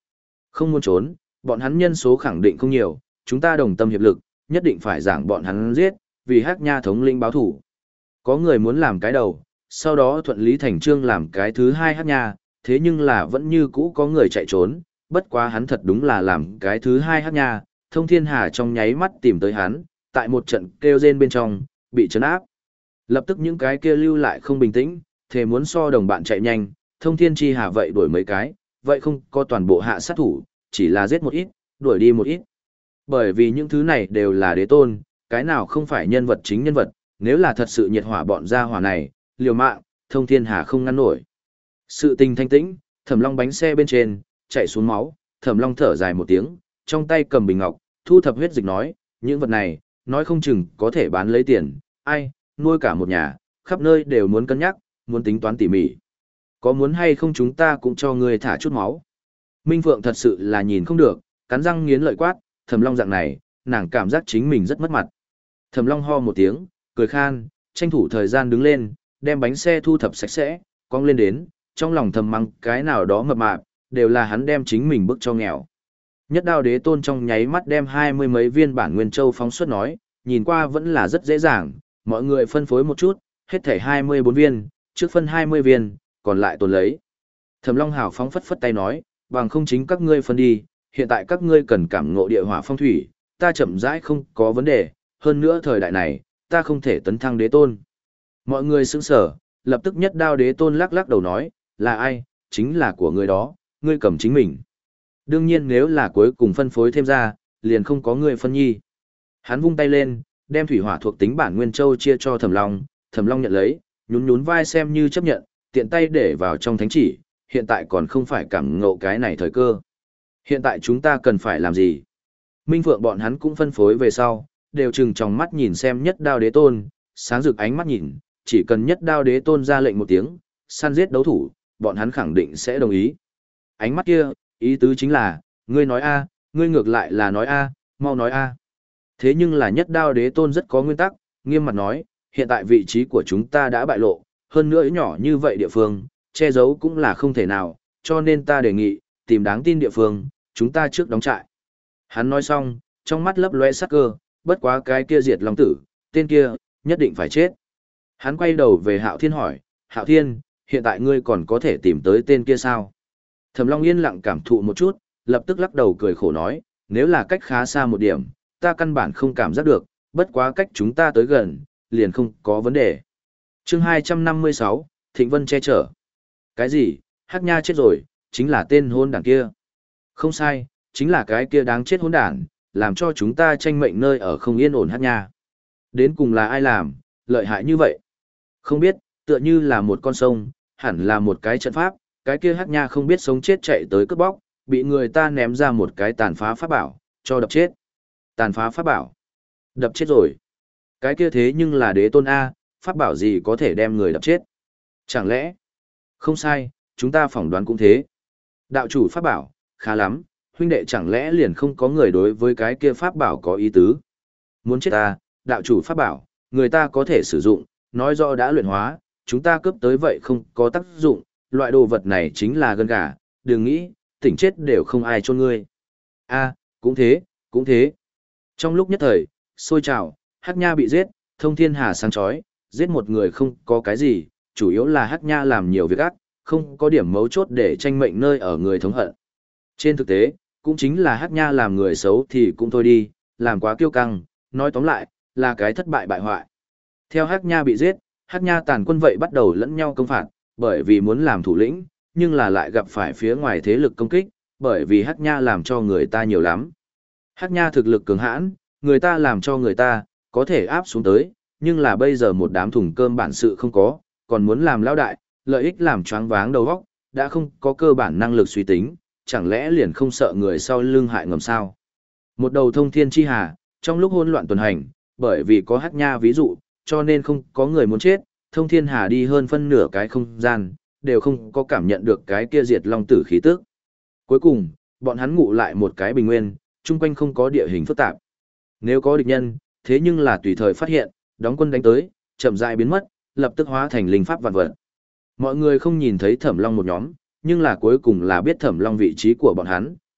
Không muốn trốn, bọn hắn nhân số khẳng định không nhiều, chúng ta đồng tâm hiệp lực, nhất định phải giảng bọn hắn giết, vì Hắc Nha thống lĩnh báo thủ. Có người muốn làm cái đầu, sau đó thuận lý thành trương làm cái thứ hai Hắc Nha, thế nhưng là vẫn như cũ có người chạy trốn, bất quá hắn thật đúng là làm cái thứ hai Hắc Nha, Thông Thiên Hà trong nháy mắt tìm tới hắn, tại một trận kêu rên bên trong, bị trấn áp. Lập tức những cái kia lưu lại không bình tĩnh, thề muốn so đồng bạn chạy nhanh, Thông Thiên Chi Hà vậy đuổi mấy cái, vậy không có toàn bộ hạ sát thủ, chỉ là giết một ít, đuổi đi một ít. Bởi vì những thứ này đều là đế tôn, cái nào không phải nhân vật chính nhân vật, nếu là thật sự nhiệt hỏa bọn gia hỏa này, liều mạng, Thông Thiên Hà không ngăn nổi. Sự tình thanh tĩnh, Thẩm Long bánh xe bên trên, chạy xuống máu, Thẩm Long thở dài một tiếng, trong tay cầm bình ngọc, thu thập huyết dịch nói, những vật này, nói không chừng có thể bán lấy tiền, ai, nuôi cả một nhà, khắp nơi đều muốn cân nhắc, muốn tính toán tỉ mỉ. Có muốn hay không chúng ta cũng cho ngươi thả chút máu. Minh Phượng thật sự là nhìn không được, cắn răng nghiến lợi quát, Thẩm Long dạng này, nàng cảm giác chính mình rất mất mặt. Thẩm Long ho một tiếng, cười khan, tranh thủ thời gian đứng lên, đem bánh xe thu thập sạch sẽ, cong lên đến, trong lòng thầm mắng cái nào đó mập mạp, đều là hắn đem chính mình bức cho nghèo. Nhất Đao Đế Tôn trong nháy mắt đem hai mươi mấy viên bản nguyên châu phóng xuất nói, nhìn qua vẫn là rất dễ dàng, mọi người phân phối một chút, hết thảy hai mươi bốn viên, trước phân hai mươi viên, còn lại tồn lấy. Thẩm Long hào phóng phất phất tay nói, bằng không chính các ngươi phân đi, hiện tại các ngươi cần cảm ngộ địa hỏa phong thủy, ta chậm rãi không có vấn đề, hơn nữa thời đại này, ta không thể tấn thăng đế tôn. Mọi người sững sờ, lập tức Nhất Đao Đế Tôn lắc lắc đầu nói, là ai, chính là của ngươi đó, ngươi cầm chính mình. Đương nhiên nếu là cuối cùng phân phối thêm ra, liền không có ngươi phân nhi. Hắn vung tay lên, đem thủy hỏa thuộc tính bản nguyên châu chia cho Thẩm Long, Thẩm Long nhận lấy, nhún nhún vai xem như chấp nhận, tiện tay để vào trong thánh chỉ, hiện tại còn không phải cảm ngộ cái này thời cơ. Hiện tại chúng ta cần phải làm gì? Minh Phượng bọn hắn cũng phân phối về sau, đều chừng trong mắt nhìn xem Nhất Đao Đế Tôn, sáng rực ánh mắt nhìn, chỉ cần Nhất Đao Đế Tôn ra lệnh một tiếng, săn giết đấu thủ, bọn hắn khẳng định sẽ đồng ý. Ánh mắt kia, ý tứ chính là, ngươi nói a, ngươi ngược lại là nói a, mau nói a. Thế nhưng là Nhất Đao Đế Tôn rất có nguyên tắc, nghiêm mặt nói, hiện tại vị trí của chúng ta đã bại lộ, hơn nữa nhỏ như vậy địa phương, che giấu cũng là không thể nào, cho nên ta đề nghị, tìm đáng tin địa phương, chúng ta trước đóng trại. Hắn nói xong, trong mắt lấp lóe sắc cơ, bất quá cái kia Diệt Long Tử, tên kia, nhất định phải chết. Hắn quay đầu về Hạo Thiên hỏi, Hạo Thiên, hiện tại ngươi còn có thể tìm tới tên kia sao? Thẩm Long yên lặng cảm thụ một chút, lập tức lắc đầu cười khổ nói, nếu là cách khá xa một điểm, ta căn bản không cảm giác được, bất quá cách chúng ta tới gần, liền không có vấn đề. Chương hai trăm năm mươi sáu, Thịnh Vân che chở. Cái gì? Hắc Nha chết rồi, chính là tên hôn đảng kia. Không sai, chính là cái kia đáng chết hôn đảng, làm cho chúng ta tranh mệnh nơi ở không yên ổn Hắc Nha. Đến cùng là ai làm, lợi hại như vậy? Không biết, tựa như là một con sông, hẳn là một cái trận pháp, cái kia Hắc Nha không biết sống chết chạy tới cướp bóc, bị người ta ném ra một cái tàn phá pháp bảo, cho đập chết. Tàn phá pháp bảo? Đập chết rồi. Cái kia thế nhưng là đế tôn A, pháp bảo gì có thể đem người đập chết? Chẳng lẽ? Không sai, chúng ta phỏng đoán cũng thế. Đạo chủ pháp bảo, khá lắm, huynh đệ chẳng lẽ liền không có người đối với cái kia pháp bảo có ý tứ? Muốn chết ta, đạo chủ pháp bảo, người ta có thể sử dụng, nói rõ đã luyện hóa, chúng ta cướp tới vậy không có tác dụng, loại đồ vật này chính là gân gà, đừng nghĩ, tỉnh chết đều không ai chôn ngươi. A, cũng thế, cũng thế. Trong lúc nhất thời, sôi trào, Hắc Nha bị giết, Thông Thiên Hà sáng chói, giết một người không có cái gì, chủ yếu là Hắc Nha làm nhiều việc ác, không có điểm mấu chốt để tranh mệnh nơi ở người thống hận. Trên thực tế, cũng chính là Hắc Nha làm người xấu thì cũng thôi đi, làm quá kiêu căng, nói tóm lại, là cái thất bại bại hoại. Theo Hắc Nha bị giết, Hắc Nha tàn quân vậy bắt đầu lẫn nhau công phạt, bởi vì muốn làm thủ lĩnh, nhưng là lại gặp phải phía ngoài thế lực công kích, bởi vì Hắc Nha làm cho người ta nhiều lắm. Hắc Nha thực lực cường hãn, người ta làm cho người ta, có thể áp xuống tới, nhưng là bây giờ một đám thùng cơm bản sự không có, còn muốn làm lão đại, lợi ích làm choáng váng đầu óc, đã không có cơ bản năng lực suy tính, chẳng lẽ liền không sợ người sau lưng hại ngầm sao? Một đầu Thông Thiên Chi Hà, trong lúc hỗn loạn tuần hành, bởi vì có Hắc Nha ví dụ, cho nên không có người muốn chết, Thông Thiên Hà đi hơn phân nửa cái không gian, đều không có cảm nhận được cái kia Diệt Long Tử khí tức. Cuối cùng, bọn hắn ngụ lại một cái bình nguyên, chung quanh không có địa hình phức tạp. Nếu có địch nhân, thế nhưng là tùy thời phát hiện, đóng quân đánh tới, chậm rãi biến mất, lập tức hóa thành linh pháp vạn vật. Mọi người không nhìn thấy Thẩm Long một nhóm, nhưng là cuối cùng là biết Thẩm Long vị trí của bọn hắn,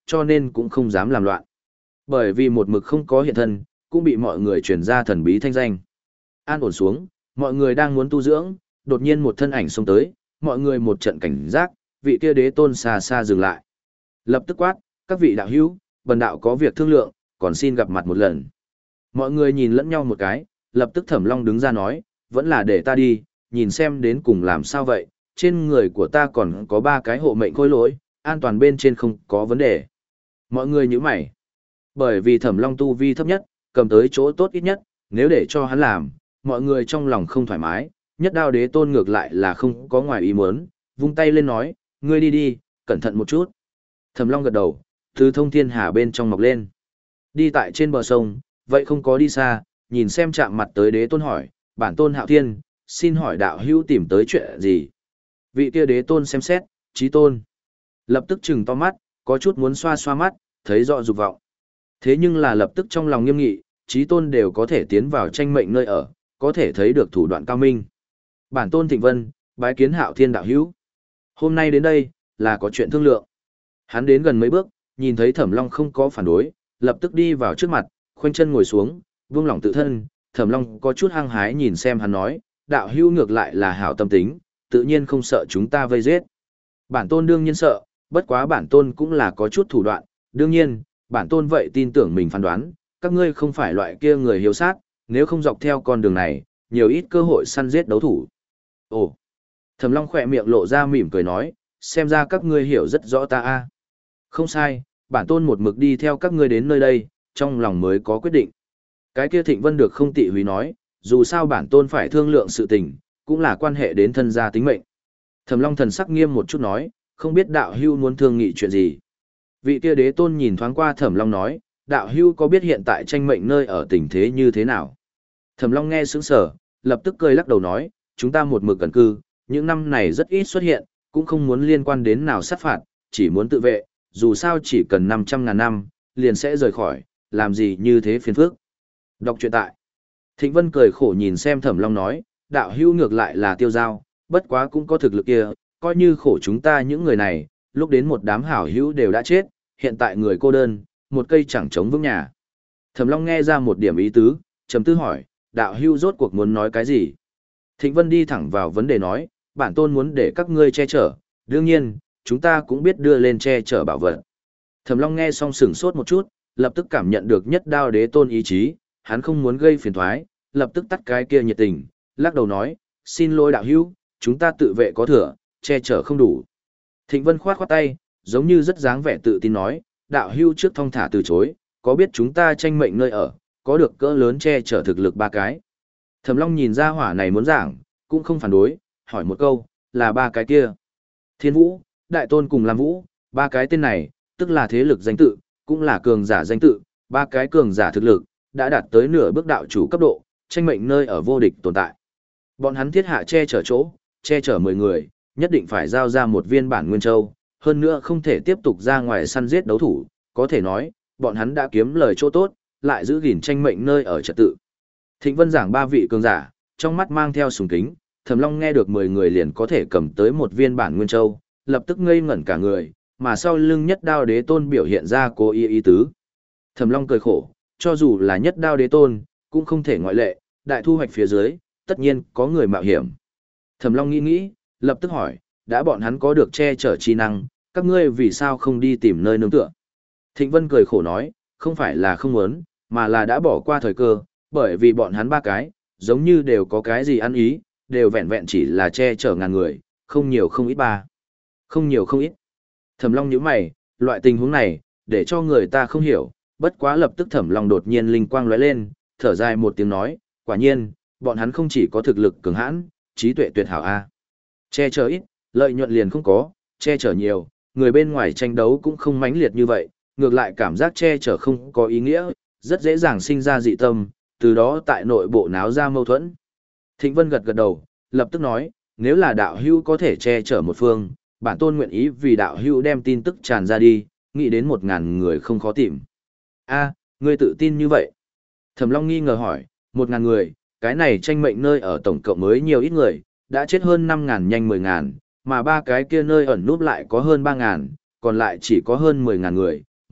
cho nên cũng không dám làm loạn. Bởi vì một mực không có hiện thân, cũng bị mọi người truyền ra thần bí thanh danh. An ổn xuống, mọi người đang muốn tu dưỡng, đột nhiên một thân ảnh xông tới, mọi người một trận cảnh giác, vị kia đế tôn xa xa dừng lại. Lập tức quát, các vị đạo hữu, bần đạo có việc thương lượng, còn xin gặp mặt một lần. Mọi người nhìn lẫn nhau một cái, lập tức Thẩm Long đứng ra nói, vẫn là để ta đi, nhìn xem đến cùng làm sao vậy, trên người của ta còn có ba cái hộ mệnh khôi lỗi, an toàn bên trên không có vấn đề. Mọi người nhíu mày. Bởi vì Thẩm Long tu vi thấp nhất, cầm tới chỗ tốt ít nhất, nếu để cho hắn làm, mọi người trong lòng không thoải mái, nhất đao đế tôn ngược lại là không có ngoài ý muốn, vung tay lên nói, ngươi đi đi, cẩn thận một chút. Thẩm Long gật đầu, từ thông thiên hà bên trong mọc lên. Đi tại trên bờ sông, vậy không có đi xa, nhìn xem chạm mặt tới đế tôn hỏi, bản tôn Hạo Thiên, xin hỏi đạo hữu tìm tới chuyện gì? Vị kia đế tôn xem xét, chí tôn. Lập tức trừng to mắt, có chút muốn xoa xoa mắt, thấy rõ dục vọng. Thế nhưng là lập tức trong lòng nghiêm nghị, chí tôn đều có thể tiến vào tranh mệnh nơi ở, có thể thấy được thủ đoạn cao minh. Bản tôn Thịnh Vân, bái kiến Hạo Thiên đạo hữu. Hôm nay đến đây, là có chuyện thương lượng. Hắn đến gần mấy bước, nhìn thấy Thẩm Long không có phản đối, lập tức đi vào trước mặt, khoanh chân ngồi xuống, buông lỏng tự thân. Thẩm Long có chút hăng hái nhìn xem hắn nói, đạo hữu ngược lại là hảo tâm tính, tự nhiên không sợ chúng ta vây giết. Bản tôn đương nhiên sợ, bất quá bản tôn cũng là có chút thủ đoạn, đương nhiên, bản tôn vậy tin tưởng mình phán đoán, các ngươi không phải loại kia người hiếu sát, nếu không dọc theo con đường này, nhiều ít cơ hội săn giết đấu thủ. Ồ! Thẩm Long khỏe miệng lộ ra mỉm cười nói, xem ra các ngươi hiểu rất rõ ta a. Không sai, bản tôn một mực đi theo các ngươi đến nơi đây, trong lòng mới có quyết định. Cái kia Thịnh Vân được không tị húy nói, dù sao bản tôn phải thương lượng sự tình, cũng là quan hệ đến thân gia tính mệnh. Thẩm Long thần sắc nghiêm một chút nói, không biết đạo hưu muốn thương nghị chuyện gì. Vị kia đế tôn nhìn thoáng qua Thẩm Long nói, đạo hưu có biết hiện tại tranh mệnh nơi ở tình thế như thế nào? Thẩm Long nghe sững sờ, lập tức cười lắc đầu nói, chúng ta một mực cẩn cư, những năm này rất ít xuất hiện, cũng không muốn liên quan đến nào sát phạt, chỉ muốn tự vệ, dù sao chỉ cần năm trăm ngàn năm, liền sẽ rời khỏi, làm gì như thế phiền phức. Đọc truyện tại. Thịnh Vân cười khổ nhìn xem Thẩm Long nói, đạo hưu ngược lại là tiêu giao, bất quá cũng có thực lực kia, coi như khổ chúng ta những người này, lúc đến một đám hảo hữu đều đã chết, hiện tại người cô đơn, một cây chẳng chống vững nhà. Thẩm Long nghe ra một điểm ý tứ, trầm tư hỏi, đạo hưu rốt cuộc muốn nói cái gì? Thịnh Vân đi thẳng vào vấn đề nói, bản tôn muốn để các ngươi che chở, đương nhiên, chúng ta cũng biết đưa lên che chở bảo vật. Thẩm Long nghe xong sửng sốt một chút, lập tức cảm nhận được nhất đao đế tôn ý chí, hắn không muốn gây phiền toái, lập tức tắt cái kia nhiệt tình, lắc đầu nói, xin lỗi đạo hữu, chúng ta tự vệ có thừa, che chở không đủ. Thịnh Vân khoát khoát tay, giống như rất dáng vẻ tự tin nói, đạo hữu trước thong thả từ chối, có biết chúng ta tranh mệnh nơi ở, có được cỡ lớn che chở thực lực ba cái. Thẩm Long nhìn ra hỏa này muốn giảng, cũng không phản đối, hỏi một câu, là ba cái kia. Thiên Vũ, Đại Tôn cùng Lam Vũ, ba cái tên này, tức là thế lực danh tự, cũng là cường giả danh tự, ba cái cường giả thực lực, đã đạt tới nửa bước đạo chủ cấp độ, tranh mệnh nơi ở vô địch tồn tại. Bọn hắn thiết hạ che chở chỗ, che chở mười người, nhất định phải giao ra một viên bản nguyên châu, hơn nữa không thể tiếp tục ra ngoài săn giết đấu thủ, có thể nói, bọn hắn đã kiếm lời chỗ tốt, lại giữ gìn tranh mệnh nơi ở trật tự. Thịnh Vân giảng ba vị cường giả, trong mắt mang theo sùng kính, Thẩm Long nghe được mười người liền có thể cầm tới một viên bản nguyên châu, lập tức ngây ngẩn cả người, mà sau lưng nhất đao đế tôn biểu hiện ra cố ý ý tứ. Thẩm Long cười khổ, cho dù là nhất đao đế tôn, cũng không thể ngoại lệ, đại thu hoạch phía dưới, tất nhiên có người mạo hiểm. Thẩm Long nghĩ nghĩ, lập tức hỏi, đã bọn hắn có được che chở chi năng, các ngươi vì sao không đi tìm nơi nương tựa? Thịnh Vân cười khổ nói, không phải là không muốn, mà là đã bỏ qua thời cơ, bởi vì bọn hắn ba cái, giống như đều có cái gì ăn ý, đều vẹn vẹn chỉ là che chở ngàn người, không nhiều không ít ba. Không nhiều không ít. Thẩm Long nhíu mày, loại tình huống này, để cho người ta không hiểu, bất quá lập tức Thẩm Long đột nhiên linh quang lóe lên, thở dài một tiếng nói, quả nhiên, bọn hắn không chỉ có thực lực cường hãn, trí tuệ tuyệt hảo a. Che chở ít, lợi nhuận liền không có, che chở nhiều, người bên ngoài tranh đấu cũng không mãnh liệt như vậy, ngược lại cảm giác che chở không có ý nghĩa, rất dễ dàng sinh ra dị tâm, từ đó tại nội bộ náo ra mâu thuẫn. Thịnh Vân gật gật đầu, lập tức nói, nếu là đạo hữu có thể che chở một phương, bản tôn nguyện ý vì đạo hữu đem tin tức tràn ra đi, nghĩ đến một ngàn người không khó tìm. A, ngươi tự tin như vậy? Thẩm Long nghi ngờ hỏi, một ngàn người, cái này tranh mệnh nơi ở tổng cộng mới nhiều ít người, đã chết hơn năm ngàn nhanh mười ngàn, mà ba cái kia nơi ẩn núp lại có hơn ba ngàn, còn lại chỉ có hơn mười ngàn người,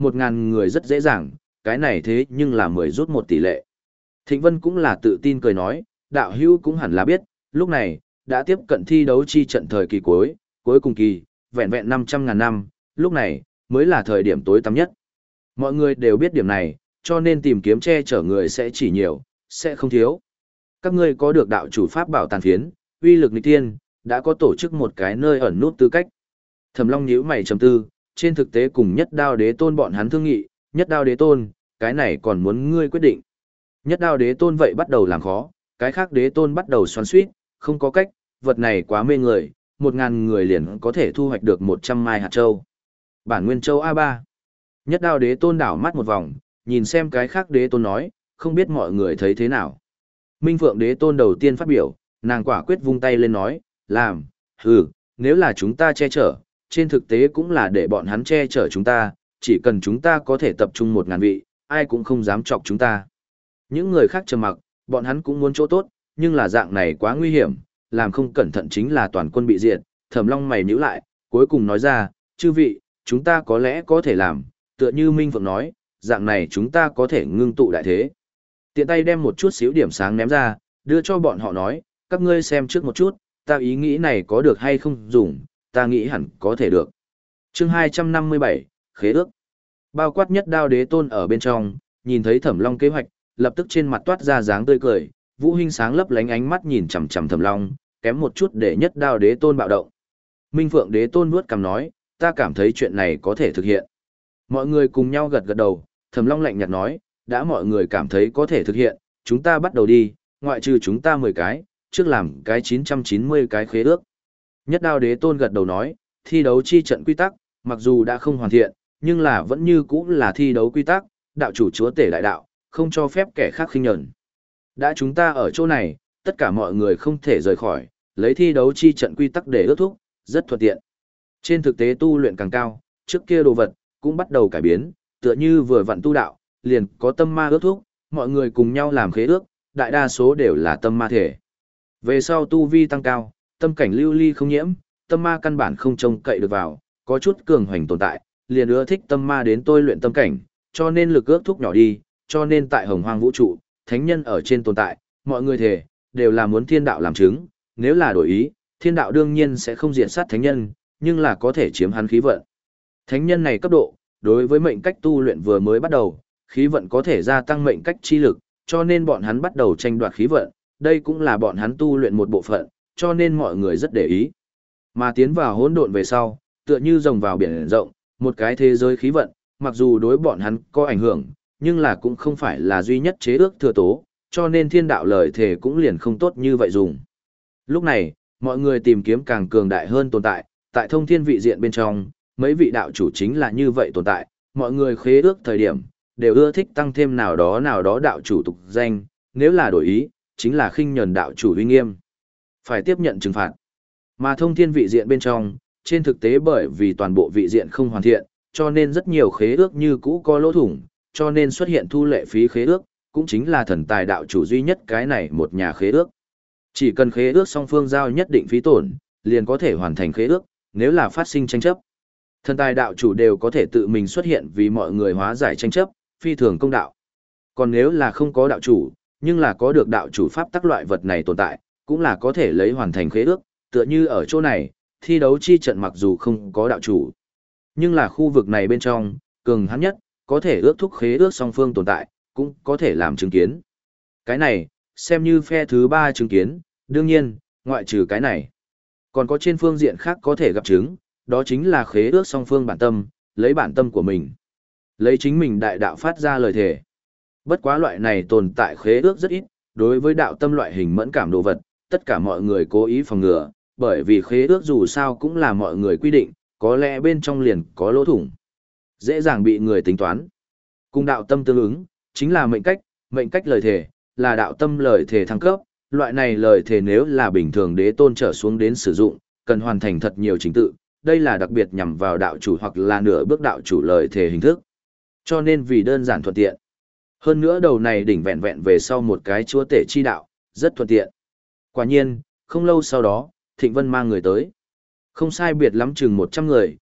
một ngàn người rất dễ dàng, cái này thế nhưng là mười rút một tỷ lệ. Thịnh Vân cũng là tự tin cười nói, đạo hữu cũng hẳn là biết, lúc này, đã tiếp cận thi đấu chi trận thời kỳ cuối, cuối cùng kỳ, vẹn vẹn năm trăm ngàn năm, lúc này, mới là thời điểm tối tăm nhất. Mọi người đều biết điểm này, cho nên tìm kiếm che chở người sẽ chỉ nhiều, sẽ không thiếu. Các ngươi có được đạo chủ pháp bảo tàn phiến, uy lực nghịch tiên, đã có tổ chức một cái nơi ẩn nút tư cách. Thẩm Long nhíu mày trầm tư, trên thực tế cùng Nhất Đao Đế Tôn bọn hắn thương nghị, Nhất Đao Đế Tôn, cái này còn muốn ngươi quyết định. Nhất Đao Đế Tôn vậy bắt đầu làm khó, cái khác Đế Tôn bắt đầu xoắn xuýt, không có cách, vật này quá mê người, một ngàn người liền có thể thu hoạch được một trăm mai hạt châu. Bản nguyên châu a ba. Nhất Đao Đế Tôn đảo mắt một vòng, nhìn xem cái khác Đế Tôn nói, không biết mọi người thấy thế nào. Minh Phượng Đế Tôn đầu tiên phát biểu, nàng quả quyết vung tay lên nói, làm, hừ, nếu là chúng ta che chở, trên thực tế cũng là để bọn hắn che chở chúng ta, chỉ cần chúng ta có thể tập trung một ngàn vị, ai cũng không dám chọc chúng ta. Những người khác trầm mặc, bọn hắn cũng muốn chỗ tốt, nhưng là dạng này quá nguy hiểm, làm không cẩn thận chính là toàn quân bị diệt. Thẩm Long mày nhíu lại, cuối cùng nói ra, chư vị, chúng ta có lẽ có thể làm, tựa như Minh Phượng nói, dạng này chúng ta có thể ngưng tụ đại thế. Tiện tay đem một chút xíu điểm sáng ném ra, đưa cho bọn họ nói, các ngươi xem trước một chút, ta ý nghĩ này có được hay không dùng, ta nghĩ hẳn có thể được. Chương hai trăm năm mươi bảy, Khế ước. Bao quát Nhất Đao Đế Tôn ở bên trong, nhìn thấy Thẩm Long kế hoạch, lập tức trên mặt toát ra dáng tươi cười, Vũ Hinh sáng lấp lánh ánh mắt nhìn chằm chằm Thẩm Long, kém một chút để Nhất Đao Đế Tôn bạo động. Minh Phượng Đế Tôn vuốt cằm nói, ta cảm thấy chuyện này có thể thực hiện. Mọi người cùng nhau gật gật đầu, Thẩm Long lạnh nhạt nói, đã mọi người cảm thấy có thể thực hiện, chúng ta bắt đầu đi, ngoại trừ chúng ta mười cái, trước làm cái chín trăm chín mươi cái khế ước. Nhất Đao Đế Tôn gật đầu nói, thi đấu chi trận quy tắc, mặc dù đã không hoàn thiện, nhưng là vẫn như cũ là thi đấu quy tắc, đạo chủ chúa tể đại đạo, không cho phép kẻ khác khinh nhẫn. Đã chúng ta ở chỗ này, tất cả mọi người không thể rời khỏi, lấy thi đấu chi trận quy tắc để ước thúc, rất thuận tiện. Trên thực tế tu luyện càng cao, trước kia đồ vật cũng bắt đầu cải biến, tựa như vừa vặn tu đạo, liền có tâm ma ước thúc, mọi người cùng nhau làm khế ước, đại đa số đều là tâm ma thể. Về sau tu vi tăng cao, tâm cảnh lưu ly không nhiễm, tâm ma căn bản không trông cậy được vào, có chút cường hoành tồn tại, liền ưa thích tâm ma đến tôi luyện tâm cảnh, cho nên lực ước thúc nhỏ đi, cho nên tại hồng hoang vũ trụ, thánh nhân ở trên tồn tại, mọi người thể, đều là muốn thiên đạo làm chứng, nếu là đổi ý, thiên đạo đương nhiên sẽ không diệt sát thánh nhân, nhưng là có thể chiếm hắn khí vận. Thánh nhân này cấp độ, đối với mệnh cách tu luyện vừa mới bắt đầu, khí vận có thể gia tăng mệnh cách chi lực, cho nên bọn hắn bắt đầu tranh đoạt khí vận, đây cũng là bọn hắn tu luyện một bộ phận, cho nên mọi người rất để ý. Mà tiến vào hỗn độn về sau, tựa như rồng vào biển rộng, một cái thế giới khí vận, mặc dù đối bọn hắn có ảnh hưởng, nhưng là cũng không phải là duy nhất chế ước thừa tố, cho nên thiên đạo lời thề cũng liền không tốt như vậy dùng. Lúc này, mọi người tìm kiếm càng cường đại hơn tồn tại, tại thông thiên vị diện bên trong, mấy vị đạo chủ chính là như vậy tồn tại, mọi người khế ước thời điểm, đều ưa thích tăng thêm nào đó nào đó đạo chủ tục danh, nếu là đổi ý, chính là khinh nhẫn đạo chủ uy nghiêm. Phải tiếp nhận trừng phạt. Mà thông thiên vị diện bên trong, trên thực tế bởi vì toàn bộ vị diện không hoàn thiện, cho nên rất nhiều khế ước như cũ có lỗ thủng, cho nên xuất hiện thu lệ phí khế ước, cũng chính là thần tài đạo chủ duy nhất cái này một nhà khế ước. Chỉ cần khế ước song phương giao nhất định phí tổn, liền có thể hoàn thành khế ước, nếu là phát sinh tranh chấp. Thần tài đạo chủ đều có thể tự mình xuất hiện vì mọi người hóa giải tranh chấp, phi thường công đạo. Còn nếu là không có đạo chủ, nhưng là có được đạo chủ pháp tắc loại vật này tồn tại, cũng là có thể lấy hoàn thành khế ước, tựa như ở chỗ này, thi đấu chi trận mặc dù không có đạo chủ. Nhưng là khu vực này bên trong, cường hắn nhất, có thể ước thúc khế ước song phương tồn tại, cũng có thể làm chứng kiến. Cái này, xem như phe thứ ba chứng kiến, đương nhiên, ngoại trừ cái này. Còn có trên phương diện khác có thể gặp chứng, đó chính là khế ước song phương bản tâm, lấy bản tâm của mình. Lấy chính mình đại đạo phát ra lời thề. Bất quá loại này tồn tại khế ước rất ít, đối với đạo tâm loại hình mẫn cảm đồ vật, tất cả mọi người cố ý phòng ngừa, bởi vì khế ước dù sao cũng là mọi người quy định, có lẽ bên trong liền có lỗ thủng. Dễ dàng bị người tính toán. Cùng đạo tâm tương ứng, chính là mệnh cách, mệnh cách lời thề, là đạo tâm lời thề thăng cấp, loại này lời thề nếu là bình thường đế tôn trở xuống đến sử dụng, cần hoàn thành thật nhiều trình tự, đây là đặc biệt nhằm vào đạo chủ hoặc là nửa bước đạo chủ lời thề hình thức. Cho nên vì đơn giản thuận tiện. Hơn nữa đầu này đỉnh vẹn vẹn về sau một cái chúa tể chi đạo, rất thuận tiện. Quả nhiên, không lâu sau đó, Thịnh Vân mang người tới. Không sai biệt lắm chừng một trăm người,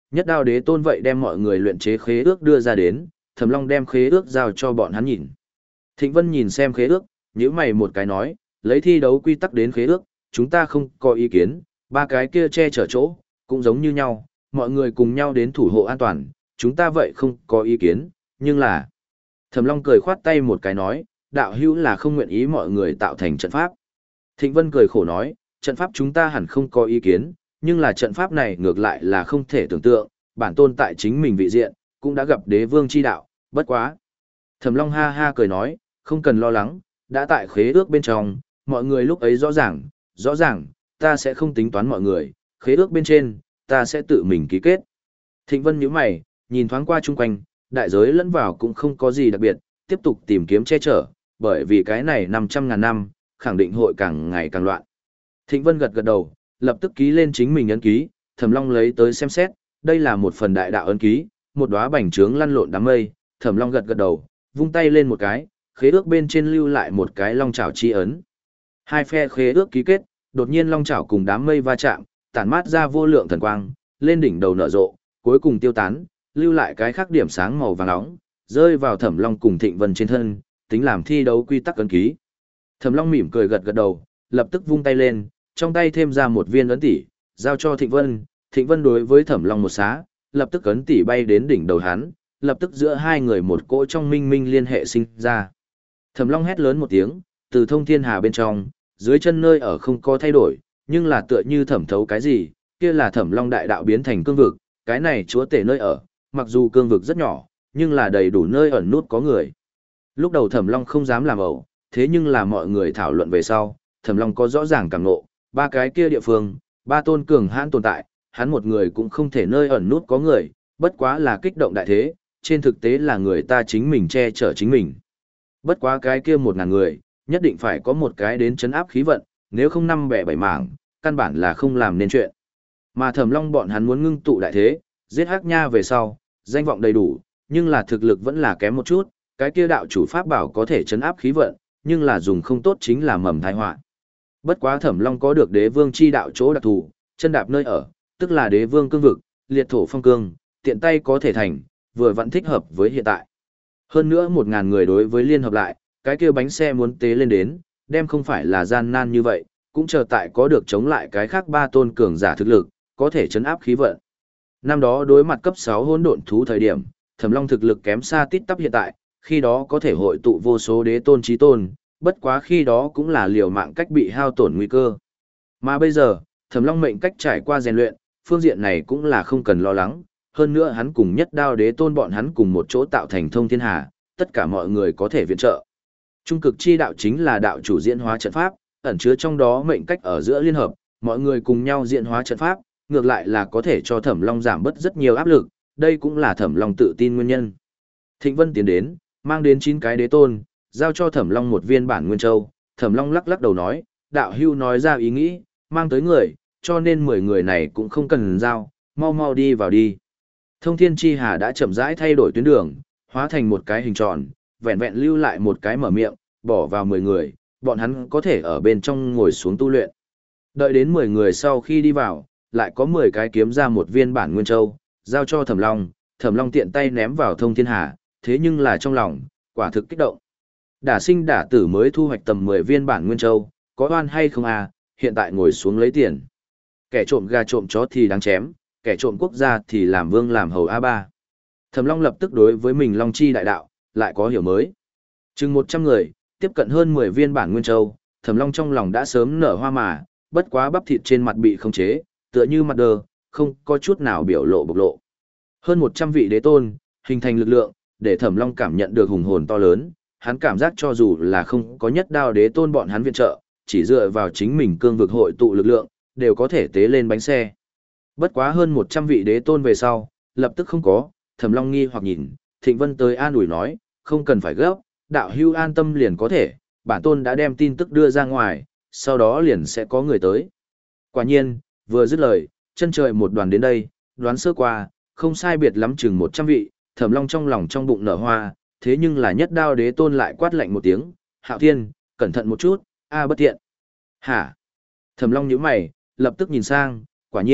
Nhất đao đế tôn vậy đem mọi người luyện chế khế ước đưa ra đến, Thẩm Long đem khế ước giao cho bọn hắn nhìn. Thịnh Vân nhìn xem khế ước, nhíu mày một cái nói, lấy thi đấu quy tắc đến khế ước, chúng ta không có ý kiến, ba cái kia che chở chỗ, cũng giống như nhau, mọi người cùng nhau đến thủ hộ an toàn, chúng ta vậy không có ý kiến, nhưng là... Thẩm Long cười khoát tay một cái nói, đạo hữu là không nguyện ý mọi người tạo thành trận pháp. Thịnh Vân cười khổ nói, trận pháp chúng ta hẳn không có ý kiến, nhưng là trận pháp này ngược lại là không thể tưởng tượng, bản tôn tại chính mình vị diện, cũng đã gặp đế vương chi đạo, bất quá. Thẩm Long ha ha cười nói, không cần lo lắng, đã tại khế ước bên trong, mọi người lúc ấy rõ ràng, rõ ràng, ta sẽ không tính toán mọi người, khế ước bên trên, ta sẽ tự mình ký kết. Thịnh Vân nhíu mày, nhìn thoáng qua chung quanh, đại giới lẫn vào cũng không có gì đặc biệt, tiếp tục tìm kiếm che chở, bởi vì cái này năm trăm ngàn năm, khẳng định hội càng ngày càng loạn. Thịnh Vân gật gật đầu, lập tức ký lên chính mình ấn ký, Thẩm Long lấy tới xem xét, đây là một phần đại đạo ấn ký, một đóa bành trướng lăn lộn đám mây, Thẩm Long gật gật đầu, vung tay lên một cái, khế ước bên trên lưu lại một cái long chảo chi ấn. Hai phe khế ước ký kết, đột nhiên long chảo cùng đám mây va chạm, tản mát ra vô lượng thần quang, lên đỉnh đầu nở rộ, cuối cùng tiêu tán, lưu lại cái khác điểm sáng màu vàng nóng, rơi vào Thẩm Long cùng Thịnh Vân trên thân, tính làm thi đấu quy tắc ấn ký. Thẩm Long mỉm cười gật gật đầu, lập tức vung tay lên, trong tay thêm ra một viên ấn tỷ, giao cho Thịnh Vân, Thịnh Vân đối với Thẩm Long một xá, lập tức ấn tỷ bay đến đỉnh đầu hắn, lập tức giữa hai người một cỗ trong minh minh liên hệ sinh ra. Thẩm Long hét lớn một tiếng, từ thông thiên hà bên trong, dưới chân nơi ở không có thay đổi, nhưng là tựa như thẩm thấu cái gì, kia là Thẩm Long đại đạo biến thành cương vực, cái này chúa tể nơi ở, mặc dù cương vực rất nhỏ, nhưng là đầy đủ nơi ẩn nút có người. Lúc đầu Thẩm Long không dám làm ẩu, thế nhưng là mọi người thảo luận về sau, Thẩm Long có rõ ràng cảm ngộ, ba cái kia địa phương, ba tôn cường hãn tồn tại, hắn một người cũng không thể nơi ẩn nút có người, bất quá là kích động đại thế, trên thực tế là người ta chính mình che chở chính mình. Bất quá cái kia một ngàn người, nhất định phải có một cái đến chấn áp khí vận, nếu không năm bẻ bảy mảng, căn bản là không làm nên chuyện. Mà Thẩm Long bọn hắn muốn ngưng tụ đại thế, giết Hắc Nha về sau, danh vọng đầy đủ, nhưng là thực lực vẫn là kém một chút, cái kia đạo chủ pháp bảo có thể chấn áp khí vận, nhưng là dùng không tốt chính là mầm tai họa. Bất quá Thẩm Long có được đế vương chi đạo chỗ đặc thù, chân đạp nơi ở, tức là đế vương cương vực, liệt thổ phong cương, tiện tay có thể thành, vừa vẫn thích hợp với hiện tại. Hơn nữa một ngàn người đối với liên hợp lại, cái kia bánh xe muốn tế lên đến, đem không phải là gian nan như vậy, cũng chờ tại có được chống lại cái khác ba tôn cường giả thực lực, có thể chấn áp khí vận. Năm đó đối mặt cấp sáu hỗn độn thú thời điểm, Thẩm Long thực lực kém xa tít tắp hiện tại, khi đó có thể hội tụ vô số đế tôn chí tôn, bất quá khi đó cũng là liều mạng cách bị hao tổn nguy cơ. Mà bây giờ, Thẩm Long mệnh cách trải qua rèn luyện, phương diện này cũng là không cần lo lắng, hơn nữa hắn cùng nhất đao đế tôn bọn hắn cùng một chỗ tạo thành thông thiên hà, tất cả mọi người có thể viện trợ. Trung cực chi đạo chính là đạo chủ diễn hóa trận pháp, ẩn chứa trong đó mệnh cách ở giữa liên hợp, mọi người cùng nhau diễn hóa trận pháp, ngược lại là có thể cho Thẩm Long giảm bớt rất nhiều áp lực, đây cũng là Thẩm Long tự tin nguyên nhân. Thịnh Vân tiến đến, mang đến chín cái đế tôn, giao cho Thẩm Long một viên bản nguyên châu, Thẩm Long lắc lắc đầu nói, đạo hưu nói ra ý nghĩ, mang tới người, cho nên mười người này cũng không cần giao, mau mau đi vào đi. Thông thiên chi hà đã chậm rãi thay đổi tuyến đường, hóa thành một cái hình tròn, vẹn vẹn lưu lại một cái mở miệng, bỏ vào mười người, bọn hắn có thể ở bên trong ngồi xuống tu luyện. Đợi đến mười người sau khi đi vào, lại có mười cái kiếm ra một viên bản nguyên châu, giao cho Thẩm Long, Thẩm Long tiện tay ném vào thông thiên hà, thế nhưng là trong lòng, quả thực kích động. Đả sinh đả tử mới thu hoạch tầm mười viên bản nguyên châu, có oan hay không à, hiện tại ngồi xuống lấy tiền. Kẻ trộm gà trộm chó thì đáng chém, kẻ trộm quốc gia thì làm vương làm hầu a ba. Thẩm Long lập tức đối với mình Long Chi đại đạo, lại có hiểu mới. Chừng một trăm người, tiếp cận hơn mười viên bản nguyên châu, Thẩm Long trong lòng đã sớm nở hoa mà, bất quá bắp thịt trên mặt bị khống chế, tựa như mặt đờ, không có chút nào biểu lộ bộc lộ. Hơn một trăm vị đế tôn, hình thành lực lượng, để Thẩm Long cảm nhận được hùng hồn to lớn, hắn cảm giác cho dù là không có nhất đao đế tôn bọn hắn viện trợ, chỉ dựa vào chính mình cương vực hội tụ lực lượng, đều có thể tế lên bánh xe. Bất quá hơn một trăm vị đế tôn về sau, lập tức không có, Thẩm Long nghi hoặc nhìn, Thịnh Vân tới an ủi nói, không cần phải gấp, đạo hưu an tâm liền có thể, bản tôn đã đem tin tức đưa ra ngoài, sau đó liền sẽ có người tới. Quả nhiên, vừa dứt lời, chân trời một đoàn đến đây, đoán sơ qua, không sai biệt lắm chừng một trăm vị, Thẩm Long trong lòng trong bụng nở hoa, thế nhưng là nhất đao đế tôn lại quát lạnh một tiếng, Hạo Thiên, cẩn thận một chút, a bất tiện. Hả? Thẩm Long nhíu mày, lập tức nhìn sang, quả nhiên,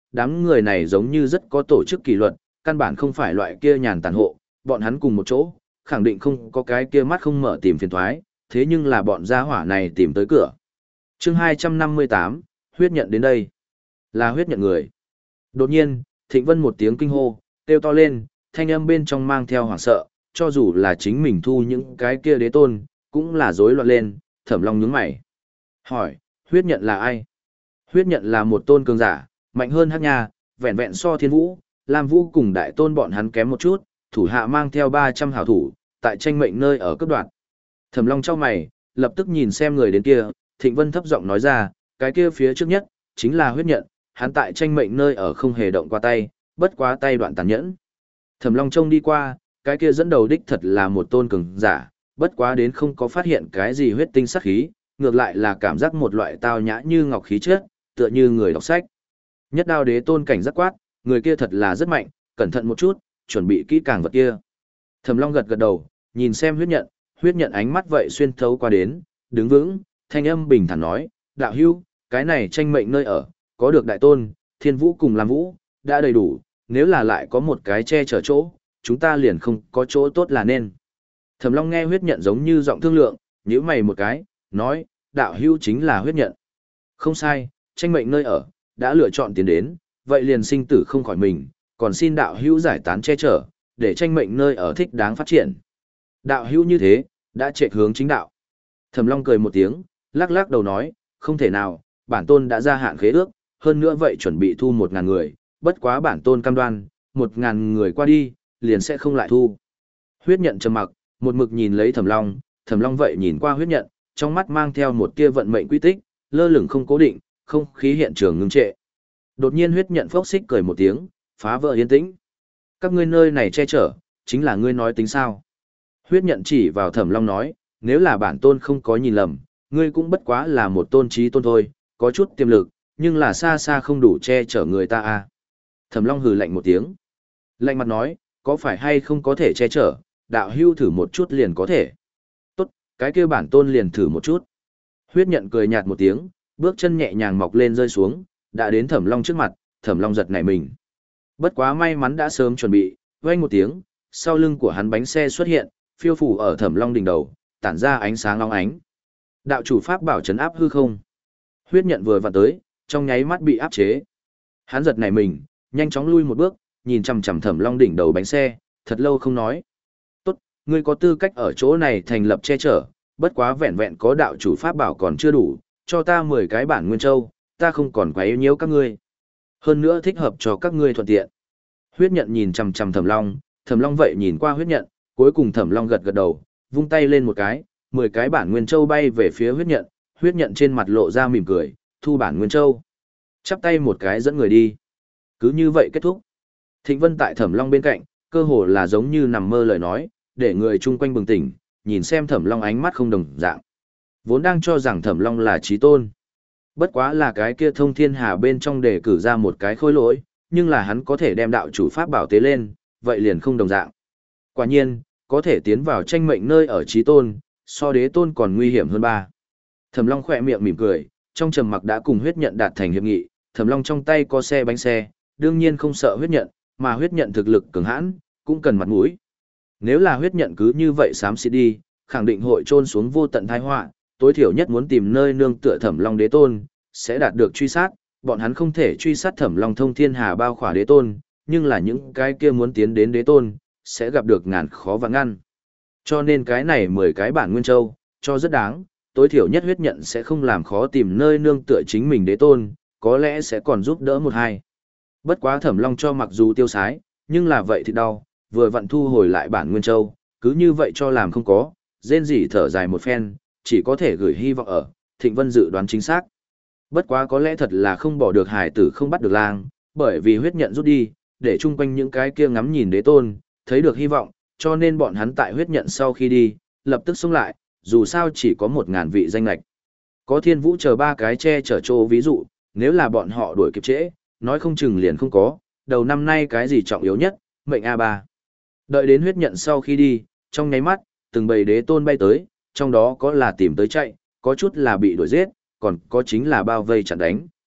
đám người này giống như rất có tổ chức kỷ luật, căn bản không phải loại kia nhàn tản hộ, bọn hắn cùng một chỗ, khẳng định không có cái kia mắt không mở tìm phiền thoái, thế nhưng là bọn gia hỏa này tìm tới cửa. Chương hai trăm năm mươi tám, huyết nhận đến đây. Là huyết nhận người. Đột nhiên, Thịnh Vân một tiếng kinh hô, kêu to lên, thanh âm bên trong mang theo hoảng sợ, cho dù là chính mình thu những cái kia đế tôn, cũng là rối loạn lên, Thẩm Long nhướng mày. Hỏi, huyết nhận là ai? Huyết nhận là một tôn cường giả, mạnh hơn Hắc Nha, vẹn vẹn so Thiên Vũ, Lam Vũ cùng đại tôn bọn hắn kém một chút, thủ hạ mang theo ba trăm hảo thủ, tại tranh mệnh nơi ở cấp đoạn. Thẩm Long chau mày, lập tức nhìn xem người đến kia, Thịnh Vân thấp giọng nói ra, cái kia phía trước nhất, chính là huyết nhận, hắn tại tranh mệnh nơi ở không hề động qua tay, bất quá tay đoạn tàn nhẫn. Thẩm Long trông đi qua, cái kia dẫn đầu đích thật là một tôn cường giả, bất quá đến không có phát hiện cái gì huyết tinh sắc khí, ngược lại là cảm giác một loại tao nhã như ngọc khí chất, tựa như người đọc sách. Nhất đao đế tôn cảnh giác quát, người kia thật là rất mạnh, cẩn thận một chút, chuẩn bị kỹ càng vật kia. Thẩm Long gật gật đầu, nhìn xem huyết nhận, huyết nhận ánh mắt vậy xuyên thấu qua đến, đứng vững, thanh âm bình thản nói, đạo hữu, cái này tranh mệnh nơi ở, có được đại tôn, Thiên Vũ cùng Lam Vũ, đã đầy đủ, nếu là lại có một cái che chở chỗ, chúng ta liền không có chỗ tốt là nên. Thẩm Long nghe huyết nhận giống như giọng thương lượng, nhíu mày một cái, nói, đạo hữu chính là huyết nhận. Không sai, tranh mệnh nơi ở, đã lựa chọn tiến đến, vậy liền sinh tử không khỏi mình, còn xin đạo hữu giải tán che chở, để tranh mệnh nơi ở thích đáng phát triển. Đạo hữu như thế, đã trệ hướng chính đạo. Thẩm Long cười một tiếng, lắc lắc đầu nói, không thể nào, bản tôn đã gia hạn khế ước, hơn nữa vậy chuẩn bị thu một ngàn người, bất quá bản tôn cam đoan, một ngàn người qua đi, liền sẽ không lại thu. Huyết nhận trầm mặc, một mực nhìn lấy Thẩm Long, Thẩm Long vậy nhìn qua huyết nhận, trong mắt mang theo một tia vận mệnh quy tích, lơ lửng không cố định, không khí hiện trường ngưng trệ. Đột nhiên huyết nhận phốc xích cười một tiếng, phá vỡ yên tĩnh. Các ngươi nơi này che chở, chính là ngươi nói tính sao? Huyết nhận chỉ vào Thẩm Long nói, nếu là bản tôn không có nhìn lầm, ngươi cũng bất quá là một tôn trí tôn thôi, có chút tiềm lực, nhưng là xa xa không đủ che chở người ta a. Thẩm Long hừ lạnh một tiếng. Lạnh mặt nói, có phải hay không có thể che chở, đạo hưu thử một chút liền có thể. Tốt, cái kia bản tôn liền thử một chút. Huyết nhận cười nhạt một tiếng, bước chân nhẹ nhàng mọc lên rơi xuống, đã đến Thẩm Long trước mặt, Thẩm Long giật nảy mình. Bất quá may mắn đã sớm chuẩn bị, vang một tiếng, sau lưng của hắn bánh xe xuất hiện, phiêu phủ ở Thẩm Long đỉnh đầu, tản ra ánh sáng long ánh. Đạo chủ pháp bảo trấn áp hư không. Huyết nhận vừa vặn tới, trong nháy mắt bị áp chế. Hắn giật nảy mình, nhanh chóng lui một bước, nhìn chằm chằm Thẩm Long đỉnh đầu bánh xe, thật lâu không nói. Tốt, ngươi có tư cách ở chỗ này thành lập che chở, bất quá vẹn vẹn có đạo chủ pháp bảo còn chưa đủ, cho ta mười cái bản nguyên châu, ta không còn quấy nhiễu các ngươi. Hơn nữa thích hợp cho các ngươi thuận tiện. Huyết nhận nhìn chằm chằm Thẩm Long, Thẩm Long vậy nhìn qua huyết nhận, cuối cùng Thẩm Long gật gật đầu, vung tay lên một cái, mười cái bản nguyên châu bay về phía huyết nhận, huyết nhận trên mặt lộ ra mỉm cười, thu bản nguyên châu. Chắp tay một cái dẫn người đi. Cứ như vậy kết thúc. Thịnh Vân tại Thẩm Long bên cạnh, cơ hồ là giống như nằm mơ lời nói, để người chung quanh bừng tỉnh, nhìn xem Thẩm Long ánh mắt không đồng dạng. Vốn đang cho rằng Thẩm Long là chí tôn. Bất quá là cái kia thông thiên hà bên trong để cử ra một cái khối lỗi, nhưng là hắn có thể đem đạo chủ pháp bảo tế lên, vậy liền không đồng dạng. Quả nhiên, có thể tiến vào tranh mệnh nơi ở chí tôn, so đế tôn còn nguy hiểm hơn ba. Thẩm Long khỏe miệng mỉm cười, trong trầm mặc đã cùng huyết nhận đạt thành hiệp nghị, Thẩm Long trong tay có xe bánh xe, đương nhiên không sợ huyết nhận, mà huyết nhận thực lực cường hãn, cũng cần mặt mũi. Nếu là huyết nhận cứ như vậy xám xịt đi, khẳng định hội trôn xuống vô tận tai họa, tối thiểu nhất muốn tìm nơi nương tựa Thẩm Long đế tôn, sẽ đạt được truy sát, bọn hắn không thể truy sát Thẩm Long thông thiên hà bao khỏa đế tôn, nhưng là những cái kia muốn tiến đến đế tôn, sẽ gặp được ngàn khó vạn ngăn. Cho nên cái này mười cái bản nguyên châu, cho rất đáng, tối thiểu nhất huyết nhận sẽ không làm khó tìm nơi nương tựa chính mình đế tôn, có lẽ sẽ còn giúp đỡ một hai. Bất quá Thẩm Long cho mặc dù tiêu sái, nhưng là vậy thì đau, vừa vặn thu hồi lại bản nguyên châu, cứ như vậy cho làm không có, rên rỉ thở dài một phen, chỉ có thể gửi hy vọng ở, Thịnh Vân dự đoán chính xác. Bất quá có lẽ thật là không bỏ được hải tử không bắt được lang, bởi vì huyết nhận rút đi, để chung quanh những cái kia ngắm nhìn đế tôn, thấy được hy vọng, cho nên bọn hắn tại huyết nhận sau khi đi, lập tức xông lại, dù sao chỉ có một ngàn vị danh lạch. Có Thiên Vũ chờ ba cái che chở chỗ ví dụ, nếu là bọn họ đuổi kịp trễ, nói không chừng liền không có, đầu năm nay cái gì trọng yếu nhất, mệnh a ba. Đợi đến huyết nhận sau khi đi, trong nháy mắt, từng bầy đế tôn bay tới, trong đó có là tìm tới chạy, có chút là bị đuổi giết, còn có chính là bao vây chặn đánh.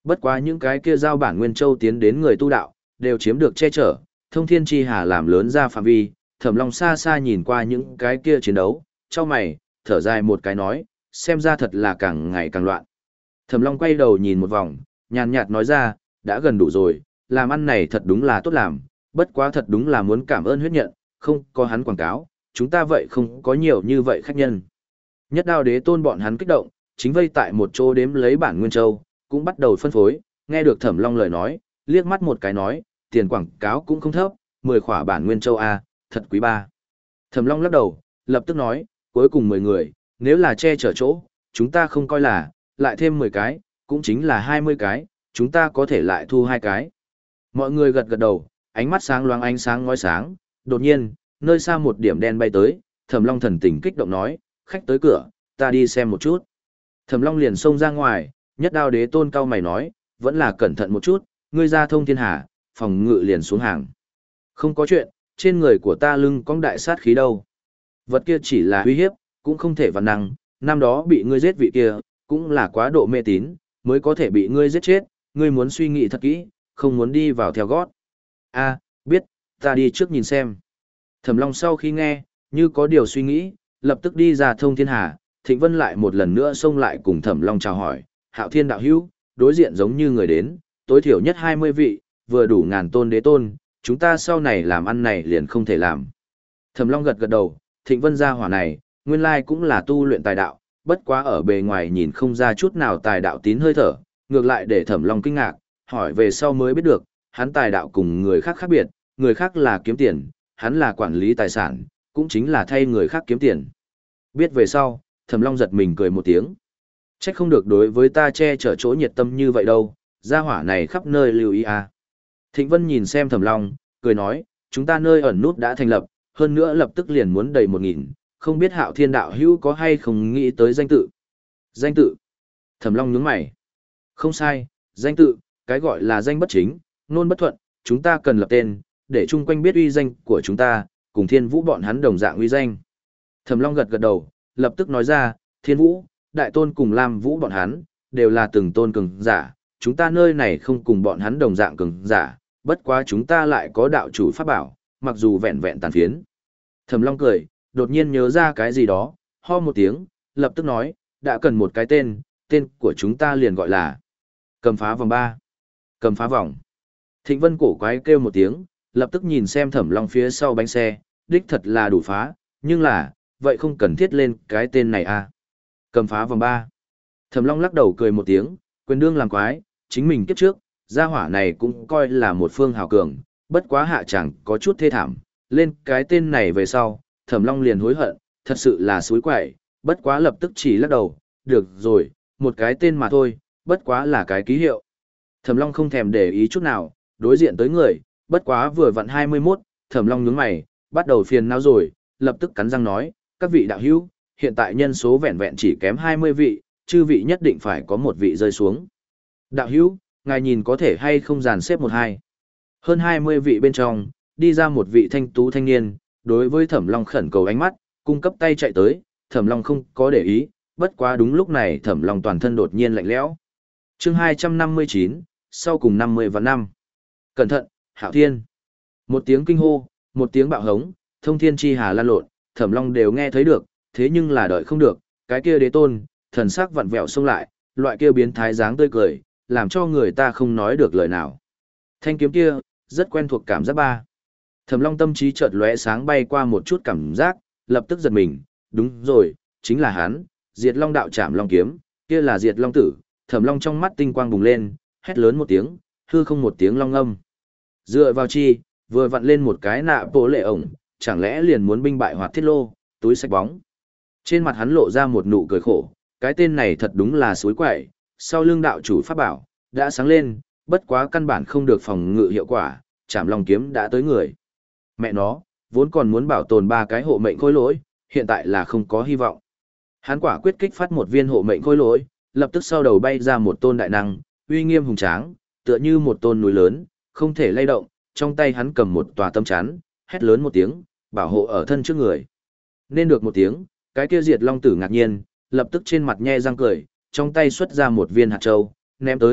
Bất quá những cái kia giao bản nguyên châu tiến đến người tu đạo, đều chiếm được che chở, thông thiên chi hà làm lớn ra phạm vi, Thẩm Long xa xa nhìn qua những cái kia chiến đấu, cho mày, thở dài một cái nói, xem ra thật là càng ngày càng loạn. Thẩm Long quay đầu nhìn một vòng, nhàn nhạt nói ra, đã gần đủ rồi, làm ăn này thật đúng là tốt làm, bất quá thật đúng là muốn cảm ơn huyết nhận, không có hắn quảng cáo, chúng ta vậy không có nhiều như vậy khách nhân. Nhất Đao Đế Tôn bọn hắn kích động, chính vây tại một chỗ đếm lấy bản nguyên châu, cũng bắt đầu phân phối, nghe được Thẩm Long lời nói, liếc mắt một cái nói, tiền quảng cáo cũng không thấp, mười khỏa bản nguyên châu a, thật quý ba. Thẩm Long lắc đầu, lập tức nói, cuối cùng mười người, nếu là che chở chỗ, chúng ta không coi là, lại thêm mười cái, cũng chính là hai mươi cái, chúng ta có thể lại thu hai cái. Mọi người gật gật đầu, ánh mắt sáng loáng ánh sáng ngói sáng, đột nhiên, nơi xa một điểm đen bay tới, Thẩm Long thần tình kích động nói, khách tới cửa, ta đi xem một chút. Thẩm Long liền xông ra ngoài, Nhất Đao Đế Tôn cao mày nói, vẫn là cẩn thận một chút, ngươi ra thông thiên hà, phòng ngự liền xuống hàng. Không có chuyện, trên người của ta lưng cong đại sát khí đâu. Vật kia chỉ là uy hiếp, cũng không thể văn năng, năm đó bị ngươi giết vị kia, cũng là quá độ mê tín, mới có thể bị ngươi giết chết, ngươi muốn suy nghĩ thật kỹ, không muốn đi vào theo gót. A, biết, ta đi trước nhìn xem. Thẩm Long sau khi nghe, như có điều suy nghĩ, lập tức đi ra thông thiên hà, Thịnh Vân lại một lần nữa xông lại cùng Thẩm Long chào hỏi, Hạo Thiên đạo hữu, đối diện giống như người đến, tối thiểu nhất hai mươi vị, vừa đủ ngàn tôn đế tôn, chúng ta sau này làm ăn này liền không thể làm. Thẩm Long gật gật đầu, Thịnh Vân gia hỏa này, nguyên lai cũng là tu luyện tài đạo, bất quá ở bề ngoài nhìn không ra chút nào tài đạo tín hơi thở, ngược lại để Thẩm Long kinh ngạc, hỏi về sau mới biết được, hắn tài đạo cùng người khác khác biệt, người khác là kiếm tiền, hắn là quản lý tài sản, cũng chính là thay người khác kiếm tiền. Biết về sau, Thẩm Long giật mình cười một tiếng. Trách không được đối với ta che chở chỗ nhiệt tâm như vậy đâu, gia hỏa này khắp nơi lưu ý à. Thịnh Vân nhìn xem Thẩm Long, cười nói, chúng ta nơi ẩn nút đã thành lập, hơn nữa lập tức liền muốn đầy một nghìn, không biết Hạo Thiên đạo hữu có hay không nghĩ tới danh tự. Danh tự. Thẩm Long nhướng mày. Không sai, danh tự, cái gọi là danh bất chính, nôn bất thuận, chúng ta cần lập tên, để chung quanh biết uy danh của chúng ta, cùng Thiên Vũ bọn hắn đồng dạng uy danh. Thẩm Long gật gật đầu, lập tức nói ra, Thiên Vũ, Đại Tôn cùng Lam Vũ bọn hắn, đều là từng tôn cường giả, chúng ta nơi này không cùng bọn hắn đồng dạng cường giả, bất quá chúng ta lại có đạo chủ pháp bảo, mặc dù vẹn vẹn tàn phiến. Thẩm Long cười, đột nhiên nhớ ra cái gì đó, ho một tiếng, lập tức nói, đã cần một cái tên, tên của chúng ta liền gọi là Cầm Phá Vòng ba. Cầm Phá Vòng. Thịnh Vân cổ quái kêu một tiếng, lập tức nhìn xem Thẩm Long phía sau bánh xe, đích thật là đủ phá, nhưng là, vậy không cần thiết lên cái tên này à. Cầm Phá Vòng ba. Thẩm Long lắc đầu cười một tiếng, quyền đương làm quái, chính mình kiếp trước, gia hỏa này cũng coi là một phương hào cường, bất quá hạ chẳng có chút thê thảm, lên cái tên này về sau, Thẩm Long liền hối hận, thật sự là suối quậy, bất quá lập tức chỉ lắc đầu, được rồi, một cái tên mà thôi, bất quá là cái ký hiệu. Thẩm Long không thèm để ý chút nào, đối diện tới người, bất quá vừa vặn hai mươi mốt, Thẩm Long nhướng mày, bắt đầu phiền não rồi, lập tức cắn răng nói, các vị đạo hữu, hiện tại nhân số vẹn vẹn chỉ kém hai mươi vị, chư vị nhất định phải có một vị rơi xuống. Đạo hữu, ngài nhìn có thể hay không dàn xếp một hai. Hơn hai mươi vị bên trong, đi ra một vị thanh tú thanh niên, đối với Thẩm Long khẩn cầu ánh mắt, cung cấp tay chạy tới, Thẩm Long không có để ý, bất quá đúng lúc này Thẩm Long toàn thân đột nhiên lạnh lẽo. Chương hai trăm năm mươi chín, sau cùng năm mươi và năm. Cẩn thận, Hạo Thiên. Một tiếng kinh hô, một tiếng bạo hống, thông thiên chi hà lan lộn, Thẩm Long đều nghe thấy được, thế nhưng là đợi không được, cái kia đế tôn, thần sắc vặn vẹo xông lại, loại kia biến thái dáng tươi cười, làm cho người ta không nói được lời nào. Thanh kiếm kia, rất quen thuộc cảm giác ba. Thẩm Long tâm trí chợt lóe sáng bay qua một chút cảm giác, lập tức giật mình, đúng rồi, chính là hắn, Diệt Long đạo Trảm Long kiếm, kia là Diệt Long tử. Thẩm Long trong mắt tinh quang bùng lên, hét lớn một tiếng, hư không một tiếng long âm. Dựa vào chi, vừa vặn lên một cái nạ bộ lệ ổng, chẳng lẽ liền muốn binh bại Hoạt Thiết Lô, túi sạch bóng. Trên mặt hắn lộ ra một nụ cười khổ, cái tên này thật đúng là suối quậy, sau lưng đạo chủ pháp bảo, đã sáng lên, bất quá căn bản không được phòng ngự hiệu quả, Trảm Long kiếm đã tới người. Mẹ nó, vốn còn muốn bảo tồn ba cái hộ mệnh khôi lỗi, hiện tại là không có hy vọng. Hắn quả quyết kích phát một viên hộ mệnh khôi lỗi, lập tức sau đầu bay ra một tôn đại năng, uy nghiêm hùng tráng, tựa như một tôn núi lớn, không thể lay động, trong tay hắn cầm một tòa tâm chắn, hét lớn một tiếng, bảo hộ ở thân trước người. Nên được một tiếng, cái kia Diệt Long tử ngạc nhiên, lập tức trên mặt nhe răng cười, trong tay xuất ra một viên hạt châu, ném tới,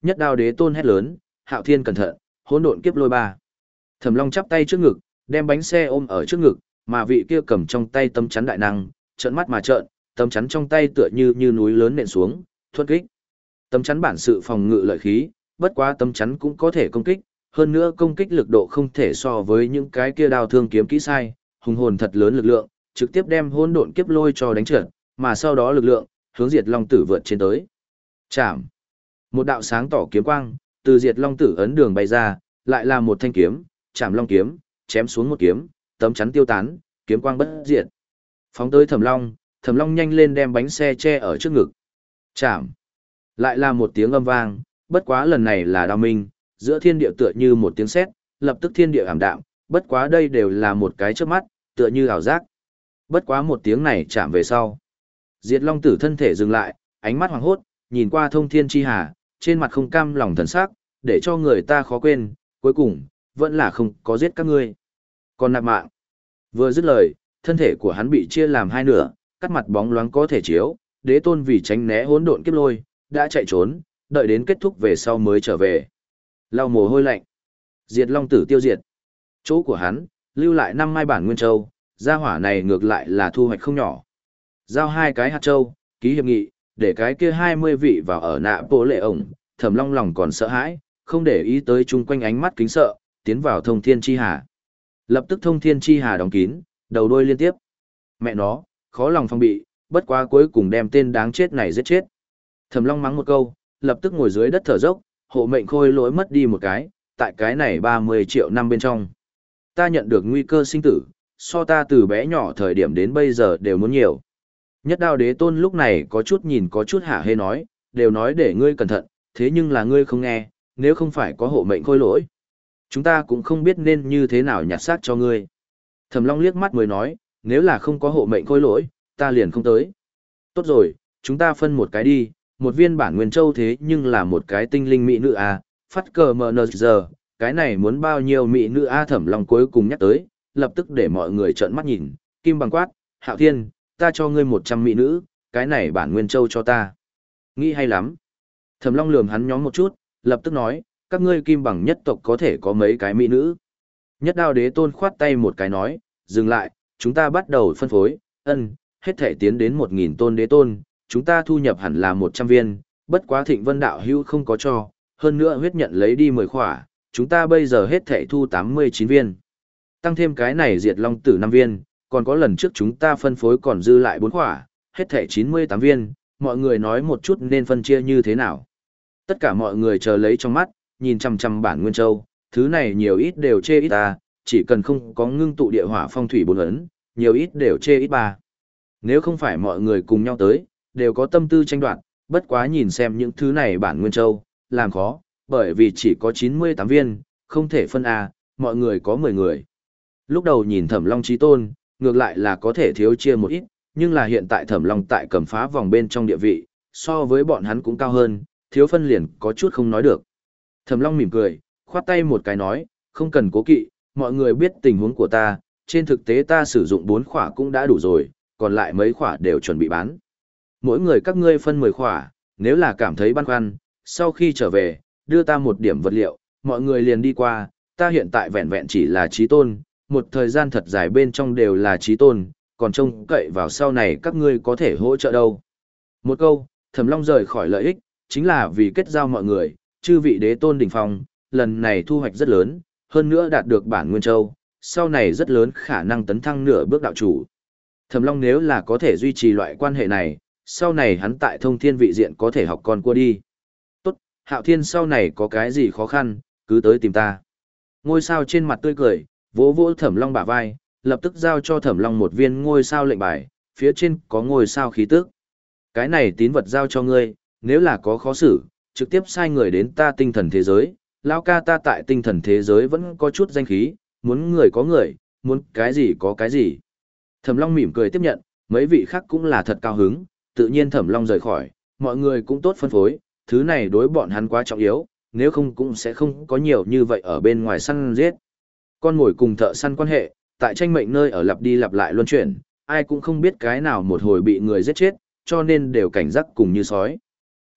Nhất Đao Đế Tôn hét lớn, Hạo Thiên cẩn thận, hỗn độn kiếp lôi ba. Thẩm Long chắp tay trước ngực, đem bánh xe ôm ở trước ngực, mà vị kia cầm trong tay tấm chắn đại năng, trợn mắt mà trợn, tấm chắn trong tay tựa như như núi lớn nện xuống, thuận kích. Tấm chắn bản sự phòng ngự lợi khí, bất quá tấm chắn cũng có thể công kích, hơn nữa công kích lực độ không thể so với những cái kia đao thương kiếm kỹ sai, hùng hồn thật lớn lực lượng, trực tiếp đem hỗn độn kiếp lôi cho đánh trượt, mà sau đó lực lượng hướng Diệt Long Tử vượt trên tới. Chạm. Một đạo sáng tỏ kiếm quang từ Diệt Long Tử ấn đường bay ra, lại là một thanh kiếm, Chạm Long kiếm, chém xuống một kiếm, tấm chắn tiêu tán, kiếm quang bất diệt. Phóng tới Thẩm Long, Thẩm Long nhanh lên đem bánh xe che ở trước ngực. Chạm. Lại là một tiếng âm vang, bất quá lần này là đao minh, giữa thiên địa tựa như một tiếng sét, lập tức thiên địa ảm đạm, bất quá đây đều là một cái chớp mắt, tựa như ảo giác. Bất quá một tiếng này chạm về sau. Diệt Long Tử thân thể dừng lại, ánh mắt hoàng hốt, nhìn qua thông thiên chi hà, trên mặt không cam lòng thần sắc, để cho người ta khó quên, cuối cùng, vẫn là không có giết các ngươi. Còn nạp mạng. Vừa dứt lời, thân thể của hắn bị chia làm hai nửa, cắt mặt bóng loáng có thể chiếu, Đế Tôn vì tránh né hỗn độn kiếp lôi, đã chạy trốn, đợi đến kết thúc về sau mới trở về. Lau mồ hôi lạnh. Diệt Long Tử tiêu diệt. Chỗ của hắn, lưu lại năm mai bản nguyên châu, gia hỏa này ngược lại là thu hoạch không nhỏ. Giao hai cái hạt châu, ký hiệp nghị, để cái kia hai mươi vị vào ở nạ bộ lệ ổng, Thẩm Long lòng còn sợ hãi, không để ý tới chung quanh ánh mắt kính sợ, tiến vào thông thiên chi hà. Lập tức thông thiên chi hà đóng kín, đầu đuôi liên tiếp. Mẹ nó, khó lòng phòng bị, bất quá cuối cùng đem tên đáng chết này giết chết. Thẩm Long mắng một câu, lập tức ngồi dưới đất thở dốc, hộ mệnh khôi lỗi mất đi một cái, tại cái này ba mươi triệu năm bên trong. Ta nhận được nguy cơ sinh tử, so ta từ bé nhỏ thời điểm đến bây giờ đều muốn nhiều. Nhất Đao Đế Tôn lúc này có chút nhìn có chút hả hê nói, đều nói để ngươi cẩn thận, thế nhưng là ngươi không nghe, nếu không phải có hộ mệnh khôi lỗi. Chúng ta cũng không biết nên như thế nào nhặt xác cho ngươi. Thẩm Long liếc mắt mới nói, nếu là không có hộ mệnh khôi lỗi, ta liền không tới. Tốt rồi, chúng ta phân một cái đi, một viên bản nguyên châu thế nhưng là một cái tinh linh mỹ nữ à, phát cờ mờ nờ giờ, cái này muốn bao nhiêu mỹ nữ a Thẩm Long cuối cùng nhắc tới, lập tức để mọi người trợn mắt nhìn, kim bằng quát, Hạo Thiên, ta cho ngươi một trăm mỹ nữ, cái này bản nguyên châu cho ta. Nghĩ hay lắm. Thẩm Long lườm hắn nhóm một chút, lập tức nói, các ngươi kim bằng nhất tộc có thể có mấy cái mỹ nữ. Nhất Đao Đế Tôn khoát tay một cái nói, dừng lại, chúng ta bắt đầu phân phối, ân, hết thể tiến đến một nghìn tôn đế tôn, chúng ta thu nhập hẳn là một trăm viên, bất quá Thịnh Vân Đạo Hữu không có cho, hơn nữa huyết nhận lấy đi mười khỏa, chúng ta bây giờ hết thể thu tám mươi chín viên. Tăng thêm cái này Diệt Long Tử năm viên, còn có lần trước chúng ta phân phối còn dư lại bốn khỏa, hết thể chín mươi tám viên, mọi người nói một chút nên phân chia như thế nào. Tất cả mọi người chờ lấy trong mắt, nhìn chằm chằm bản nguyên châu, thứ này nhiều ít đều chê ít ta, chỉ cần không có ngưng tụ địa hỏa phong thủy bốn ấn, nhiều ít đều chê ít ba. Nếu không phải mọi người cùng nhau tới, đều có tâm tư tranh đoạt, bất quá nhìn xem những thứ này bản nguyên châu, làm khó, bởi vì chỉ có chín mươi tám viên, không thể phân A, mọi người có mười người. Lúc đầu nhìn Thẩm Long chí tôn, ngược lại là có thể thiếu chia một ít, nhưng là hiện tại Thẩm Long tại cầm phá vòng bên trong địa vị, so với bọn hắn cũng cao hơn, thiếu phân liền có chút không nói được. Thẩm Long mỉm cười, khoát tay một cái nói, không cần cố kỵ, mọi người biết tình huống của ta, trên thực tế ta sử dụng bốn khỏa cũng đã đủ rồi, còn lại mấy khỏa đều chuẩn bị bán. Mỗi người các ngươi phân mười khỏa, nếu là cảm thấy băn khoăn, sau khi trở về, đưa ta một điểm vật liệu, mọi người liền đi qua, ta hiện tại vẹn vẹn chỉ là chí tôn, một thời gian thật dài bên trong đều là chí tôn, còn trông cậy vào sau này các ngươi có thể hỗ trợ đâu. Một câu, Thẩm Long rời khỏi lợi ích, chính là vì kết giao mọi người, chư vị đế tôn đỉnh phong, lần này thu hoạch rất lớn, hơn nữa đạt được bản nguyên châu, sau này rất lớn khả năng tấn thăng nửa bước đạo chủ. Thẩm Long nếu là có thể duy trì loại quan hệ này, sau này hắn tại thông thiên vị diện có thể học con cua đi. Tốt, Hạo Thiên sau này có cái gì khó khăn, cứ tới tìm ta. Ngôi sao trên mặt tươi cười, vỗ vỗ Thẩm Long bả vai, lập tức giao cho Thẩm Long một viên ngôi sao lệnh bài, phía trên có ngôi sao khí tức. Cái này tín vật giao cho ngươi, nếu là có khó xử, trực tiếp sai người đến ta tinh thần thế giới. Lão ca ta tại tinh thần thế giới vẫn có chút danh khí, muốn người có người, muốn cái gì có cái gì. Thẩm Long mỉm cười tiếp nhận, mấy vị khác cũng là thật cao hứng, tự nhiên Thẩm Long rời khỏi, mọi người cũng tốt phân phối, thứ này đối bọn hắn quá trọng yếu, nếu không cũng sẽ không có nhiều như vậy ở bên ngoài săn giết. Con mồi cùng thợ săn quan hệ, tại tranh mệnh nơi ở lặp đi lặp lại luân chuyển, ai cũng không biết cái nào một hồi bị người giết chết, cho nên đều cảnh giác cùng như sói.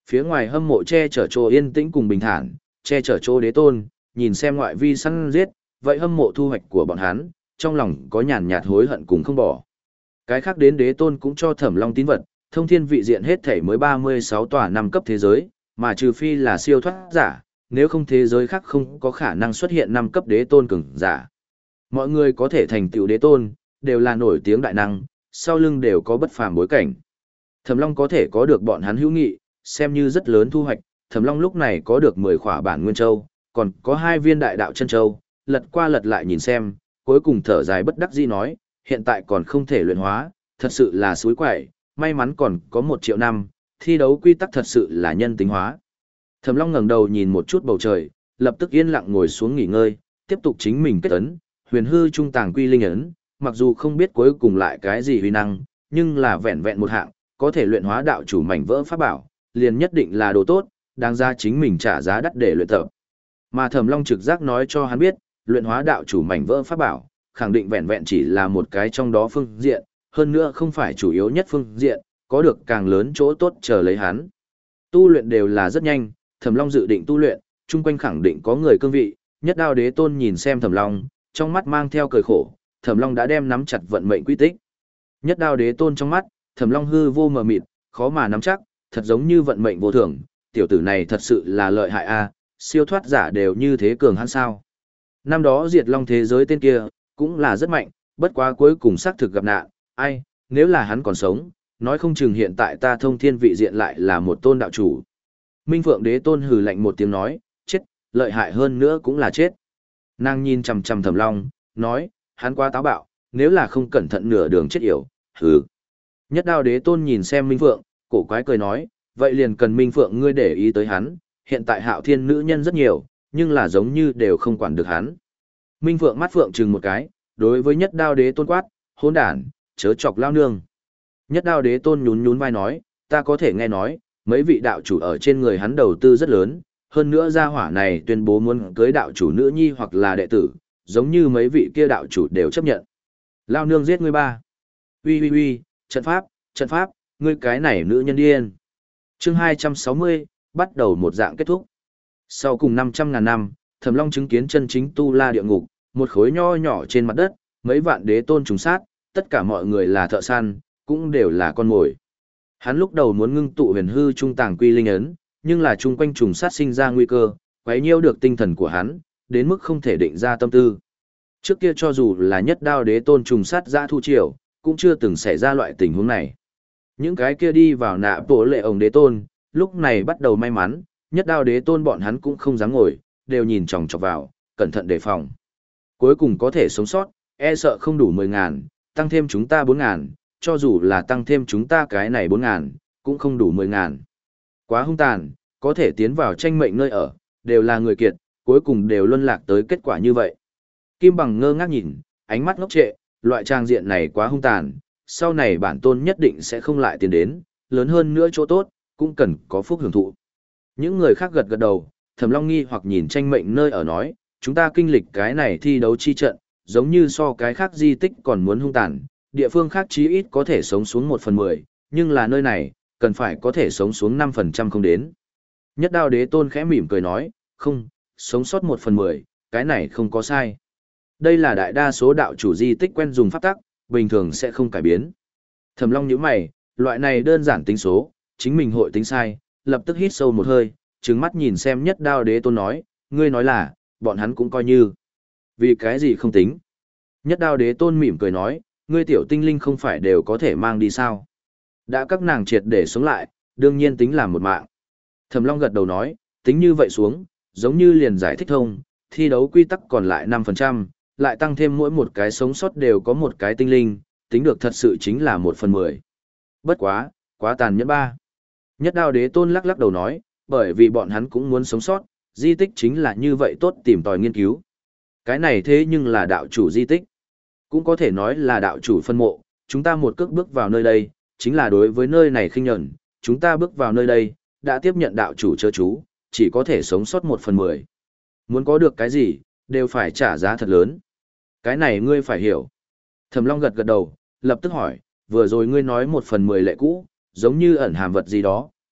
Phía ngoài hâm mộ che chở chỗ yên tĩnh cùng bình thản, che chở chỗ đế tôn, nhìn xem ngoại vi săn giết, vậy hâm mộ thu hoạch của bọn hắn, trong lòng có nhàn nhạt hối hận cùng không bỏ. Cái khác đến đế tôn cũng cho Thẩm Long tín vật, thông thiên vị diện hết thể mới ba mươi sáu tòa năm cấp thế giới, mà trừ phi là siêu thoát giả, nếu không thế giới khác không có khả năng xuất hiện năm cấp đế tôn cường giả. Mọi người có thể thành tựu đế tôn, đều là nổi tiếng đại năng, sau lưng đều có bất phàm bối cảnh. Thẩm Long có thể có được bọn hắn hữu nghị, xem như rất lớn thu hoạch, Thẩm Long lúc này có được mười khỏa bản nguyên châu, còn có hai viên đại đạo chân châu, lật qua lật lại nhìn xem, cuối cùng thở dài bất đắc dĩ nói, hiện tại còn không thể luyện hóa, thật sự là suối quậy, may mắn còn có một triệu năm, thi đấu quy tắc thật sự là nhân tính hóa. Thẩm Long ngẩng đầu nhìn một chút bầu trời, lập tức yên lặng ngồi xuống nghỉ ngơi, tiếp tục chính mình kết ấn, huyền hư trung tàng quy linh ấn, mặc dù không biết cuối cùng lại cái gì huy năng, nhưng là vẹn vẹn một hạng, có thể luyện hóa đạo chủ mảnh vỡ pháp bảo, liền nhất định là đồ tốt, đáng ra chính mình trả giá đắt để luyện tập. Mà Thẩm Long trực giác nói cho hắn biết, luyện hóa đạo chủ mảnh vỡ pháp bảo, khẳng định vẹn vẹn chỉ là một cái trong đó phương diện, hơn nữa không phải chủ yếu nhất phương diện, có được càng lớn chỗ tốt chờ lấy hắn. Tu luyện đều là rất nhanh, Thẩm Long dự định tu luyện, chung quanh khẳng định có người cương vị, Nhất Đao Đế Tôn nhìn xem Thẩm Long, trong mắt mang theo cười khổ, Thẩm Long đã đem nắm chặt vận mệnh quy tích. Nhất Đao Đế Tôn trong mắt, Thẩm Long hư vô mờ mịt, khó mà nắm chắc, thật giống như vận mệnh vô thường, tiểu tử này thật sự là lợi hại a, siêu thoát giả đều như thế cường hắn sao? Năm đó diệt long thế giới tên kia, cũng là rất mạnh, bất quá cuối cùng xác thực gặp nạn, ai, nếu là hắn còn sống, nói không chừng hiện tại ta thông thiên vị diện lại là một tôn đạo chủ. Minh Phượng Đế Tôn hừ lạnh một tiếng nói, chết, lợi hại hơn nữa cũng là chết. Nàng nhìn chằm chằm Thẩm Long, nói, hắn quá táo bạo, nếu là không cẩn thận nửa đường chết yểu, hừ. Nhất Đao Đế Tôn nhìn xem Minh Phượng, cổ quái cười nói, vậy liền cần Minh Phượng ngươi để ý tới hắn, hiện tại Hạo Thiên nữ nhân rất nhiều, nhưng là giống như đều không quản được hắn. Minh Phượng mắt phượng chừng một cái, đối với Nhất Đao Đế Tôn quát, hỗn đản, chớ chọc lao nương. Nhất Đao Đế Tôn nhún nhún vai nói, ta có thể nghe nói, mấy vị đạo chủ ở trên người hắn đầu tư rất lớn, hơn nữa gia hỏa này tuyên bố muốn cưới đạo chủ nữ nhi hoặc là đệ tử, giống như mấy vị kia đạo chủ đều chấp nhận. Lao nương giết ngươi ba. Uy uy uy, trận pháp, trận pháp, ngươi cái này nữ nhân điên. Chương hai trăm sáu mươi, bắt đầu một dạng kết thúc. Sau cùng năm trăm ngàn năm, Thẩm Long chứng kiến chân chính tu la địa ngục, một khối nho nhỏ trên mặt đất, mấy vạn đế tôn trùng sát, tất cả mọi người là thợ săn, cũng đều là con mồi. Hắn lúc đầu muốn ngưng tụ huyền hư trung tàng quy linh ấn, nhưng là chung quanh trùng sát sinh ra nguy cơ, quấy nhiễu được tinh thần của hắn, đến mức không thể định ra tâm tư. Trước kia cho dù là Nhất Đao Đế Tôn trùng sát dã thu triều, cũng chưa từng xảy ra loại tình huống này. Những cái kia đi vào nạ bộ lệ ổng đế tôn, lúc này bắt đầu may mắn, Nhất Đao Đế Tôn bọn hắn cũng không dám ngồi, đều nhìn chòng chọc vào, cẩn thận đề phòng. Cuối cùng có thể sống sót, e sợ không đủ mười ngàn, tăng thêm chúng ta bốn ngàn, cho dù là tăng thêm chúng ta cái này bốn ngàn, cũng không đủ mười ngàn. Quá hung tàn, có thể tiến vào tranh mệnh nơi ở, đều là người kiệt, cuối cùng đều luân lạc tới kết quả như vậy. Kim Bằng ngơ ngác nhìn, ánh mắt ngốc trệ, loại trang diện này quá hung tàn, sau này bản tôn nhất định sẽ không lại tiến đến, lớn hơn nữa chỗ tốt, cũng cần có phúc hưởng thụ. Những người khác gật gật đầu, Thẩm Long nghi hoặc nhìn tranh mệnh nơi ở nói, chúng ta kinh lịch cái này thi đấu chi trận, giống như so cái khác di tích còn muốn hung tàn, địa phương khác chí ít có thể sống xuống một phần mười, nhưng là nơi này, cần phải có thể sống xuống năm phần trăm không đến. Nhất Đao Đế Tôn khẽ mỉm cười nói, không, sống sót một phần mười, cái này không có sai. Đây là đại đa số đạo chủ di tích quen dùng pháp tắc, bình thường sẽ không cải biến. Thẩm Long nhíu mày, loại này đơn giản tính số, chính mình hội tính sai, lập tức hít sâu một hơi, trừng mắt nhìn xem Nhất Đao Đế Tôn nói, ngươi nói là, bọn hắn cũng coi như. Vì cái gì không tính? Nhất Đao Đế Tôn mỉm cười nói, ngươi tiểu tinh linh không phải đều có thể mang đi sao? Đã các nàng triệt để sống lại, đương nhiên tính làm một mạng. Thẩm Long gật đầu nói, tính như vậy xuống, giống như liền giải thích thông, thi đấu quy tắc còn lại năm phần trăm, lại tăng thêm mỗi một cái sống sót đều có một cái tinh linh, tính được thật sự chính là một phần mười. Bất quá, quá tàn nhẫn ba. Nhất Đao Đế Tôn lắc lắc đầu nói, bởi vì bọn hắn cũng muốn sống sót, di tích chính là như vậy tốt tìm tòi nghiên cứu. Cái này thế nhưng là đạo chủ di tích. Cũng có thể nói là đạo chủ phân mộ, chúng ta một cước bước vào nơi đây, chính là đối với nơi này khinh nhẫn, chúng ta bước vào nơi đây, đã tiếp nhận đạo chủ chớ chú, chỉ có thể sống sót một phần mười. Muốn có được cái gì, đều phải trả giá thật lớn. Cái này ngươi phải hiểu. Thẩm Long gật gật đầu, lập tức hỏi, vừa rồi ngươi nói một phần mười lệ cũ, giống như ẩn hàm vật gì đó,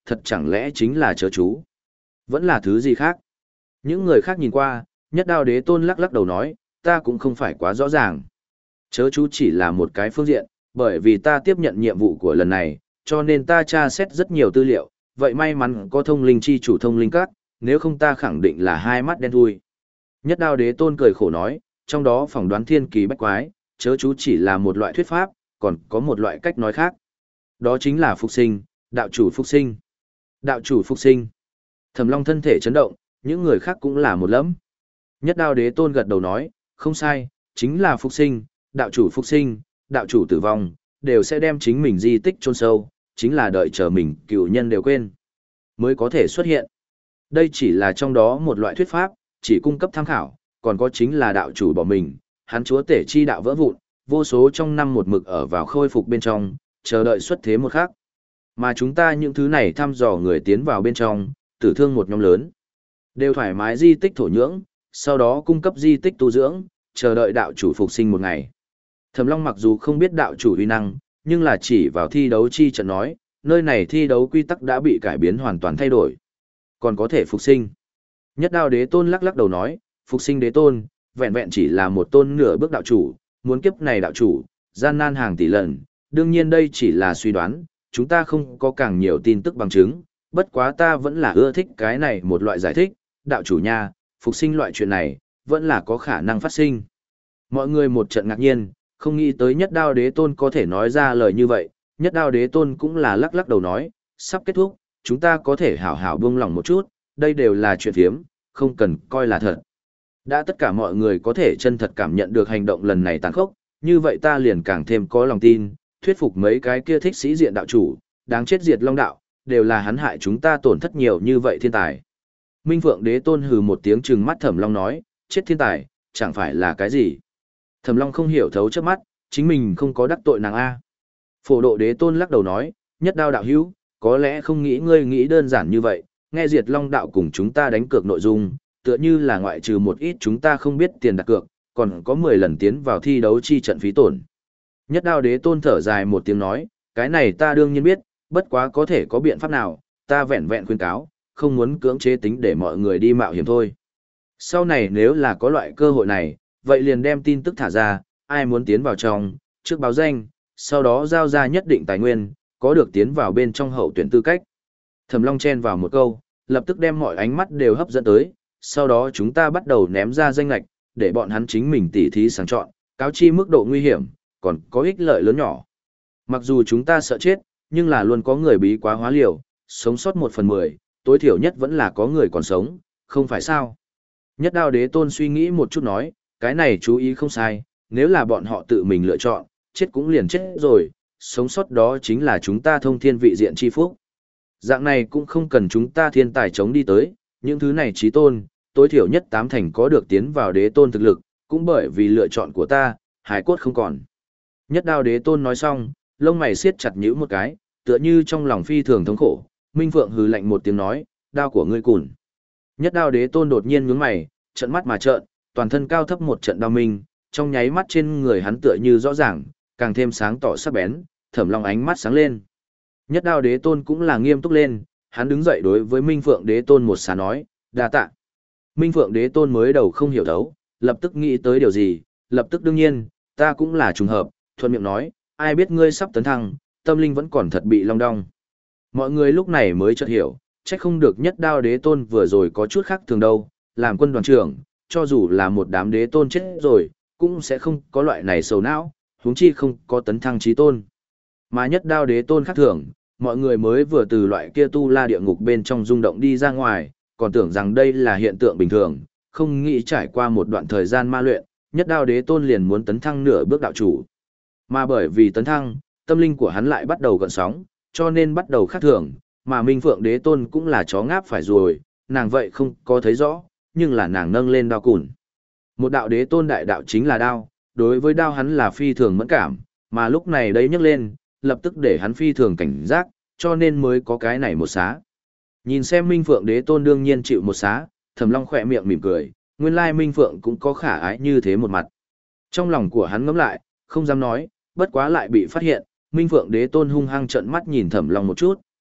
thật chẳng lẽ chính là chớ chú? Vẫn là thứ gì khác? Những người khác nhìn qua, Nhất Đao Đế Tôn lắc lắc đầu nói, ta cũng không phải quá rõ ràng. Chớ chú chỉ là một cái phương diện, bởi vì ta tiếp nhận nhiệm vụ của lần này, cho nên ta tra xét rất nhiều tư liệu, vậy may mắn có thông linh chi chủ thông linh các, nếu không ta khẳng định là hai mắt đen thui. Nhất Đao Đế Tôn cười khổ nói, trong đó phỏng đoán thiên kỳ bách quái, chớ chú chỉ là một loại thuyết pháp, còn có một loại cách nói khác. Đó chính là phục sinh, đạo chủ phục sinh. Đạo chủ phục sinh. Thẩm Long thân thể chấn động, những người khác cũng là một lẫm. Nhất Đao Đế Tôn gật đầu nói, không sai, chính là phục sinh, đạo chủ phục sinh, đạo chủ tử vong, đều sẽ đem chính mình di tích chôn sâu, chính là đợi chờ mình cựu nhân đều quên, mới có thể xuất hiện. Đây chỉ là trong đó một loại thuyết pháp, chỉ cung cấp tham khảo, còn có chính là đạo chủ bỏ mình, hắn chúa tể chi đạo vỡ vụn, vô số trong năm một mực ở vào khôi phục bên trong, chờ đợi xuất thế một khác. Mà chúng ta những thứ này thăm dò người tiến vào bên trong, tử thương một nhóm lớn, đều thoải mái di tích thổ nhưỡng, sau đó cung cấp di tích tu dưỡng, chờ đợi đạo chủ phục sinh một ngày. Thẩm Long mặc dù không biết đạo chủ uy năng, nhưng là chỉ vào thi đấu chi trận nói, nơi này thi đấu quy tắc đã bị cải biến hoàn toàn thay đổi. Còn có thể phục sinh. Nhất Đao Đế Tôn lắc lắc đầu nói, phục sinh đế tôn, vẹn vẹn chỉ là một tôn nửa bước đạo chủ, muốn kiếp này đạo chủ, gian nan hàng tỷ lần, đương nhiên đây chỉ là suy đoán, chúng ta không có càng nhiều tin tức bằng chứng, bất quá ta vẫn là ưa thích cái này một loại giải thích, đạo chủ nha, phục sinh loại chuyện này, vẫn là có khả năng phát sinh. Mọi người một trận ngạc nhiên, không nghĩ tới Nhất Đao Đế Tôn có thể nói ra lời như vậy, Nhất Đao Đế Tôn cũng là lắc lắc đầu nói, sắp kết thúc, chúng ta có thể hảo hảo buông lòng một chút, đây đều là chuyện phiếm, không cần coi là thật. Đã tất cả mọi người có thể chân thật cảm nhận được hành động lần này tàn khốc, như vậy ta liền càng thêm có lòng tin, thuyết phục mấy cái kia thích sĩ diện đạo chủ, đáng chết diệt long đạo, đều là hắn hại chúng ta tổn thất nhiều như vậy thiên tài. Minh Phượng Đế Tôn hừ một tiếng trừng mắt Thẩm Long nói, chết thiên tài, chẳng phải là cái gì. Thẩm Long không hiểu thấu trước mắt, chính mình không có đắc tội nàng A. Phổ Độ Đế Tôn lắc đầu nói, Nhất Đao đạo hữu, có lẽ không nghĩ ngươi nghĩ đơn giản như vậy, nghe diệt long đạo cùng chúng ta đánh cược nội dung, tựa như là ngoại trừ một ít chúng ta không biết tiền đặt cược, còn có mười lần tiến vào thi đấu chi trận phí tổn. Nhất Đao Đế Tôn thở dài một tiếng nói, cái này ta đương nhiên biết, bất quá có thể có biện pháp nào, ta vẹn vẹn khuyên cáo, không muốn cưỡng chế tính để mọi người đi mạo hiểm thôi. Sau này nếu là có loại cơ hội này, vậy liền đem tin tức thả ra, ai muốn tiến vào trong, trước báo danh, sau đó giao ra nhất định tài nguyên, có được tiến vào bên trong hậu tuyển tư cách. Thẩm Long chen vào một câu, lập tức đem mọi ánh mắt đều hấp dẫn tới, sau đó chúng ta bắt đầu ném ra danh lạch, để bọn hắn chính mình tỉ thí sáng chọn, cáo chi mức độ nguy hiểm, còn có ích lợi lớn nhỏ. Mặc dù chúng ta sợ chết, nhưng là luôn có người bí quá hóa liều, sống sót một phần mười, tối thiểu nhất vẫn là có người còn sống, không phải sao. Nhất Đao Đế Tôn suy nghĩ một chút nói, cái này chú ý không sai, nếu là bọn họ tự mình lựa chọn, chết cũng liền chết rồi, sống sót đó chính là chúng ta thông thiên vị diện chi phúc. Dạng này cũng không cần chúng ta thiên tài chống đi tới, những thứ này trí tôn, tối thiểu nhất tám thành có được tiến vào đế tôn thực lực, cũng bởi vì lựa chọn của ta, hải cốt không còn. Nhất Đao Đế Tôn nói xong, lông mày siết chặt nhíu một cái, tựa như trong lòng phi thường thống khổ, Minh Phượng hừ lạnh một tiếng nói, đao của ngươi cùn. Nhất Đao Đế Tôn đột nhiên nhướng mày, trợn mắt mà trợn, toàn thân cao thấp một trận đao minh, trong nháy mắt trên người hắn tựa như rõ ràng, càng thêm sáng tỏ sắc bén, Thẩm Long ánh mắt sáng lên. Nhất Đao Đế Tôn cũng là nghiêm túc lên, hắn đứng dậy đối với Minh Phượng Đế Tôn một xá nói, đa tạ. Minh Phượng Đế Tôn mới đầu không hiểu thấu, lập tức nghĩ tới điều gì, lập tức đương nhiên, ta cũng là trùng hợp, thuận miệng nói, ai biết ngươi sắp tấn thăng, tâm linh vẫn còn thật bị long đong. Mọi người lúc này mới chợt hiểu, trách không được Nhất Đao Đế Tôn vừa rồi có chút khác thường đâu, làm quân đoàn trưởng, cho dù là một đám đế tôn chết rồi, cũng sẽ không có loại này sầu não, huống chi không có tấn thăng chí tôn. Mà Nhất Đao Đế Tôn khác thường, mọi người mới vừa từ loại kia tu la địa ngục bên trong rung động đi ra ngoài, còn tưởng rằng đây là hiện tượng bình thường, không nghĩ trải qua một đoạn thời gian ma luyện, Nhất Đao Đế Tôn liền muốn tấn thăng nửa bước đạo chủ. Mà bởi vì tấn thăng, tâm linh của hắn lại bắt đầu gợn sóng, cho nên bắt đầu khác thường, mà Minh Phượng Đế Tôn cũng là chó ngáp phải rồi, nàng vậy không có thấy rõ, nhưng là nàng nâng lên đao cùn. Một đạo đế tôn đại đạo chính là đao, đối với đao hắn là phi thường mẫn cảm, mà lúc này đấy nhấc lên, lập tức để hắn phi thường cảnh giác, cho nên mới có cái này một xá. Nhìn xem Minh Phượng Đế Tôn đương nhiên chịu một xá, Thẩm Long khỏe miệng mỉm cười, nguyên lai Minh Phượng cũng có khả ái như thế một mặt. Trong lòng của hắn ngẫm lại, không dám nói, bất quá lại bị phát hiện, Minh Phượng Đế Tôn hung hăng trợn mắt nhìn Thẩm Long một chút,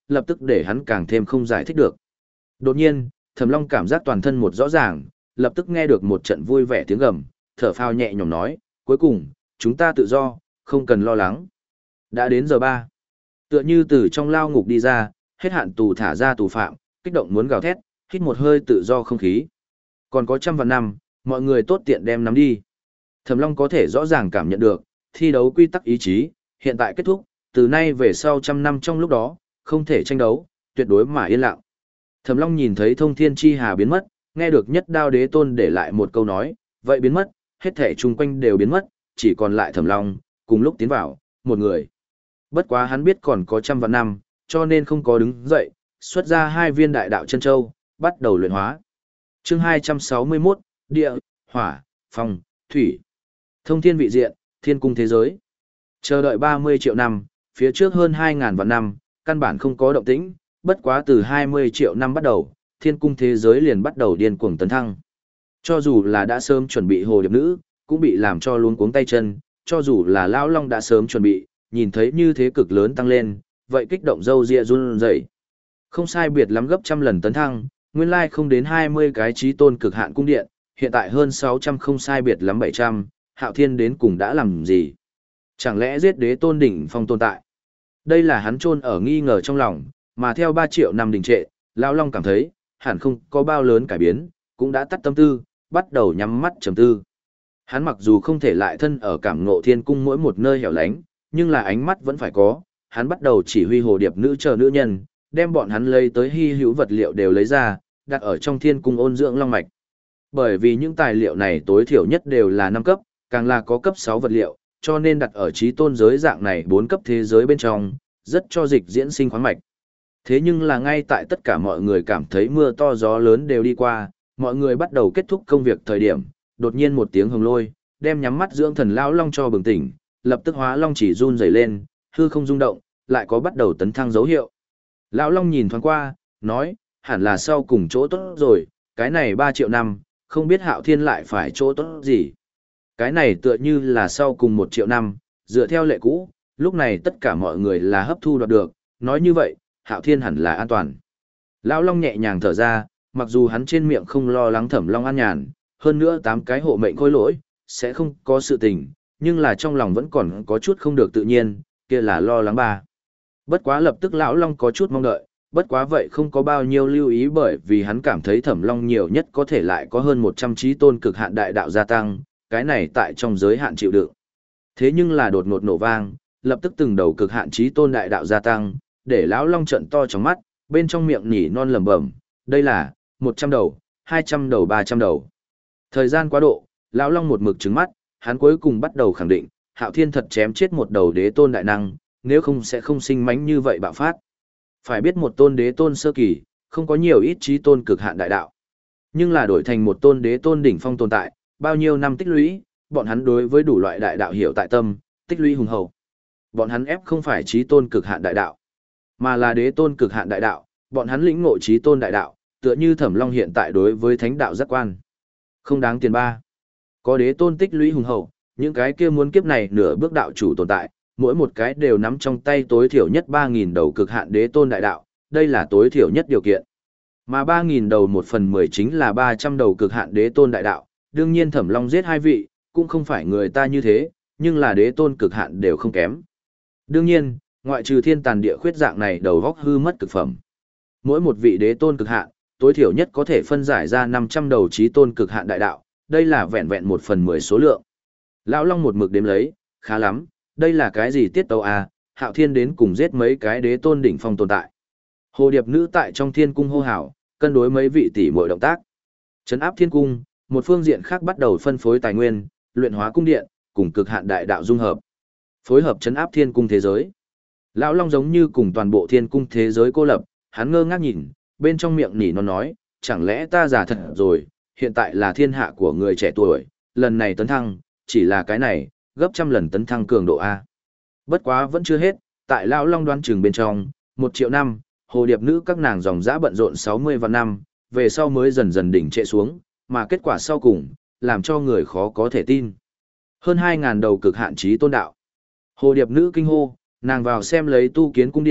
lập tức để hắn càng thêm không giải thích được. Đột nhiên, Thẩm Long cảm giác toàn thân một rõ ràng, lập tức nghe được một trận vui vẻ tiếng gầm, thở phào nhẹ nhõm nói, cuối cùng, chúng ta tự do, không cần lo lắng. Đã đến giờ ba. Tựa như từ trong lao ngục đi ra, hết hạn tù thả ra tù phạm, kích động muốn gào thét, hít một hơi tự do không khí. Còn có trăm vạn năm, mọi người tốt tiện đem nắm đi. Thẩm Long có thể rõ ràng cảm nhận được, thi đấu quy tắc ý chí, hiện tại kết thúc, từ nay về sau trăm năm trong lúc đó, không thể tranh đấu, tuyệt đối mà yên lặng. Thẩm Long nhìn thấy thông thiên chi hà biến mất, nghe được nhất đao đế tôn để lại một câu nói, vậy biến mất, hết thể chung quanh đều biến mất, chỉ còn lại Thẩm Long, cùng lúc tiến vào, một người. Bất quá hắn biết còn có trăm vạn năm, cho nên không có đứng dậy, xuất ra hai viên đại đạo chân châu, bắt đầu luyện hóa. Chương hai trăm sáu mươi mốt, địa, hỏa, phong, thủy. Thông thiên vị diện, thiên cung thế giới. Chờ đợi ba mươi triệu năm, phía trước hơn hai ngàn vạn năm, căn bản không có động tĩnh, bất quá từ hai mươi triệu năm bắt đầu, thiên cung thế giới liền bắt đầu điên cuồng tấn thăng. Cho dù là đã sớm chuẩn bị hồ điệp nữ, cũng bị làm cho luống cuống tay chân, cho dù là lão long đã sớm chuẩn bị, nhìn thấy như thế cực lớn tăng lên, vậy kích động râu ria run rẩy. Không sai biệt lắm gấp trăm lần tấn thăng, nguyên lai không đến hai mươi cái chí tôn cực hạn cung điện, hiện tại hơn sáu trăm không sai biệt lắm bảy trăm, Hạo Thiên đến cùng đã làm gì? Chẳng lẽ giết đế tôn đỉnh phong tồn tại? Đây là hắn chôn ở nghi ngờ trong lòng, mà theo ba triệu năm đình trệ, lão long cảm thấy, hẳn không có bao lớn cải biến, cũng đã tắt tâm tư, bắt đầu nhắm mắt trầm tư. Hắn mặc dù không thể lại thân ở cảm ngộ thiên cung mỗi một nơi hẻo lánh, nhưng là ánh mắt vẫn phải có, hắn bắt đầu chỉ huy hồ điệp nữ chờ nữ nhân, đem bọn hắn lấy tới hy hữu vật liệu đều lấy ra, đặt ở trong thiên cung ôn dưỡng long mạch. Bởi vì những tài liệu này tối thiểu nhất đều là năm cấp, càng là có cấp sáu vật liệu, cho nên đặt ở trí tôn giới dạng này bốn cấp thế giới bên trong, rất cho dịch diễn sinh khoáng mạch. Thế nhưng là ngay tại tất cả mọi người cảm thấy mưa to gió lớn đều đi qua, mọi người bắt đầu kết thúc công việc thời điểm, đột nhiên một tiếng hồng lôi, đem nhắm mắt dưỡng thần lão long cho bừng tỉnh, lập tức hóa long chỉ run rẩy lên, hư không rung động, lại có bắt đầu tấn thăng dấu hiệu. Lão long nhìn thoáng qua, nói, hẳn là sau cùng chỗ tốt rồi, cái này ba triệu năm, không biết Hạo Thiên lại phải chỗ tốt gì. Cái này tựa như là sau cùng một triệu năm, dựa theo lệ cũ, lúc này tất cả mọi người là hấp thu đoạt được, nói như vậy, Hạo Thiên hẳn là an toàn. Lão long nhẹ nhàng thở ra, mặc dù hắn trên miệng không lo lắng Thẩm Long an nhàn, hơn nữa tám cái hộ mệnh khôi lỗi, sẽ không có sự tình, nhưng là trong lòng vẫn còn có chút không được tự nhiên, kia là lo lắng ba. Bất quá lập tức lão long có chút mong đợi, bất quá vậy không có bao nhiêu lưu ý bởi vì hắn cảm thấy Thẩm Long nhiều nhất có thể lại có hơn một trăm chí tôn cực hạn đại đạo gia tăng, cái này tại trong giới hạn chịu đựng. Thế nhưng là đột ngột nổ vang, lập tức từng đầu cực hạn chí tôn đại đạo gia tăng, để lão long trận to trong mắt, bên trong miệng nhỉ non lẩm bẩm, đây là một trăm đầu, hai trăm đầu, ba trăm đầu. Thời gian quá độ, lão long một mực trừng mắt, hắn cuối cùng bắt đầu khẳng định, Hạo Thiên thật chém chết một đầu đế tôn đại năng, nếu không sẽ không sinh mánh như vậy bạo phát. Phải biết một tôn đế tôn sơ kỳ, không có nhiều ít chí tôn cực hạn đại đạo. Nhưng là đổi thành một tôn đế tôn đỉnh phong tồn tại, bao nhiêu năm tích lũy, bọn hắn đối với đủ loại đại đạo hiểu tại tâm, tích lũy hùng hậu. Bọn hắn ép không phải chí tôn cực hạn đại đạo, mà là đế tôn cực hạn đại đạo, bọn hắn lĩnh ngộ chí tôn đại đạo, tựa như Thẩm Long hiện tại đối với thánh đạo giác quan. Không đáng tiền ba. Có đế tôn tích lũy hùng hậu, những cái kia muốn kiếp này nửa bước đạo chủ tồn tại, mỗi một cái đều nắm trong tay tối thiểu nhất ba nghìn đầu cực hạn đế tôn đại đạo, đây là tối thiểu nhất điều kiện. Mà ba nghìn đầu một phần mười chính là ba trăm đầu cực hạn đế tôn đại đạo, đương nhiên Thẩm Long giết hai vị, cũng không phải người ta như thế, nhưng là đế tôn cực hạn đều không kém. Đương nhiên, ngoại trừ thiên tàn địa khuyết dạng này đầu góc hư mất cực phẩm. Mỗi một vị đế tôn cực hạn, tối thiểu nhất có thể phân giải ra năm trăm đầu chí tôn cực hạn đại đạo, đây là vẹn vẹn một phần mười số lượng. Lão Long một mực đếm lấy, khá lắm, đây là cái gì tiết tấu à, Hạo Thiên đến cùng giết mấy cái đế tôn đỉnh phong tồn tại. Hồ điệp nữ tại trong thiên cung hô hào, cân đối mấy vị tỷ muội động tác. Trấn áp thiên cung, một phương diện khác bắt đầu phân phối tài nguyên, luyện hóa cung điện, cùng cực hạn đại đạo dung hợp. Phối hợp trấn áp thiên cung thế giới. Lão Long giống như cùng toàn bộ thiên cung thế giới cô lập, hắn ngơ ngác nhìn, bên trong miệng nỉ nó nói, chẳng lẽ ta già thật rồi, hiện tại là thiên hạ của người trẻ tuổi, lần này tấn thăng, chỉ là cái này, gấp trăm lần tấn thăng cường độ A. Bất quá vẫn chưa hết, tại Lão Long đoán trường bên trong, một triệu năm, hồ điệp nữ các nàng dòng dã bận rộn sáu mươi vạn năm, về sau mới dần dần đỉnh trệ xuống, mà kết quả sau cùng, làm cho người khó có thể tin. Hơn hai ngàn đầu cực hạn chí tôn đạo. Hồ điệp nữ kinh hô, nàng vào xem lấy tu kiến cung điện,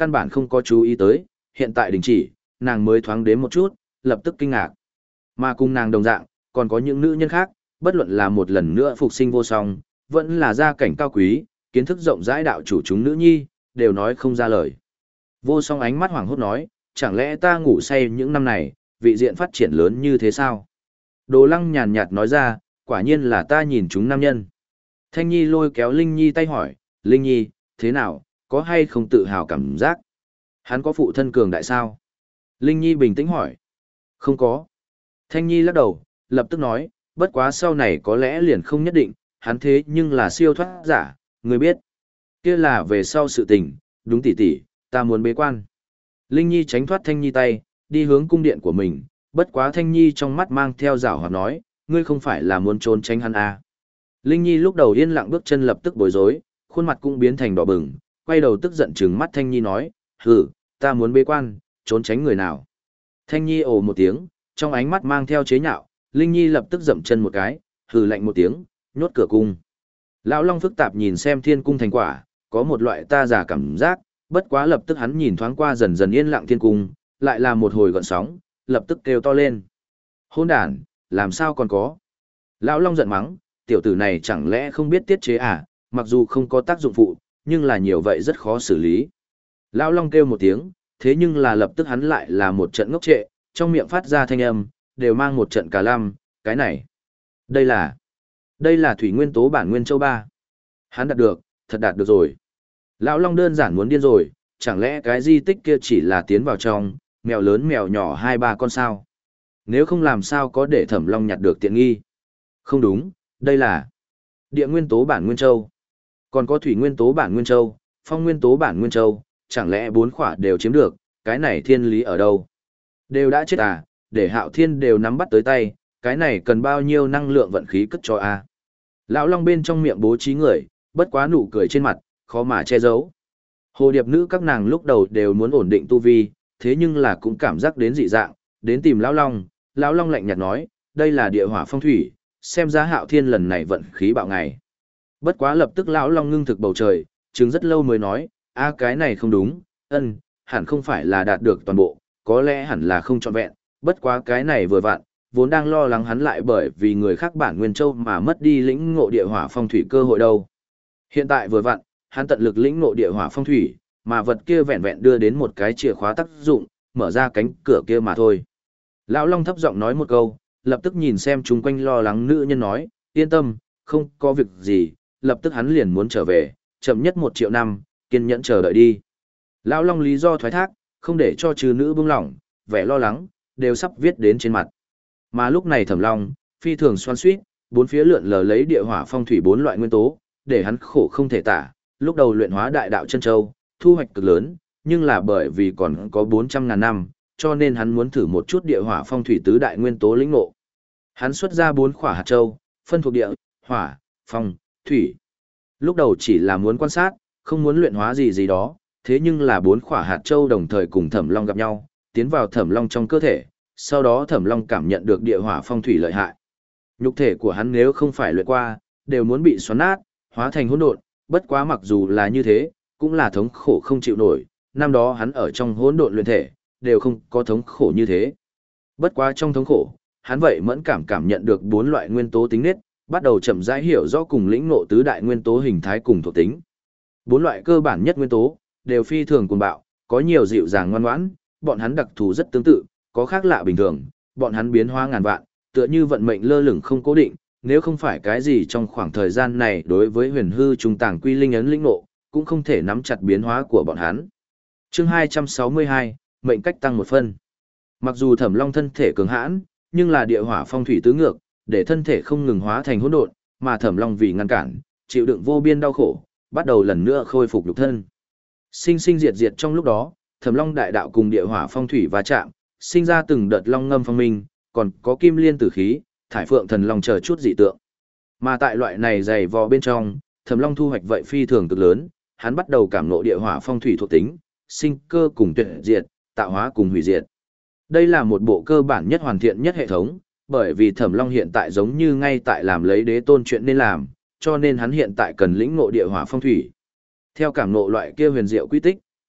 căn bản không có chú ý tới, hiện tại đình chỉ, nàng mới thoáng đến một chút, lập tức kinh ngạc. Mà cùng nàng đồng dạng, còn có những nữ nhân khác, bất luận là một lần nữa phục sinh vô song, vẫn là gia cảnh cao quý, kiến thức rộng rãi đạo chủ chúng nữ nhi, đều nói không ra lời. Vô song ánh mắt hoảng hốt nói, chẳng lẽ ta ngủ say những năm này, vị diện phát triển lớn như thế sao? Đồ Lăng nhàn nhạt nói ra, quả nhiên là ta nhìn chúng nam nhân. Thanh Nhi lôi kéo Linh Nhi tay hỏi, Linh Nhi, thế nào, có hay không tự hào cảm giác? Hắn có phụ thân cường đại sao? Linh Nhi bình tĩnh hỏi. Không có. Thanh Nhi lắc đầu, lập tức nói, bất quá sau này có lẽ liền không nhất định, hắn thế nhưng là siêu thoát giả, người biết. Kia là về sau sự tình, đúng tỷ tỷ, ta muốn bế quan. Linh Nhi tránh thoát Thanh Nhi tay, đi hướng cung điện của mình, bất quá Thanh Nhi trong mắt mang theo rảo hoạt nói, ngươi không phải là muốn trốn tránh hắn à. Linh Nhi lúc đầu yên lặng bước chân lập tức bối rối, khuôn mặt cũng biến thành đỏ bừng, quay đầu tức giận trừng mắt Thanh Nhi nói, hử, ta muốn bế quan, trốn tránh người nào. Thanh Nhi ồ một tiếng, trong ánh mắt mang theo chế nhạo, Linh Nhi lập tức dậm chân một cái, hừ lạnh một tiếng, nhốt cửa cung. Lão Long phức tạp nhìn xem thiên cung thành quả, có một loại ta giả cảm giác, bất quá lập tức hắn nhìn thoáng qua dần dần yên lặng thiên cung, lại là một hồi gợn sóng, lập tức kêu to lên. Hôn đàn, làm sao còn có? Lão Long giận mắng, tiểu tử này chẳng lẽ không biết tiết chế à, mặc dù không có tác dụng phụ, nhưng là nhiều vậy rất khó xử lý. Lão Long kêu một tiếng, thế nhưng là lập tức hắn lại là một trận ngốc trệ, trong miệng phát ra thanh âm, đều mang một trận cà lăm, cái này. Đây là, đây là thủy nguyên tố bản nguyên châu ba. Hắn đạt được, thật đạt được rồi. Lão Long đơn giản muốn điên rồi, chẳng lẽ cái di tích kia chỉ là tiến vào trong, mèo lớn mèo nhỏ hai ba con sao. Nếu không làm sao có để Thẩm Long nhặt được tiện nghi. Không đúng, đây là địa nguyên tố bản nguyên châu. Còn có thủy nguyên tố bản nguyên châu, phong nguyên tố bản nguyên châu, chẳng lẽ bốn khỏa đều chiếm được, cái này thiên lý ở đâu? Đều đã chết à, để Hạo Thiên đều nắm bắt tới tay, cái này cần bao nhiêu năng lượng vận khí cất cho a? Lão Long bên trong miệng bố trí người, bất quá nụ cười trên mặt, khó mà che giấu. Hồ điệp nữ các nàng lúc đầu đều muốn ổn định tu vi, thế nhưng là cũng cảm giác đến dị dạng, đến tìm Lão Long, Lão Long lạnh nhạt nói, đây là địa hỏa phong thủy, xem ra Hạo Thiên lần này vận khí bạo ngày. Bất quá lập tức Lão Long ngưng thực bầu trời, chứng rất lâu mới nói, a cái này không đúng, ân, hẳn không phải là đạt được toàn bộ, có lẽ hẳn là không trọn vẹn, bất quá cái này vừa vặn, vốn đang lo lắng hắn lại bởi vì người khác bản nguyên châu mà mất đi lĩnh ngộ địa hỏa phong thủy cơ hội đâu. Hiện tại vừa vặn, hắn tận lực lĩnh ngộ địa hỏa phong thủy, mà vật kia vẹn vẹn đưa đến một cái chìa khóa tác dụng, mở ra cánh cửa kia mà thôi. Lão Long thấp giọng nói một câu, lập tức nhìn xem chúng quanh lo lắng nữ nhân nói, yên tâm, không có việc gì, lập tức hắn liền muốn trở về, chậm nhất một triệu năm, kiên nhẫn chờ đợi đi. Lão Long lý do thoái thác, không để cho trừ nữ buông lỏng, vẻ lo lắng, đều sắp viết đến trên mặt. Mà lúc này Thẩm Long, phi thường xoan xuýt, bốn phía lượn lờ lấy địa hỏa phong thủy bốn loại nguyên tố, để hắn khổ không thể tả, lúc đầu luyện hóa đại đạo chân châu, thu hoạch cực lớn, nhưng là bởi vì còn có bốn trăm ngàn năm, cho nên hắn muốn thử một chút địa hỏa phong thủy tứ đại nguyên tố lĩnh ngộ. Hắn xuất ra bốn khỏa hạt châu, phân thuộc địa, hỏa, phong, thủy. Lúc đầu chỉ là muốn quan sát, không muốn luyện hóa gì gì đó, thế nhưng là bốn khỏa hạt châu đồng thời cùng Thẩm Long gặp nhau, tiến vào Thẩm Long trong cơ thể, sau đó Thẩm Long cảm nhận được địa hỏa phong thủy lợi hại. Nhục thể của hắn nếu không phải luyện qua, đều muốn bị xoắn nát, hóa thành hỗn độn, bất quá mặc dù là như thế, cũng là thống khổ không chịu nổi, năm đó hắn ở trong hỗn độn luyện thể, đều không có thống khổ như thế. Bất quá trong thống khổ, hắn vậy mẫn cảm cảm nhận được bốn loại nguyên tố tính nết, bắt đầu chậm rãi hiểu rõ cùng lĩnh ngộ tứ đại nguyên tố hình thái cùng thuộc tính. Bốn loại cơ bản nhất nguyên tố đều phi thường cuồng bạo, có nhiều dịu dàng ngoan ngoãn, bọn hắn đặc thù rất tương tự, có khác lạ bình thường, bọn hắn biến hóa ngàn vạn, tựa như vận mệnh lơ lửng không cố định, nếu không phải cái gì trong khoảng thời gian này đối với huyền hư trung tàng quy linh ấn lĩnh ngộ, cũng không thể nắm chặt biến hóa của bọn hắn. Chương hai trăm sáu mươi hai, mệnh cách tăng một phân. Mặc dù Thẩm Long thân thể cường hãn, nhưng là địa hỏa phong thủy tứ ngược, để thân thể không ngừng hóa thành hỗn độn, mà Thẩm Long vì ngăn cản, chịu đựng vô biên đau khổ, bắt đầu lần nữa khôi phục nhục thân. Sinh sinh diệt diệt trong lúc đó, Thẩm Long đại đạo cùng địa hỏa phong thủy va chạm, sinh ra từng đợt long ngâm phong minh, còn có kim liên tử khí, thải phượng thần long chờ chút dị tượng. Mà tại loại này dày vò bên trong, Thẩm Long thu hoạch vậy phi thường cực lớn, hắn bắt đầu cảm ngộ địa hỏa phong thủy thuộc tính, sinh cơ cùng tuyệt diệt, tạo hóa cùng hủy diệt. Đây là một bộ cơ bản nhất hoàn thiện nhất hệ thống, bởi vì Thẩm Long hiện tại giống như ngay tại làm lấy đế tôn chuyện nên làm, cho nên hắn hiện tại cần lĩnh ngộ địa hỏa phong thủy. Theo cảm ngộ loại kia huyền diệu quy tích,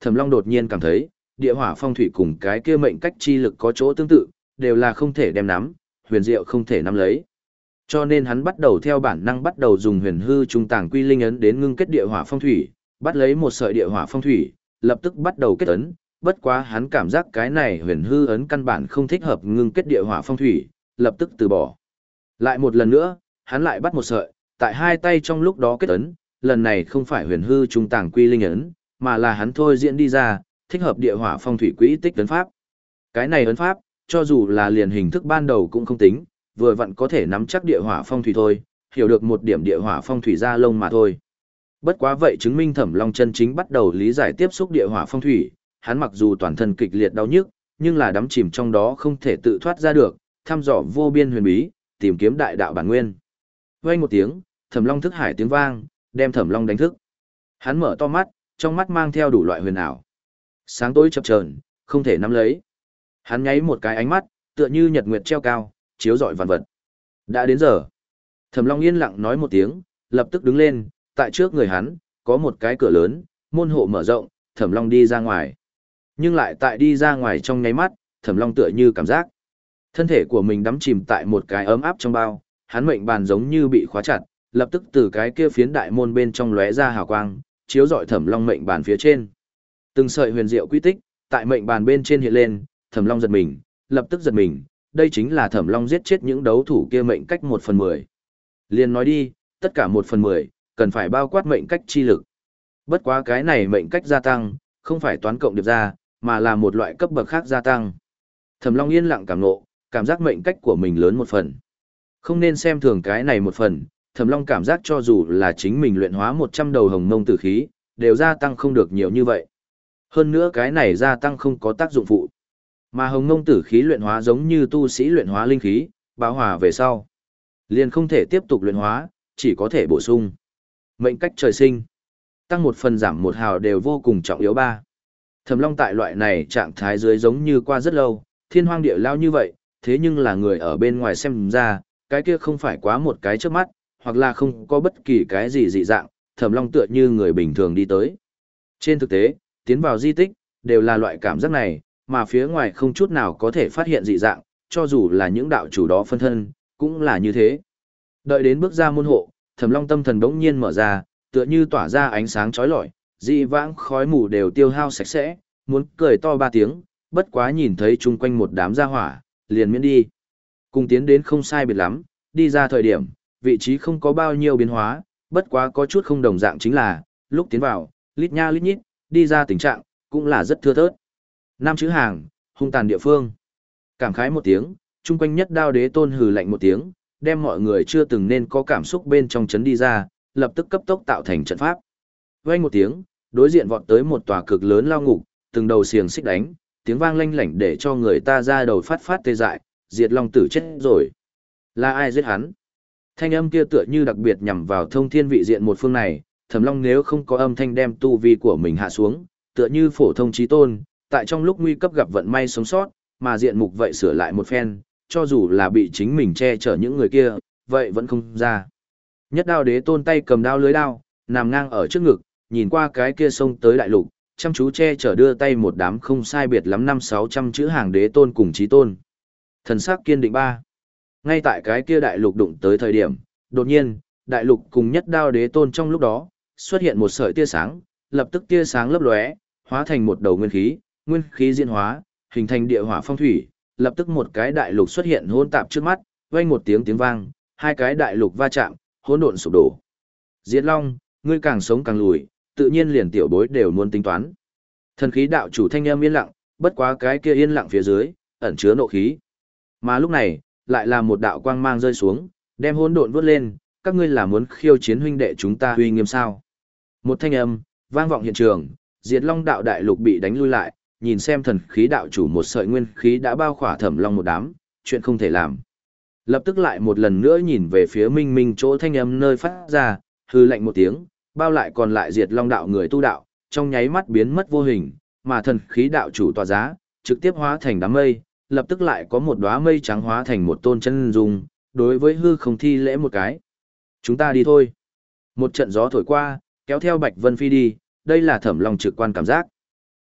Thẩm Long đột nhiên cảm thấy, địa hỏa phong thủy cùng cái kia mệnh cách chi lực có chỗ tương tự, đều là không thể đem nắm, huyền diệu không thể nắm lấy. Cho nên hắn bắt đầu theo bản năng bắt đầu dùng huyền hư trung tàng quy linh ấn đến ngưng kết địa hỏa phong thủy, bắt lấy một sợi địa hỏa phong thủy, lập tức bắt đầu kết ấn, bất quá hắn cảm giác cái này huyền hư ấn căn bản không thích hợp ngưng kết địa hỏa phong thủy, lập tức từ bỏ. Lại một lần nữa, hắn lại bắt một sợi, tại hai tay trong lúc đó kết ấn, lần này không phải huyền hư trung tàng quy linh ấn, mà là hắn thôi diễn đi ra, thích hợp địa hỏa phong thủy quỹ tích ấn pháp. Cái này ấn pháp, cho dù là liền hình thức ban đầu cũng không tính, vừa vặn có thể nắm chắc địa hỏa phong thủy thôi, hiểu được một điểm địa hỏa phong thủy ra lông mà thôi. Bất quá vậy chứng minh Thẩm Long chân chính bắt đầu lý giải tiếp xúc địa hỏa phong thủy, hắn mặc dù toàn thân kịch liệt đau nhức, nhưng là đắm chìm trong đó không thể tự thoát ra được, thăm dò vô biên huyền bí, tìm kiếm đại đạo bản nguyên. Vang một tiếng, Thẩm Long thức hải tiếng vang, đem Thẩm Long đánh thức. Hắn mở to mắt, trong mắt mang theo đủ loại huyền ảo. Sáng tối chập chờn, không thể nắm lấy. Hắn nháy một cái ánh mắt, tựa như nhật nguyệt treo cao, chiếu rọi vạn vật. Đã đến giờ. Thẩm Long yên lặng nói một tiếng, lập tức đứng lên, tại trước người hắn, có một cái cửa lớn, môn hộ mở rộng, Thẩm Long đi ra ngoài. Nhưng lại tại đi ra ngoài trong nháy mắt, Thẩm Long tựa như cảm giác thân thể của mình đắm chìm tại một cái ấm áp trong bao, hắn mệnh bàn giống như bị khóa chặt, lập tức từ cái kia phiến đại môn bên trong lóe ra hào quang, chiếu rọi Thẩm Long mệnh bàn phía trên. Từng sợi huyền diệu quy tích tại mệnh bàn bên trên hiện lên, Thẩm Long giật mình, lập tức giật mình, đây chính là Thẩm Long giết chết những đấu thủ kia mệnh cách một phần mười. Liên nói đi, tất cả một phần mười, cần phải bao quát mệnh cách chi lực. Bất quá cái này mệnh cách gia tăng, không phải toán cộng điệp ra, mà là một loại cấp bậc khác gia tăng. Thẩm Long yên lặng cảm ngộ, cảm giác mệnh cách của mình lớn một phần. Không nên xem thường cái này một phần, Thẩm Long cảm giác cho dù là chính mình luyện hóa một trăm đầu hồng mông tử khí, đều gia tăng không được nhiều như vậy. Hơn nữa cái này gia tăng không có tác dụng phụ. Mà hồng mông tử khí luyện hóa giống như tu sĩ luyện hóa linh khí, bão hòa về sau. Liền không thể tiếp tục luyện hóa, chỉ có thể bổ sung. Mệnh cách trời sinh. Tăng một phần giảm một hào đều vô cùng trọng yếu ba. Thẩm Long tại loại này trạng thái dưới giống như qua rất lâu, thiên hoang địa lao như vậy, thế nhưng là người ở bên ngoài xem ra, cái kia không phải quá một cái trước mắt, hoặc là không có bất kỳ cái gì dị dạng, Thẩm Long tựa như người bình thường đi tới. Trên thực tế, tiến vào di tích, đều là loại cảm giác này, mà phía ngoài không chút nào có thể phát hiện dị dạng, cho dù là những đạo chủ đó phân thân, cũng là như thế. Đợi đến bước ra môn hộ, Thẩm Long tâm thần đống nhiên mở ra, tựa như tỏa ra ánh sáng chói lọi, dị vãng khói mù đều tiêu hao sạch sẽ, muốn cười to ba tiếng, bất quá nhìn thấy chung quanh một đám gia hỏa, liền miễn đi. Cùng tiến đến không sai biệt lắm, đi ra thời điểm, vị trí không có bao nhiêu biến hóa, bất quá có chút không đồng dạng chính là, lúc tiến vào, lít nha lít nhít, đi ra tình trạng, cũng là rất thưa thớt. Năm chữ hàng, hung tàn địa phương. Cảm khái một tiếng, chung quanh nhất đao đế tôn hừ lạnh một tiếng, đem mọi người chưa từng nên có cảm xúc bên trong chấn đi ra, lập tức cấp tốc tạo thành trận pháp. Vang một tiếng, đối diện vọt tới một tòa cực lớn lao ngục, từng đầu xiềng xích đánh, tiếng vang lanh lảnh để cho người ta ra đầu phát phát tê dại, Diệt Long tử chết rồi. Là ai giết hắn? Thanh âm kia tựa như đặc biệt nhằm vào thông thiên vị diện một phương này, Thẩm Long nếu không có âm thanh đem tu vi của mình hạ xuống, tựa như phổ thông chí tôn, tại trong lúc nguy cấp gặp vận may sống sót, mà diện mục vậy sửa lại một phen, cho dù là bị chính mình che chở những người kia, vậy vẫn không ra. Nhất đao đế tôn tay cầm đao lưới đao, nằm ngang ở trước ngực, nhìn qua cái kia sông tới đại lục, chăm chú che chở đưa tay một đám không sai biệt lắm năm sáu trăm chữ hàng đế tôn cùng chí tôn. Thần sắc kiên định ba. Ngay tại cái kia đại lục đụng tới thời điểm, đột nhiên, đại lục cùng nhất đao đế tôn trong lúc đó, xuất hiện một sợi tia sáng, lập tức tia sáng lấp lóe, hóa thành một đầu nguyên khí, nguyên khí diễn hóa, hình thành địa hỏa phong thủy, lập tức một cái đại lục xuất hiện hỗn tạp trước mắt, vang một tiếng tiếng vang, hai cái đại lục va chạm, hỗn độn sụp đổ. Diệt Long, ngươi càng sống càng lùi, tự nhiên liền tiểu bối đều muốn tính toán. Thần khí đạo chủ thanh âm yên lặng, bất quá cái kia yên lặng phía dưới, ẩn chứa nộ khí. Mà lúc này, lại là một đạo quang mang rơi xuống, đem hỗn độn vút lên, các ngươi là muốn khiêu chiến huynh đệ chúng ta uy nghiêm sao? Một thanh âm vang vọng hiện trường, Diệt Long đạo đại lục bị đánh lui lại, nhìn xem thần khí đạo chủ một sợi nguyên khí đã bao khỏa Thẩm Long một đám, chuyện không thể làm. Lập tức lại một lần nữa nhìn về phía Minh Minh chỗ thanh âm nơi phát ra, hư lạnh một tiếng, bao lại còn lại Diệt Long đạo người tu đạo, trong nháy mắt biến mất vô hình, mà thần khí đạo chủ tỏa giá, trực tiếp hóa thành đám mây, lập tức lại có một đóa mây trắng hóa thành một tôn chân dung, đối với hư không thi lễ một cái. Chúng ta đi thôi. Một trận gió thổi qua, kéo theo Bạch Vân phi đi, đây là Thẩm Long trực quan cảm giác.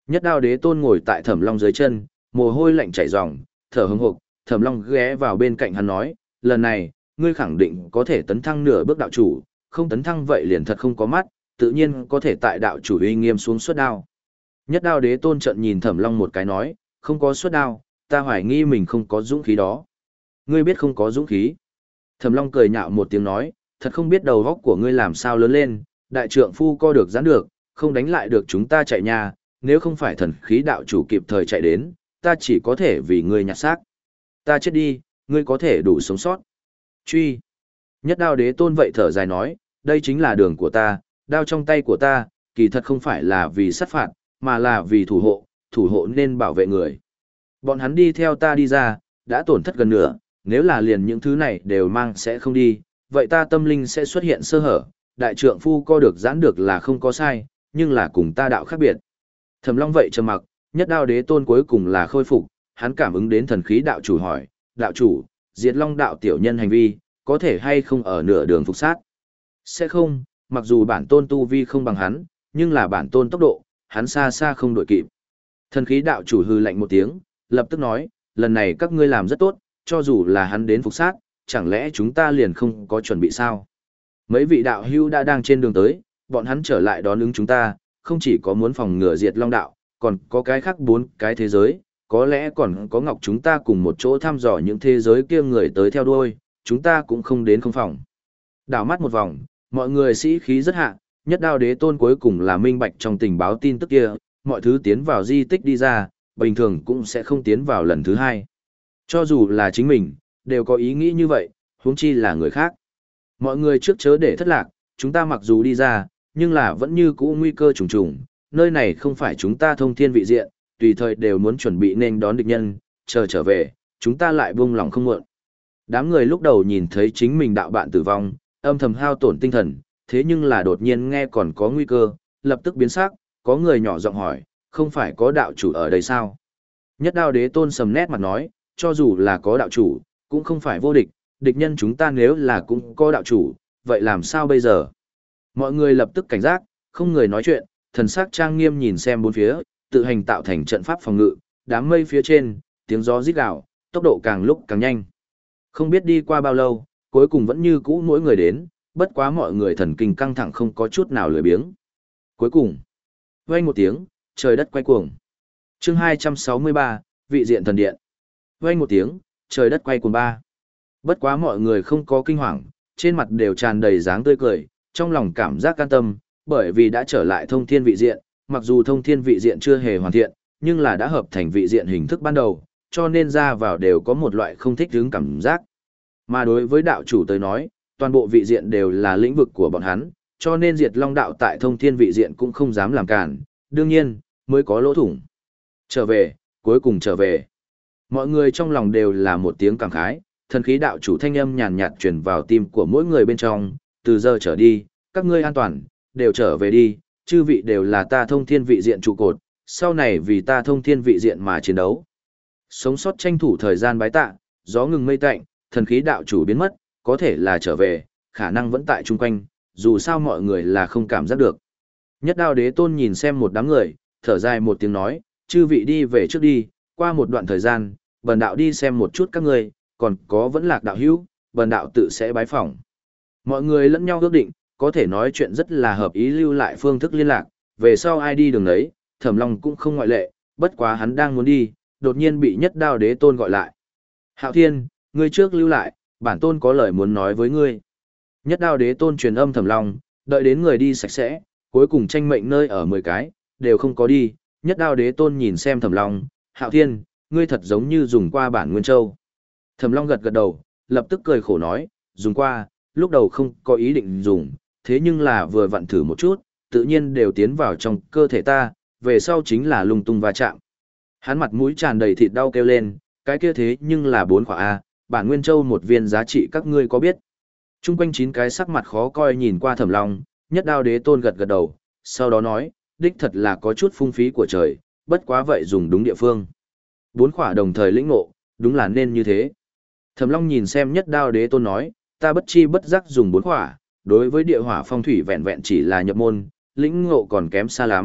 Nhất Đao Đế Tôn ngồi tại Thẩm Long dưới chân, mồ hôi lạnh chảy ròng, thở hững hộc, Thẩm Long ghé vào bên cạnh hắn nói, lần này, ngươi khẳng định có thể tấn thăng nửa bước đạo chủ, không tấn thăng vậy liền thật không có mắt, tự nhiên có thể tại đạo chủ uy nghiêm xuống xuất đao. Nhất Đao Đế Tôn trợn nhìn Thẩm Long một cái nói, không có xuất đao, ta hoài nghi mình không có dũng khí đó. Ngươi biết không có dũng khí. Thẩm Long cười nhạo một tiếng nói, thật không biết đầu óc của ngươi làm sao lớn lên, đại trượng phu co được giãn được, không đánh lại được chúng ta chạy nhà, nếu không phải thần khí đạo chủ kịp thời chạy đến, ta chỉ có thể vì ngươi nhặt xác. Ta chết đi, ngươi có thể đủ sống sót. Truy. Nhất Đao Đế Tôn vậy thở dài nói, đây chính là đường của ta, đao trong tay của ta, kỳ thật không phải là vì sát phạt, mà là vì thủ hộ, thủ hộ nên bảo vệ người. Bọn hắn đi theo ta đi ra, đã tổn thất gần nửa, nếu là liền những thứ này đều mang sẽ không đi, vậy ta tâm linh sẽ xuất hiện sơ hở, đại trượng phu co được giãn được là không có sai, nhưng là cùng ta đạo khác biệt. Thẩm Long vậy trầm mặc, Nhất Đao Đế Tôn cuối cùng là khôi phục, hắn cảm ứng đến thần khí đạo chủ hỏi, đạo chủ, Diệt Long đạo tiểu nhân hành vi, có thể hay không ở nửa đường phục sát? Sẽ không, mặc dù bản tôn tu vi không bằng hắn, nhưng là bản tôn tốc độ, hắn xa xa không đội kịp. Thần khí đạo chủ hư lạnh một tiếng, lập tức nói, lần này các ngươi làm rất tốt, cho dù là hắn đến phục sát, chẳng lẽ chúng ta liền không có chuẩn bị sao? Mấy vị đạo hữu đã đang trên đường tới, bọn hắn trở lại đón ứng chúng ta, không chỉ có muốn phòng ngừa Diệt Long đạo, còn có cái khác bốn cái thế giới, có lẽ còn có ngọc chúng ta cùng một chỗ thăm dò những thế giới kia người tới theo đuôi, chúng ta cũng không đến không phòng. Đảo mắt một vòng, mọi người sĩ khí rất hạ, Nhất Đao Đế Tôn cuối cùng là minh bạch trong tình báo tin tức kia, mọi thứ tiến vào di tích đi ra, bình thường cũng sẽ không tiến vào lần thứ hai. Cho dù là chính mình, đều có ý nghĩ như vậy, huống chi là người khác. Mọi người trước chớ để thất lạc, chúng ta mặc dù đi ra, nhưng là vẫn như cũ nguy cơ trùng trùng, nơi này không phải chúng ta thông thiên vị diện, tùy thời đều muốn chuẩn bị nên đón địch nhân, chờ trở về, chúng ta lại buông lòng không muộn. Đám người lúc đầu nhìn thấy chính mình đạo bạn tử vong, âm thầm hao tổn tinh thần, thế nhưng là đột nhiên nghe còn có nguy cơ, lập tức biến sắc, có người nhỏ giọng hỏi, không phải có đạo chủ ở đây sao? Nhất Đao Đế Tôn sầm nét mặt nói, cho dù là có đạo chủ, cũng không phải vô địch, địch nhân chúng ta nếu là cũng có đạo chủ, vậy làm sao bây giờ? Mọi người lập tức cảnh giác, không người nói chuyện, thần sắc trang nghiêm nhìn xem bốn phía, tự hành tạo thành trận pháp phòng ngự, đám mây phía trên, tiếng gió rít gào, tốc độ càng lúc càng nhanh. Không biết đi qua bao lâu, cuối cùng vẫn như cũ mỗi người đến, bất quá mọi người thần kinh căng thẳng không có chút nào lười biếng. Cuối cùng, vang một tiếng, trời đất quay cuồng. Chương hai trăm sáu mươi ba, vị diện thần điện. Vang một tiếng, trời đất quay cuồng ba. Bất quá mọi người không có kinh hoàng, trên mặt đều tràn đầy dáng tươi cười, trong lòng cảm giác an tâm, bởi vì đã trở lại thông thiên vị diện, mặc dù thông thiên vị diện chưa hề hoàn thiện, nhưng là đã hợp thành vị diện hình thức ban đầu, cho nên ra vào đều có một loại không thích hứng cảm giác. Mà đối với đạo chủ tới nói, toàn bộ vị diện đều là lĩnh vực của bọn hắn, cho nên Diệt Long đạo tại thông thiên vị diện cũng không dám làm cản, đương nhiên, mới có lỗ thủng. Trở về, cuối cùng trở về. Mọi người trong lòng đều là một tiếng cảm khái, thần khí đạo chủ thanh âm nhàn nhạt truyền vào tim của mỗi người bên trong, từ giờ trở đi, các ngươi an toàn, đều trở về đi, chư vị đều là ta thông thiên vị diện trụ cột, sau này vì ta thông thiên vị diện mà chiến đấu. Sống sót tranh thủ thời gian bái tạ, gió ngừng mây tạnh, thần khí đạo chủ biến mất, có thể là trở về, khả năng vẫn tại chung quanh, dù sao mọi người là không cảm giác được. Nhất Đao Đế Tôn nhìn xem một đám người, thở dài một tiếng nói, chư vị đi về trước đi, qua một đoạn thời gian, bần đạo đi xem một chút các người, còn có vẫn lạc đạo hữu, bần đạo tự sẽ bái phỏng. Mọi người lẫn nhau ước định, có thể nói chuyện rất là hợp ý lưu lại phương thức liên lạc, về sau ai đi đường đấy, Thẩm Long cũng không ngoại lệ, bất quá hắn đang muốn đi, đột nhiên bị Nhất Đao Đế Tôn gọi lại. Hạo Thiên, ngươi trước lưu lại, bản tôn có lời muốn nói với ngươi. Nhất Đao Đế Tôn truyền âm Thẩm Long, đợi đến người đi sạch sẽ, cuối cùng tranh mệnh nơi ở mười cái, đều không có đi. Nhất Đao Đế Tôn nhìn xem Thẩm Long, Hạo Thiên, ngươi thật giống như dùng qua bản Nguyên Châu. Thẩm Long gật gật đầu, lập tức cười khổ nói, dùng qua, lúc đầu không có ý định dùng, thế nhưng là vừa vặn thử một chút, tự nhiên đều tiến vào trong cơ thể ta, về sau chính là lung tung va chạm. Hắn mặt mũi tràn đầy thịt đau kêu lên, cái kia thế nhưng là bốn khỏa A, bản Nguyên Châu một viên giá trị các ngươi có biết. Trung quanh chín cái sắc mặt khó coi nhìn qua Thẩm Long, Nhất Đao Đế Tôn gật gật đầu, sau đó nói, đích thật là có chút phung phí của trời, bất quá vậy dùng đúng địa phương. Bốn khỏa đồng thời lĩnh ngộ, đúng là nên như thế. Thẩm Long nhìn xem Nhất Đao Đế Tôn nói, ta bất chi bất giác dùng bốn khỏa, đối với địa hỏa phong thủy vẹn vẹn chỉ là nhập môn, lĩnh ngộ còn kém xa lắm,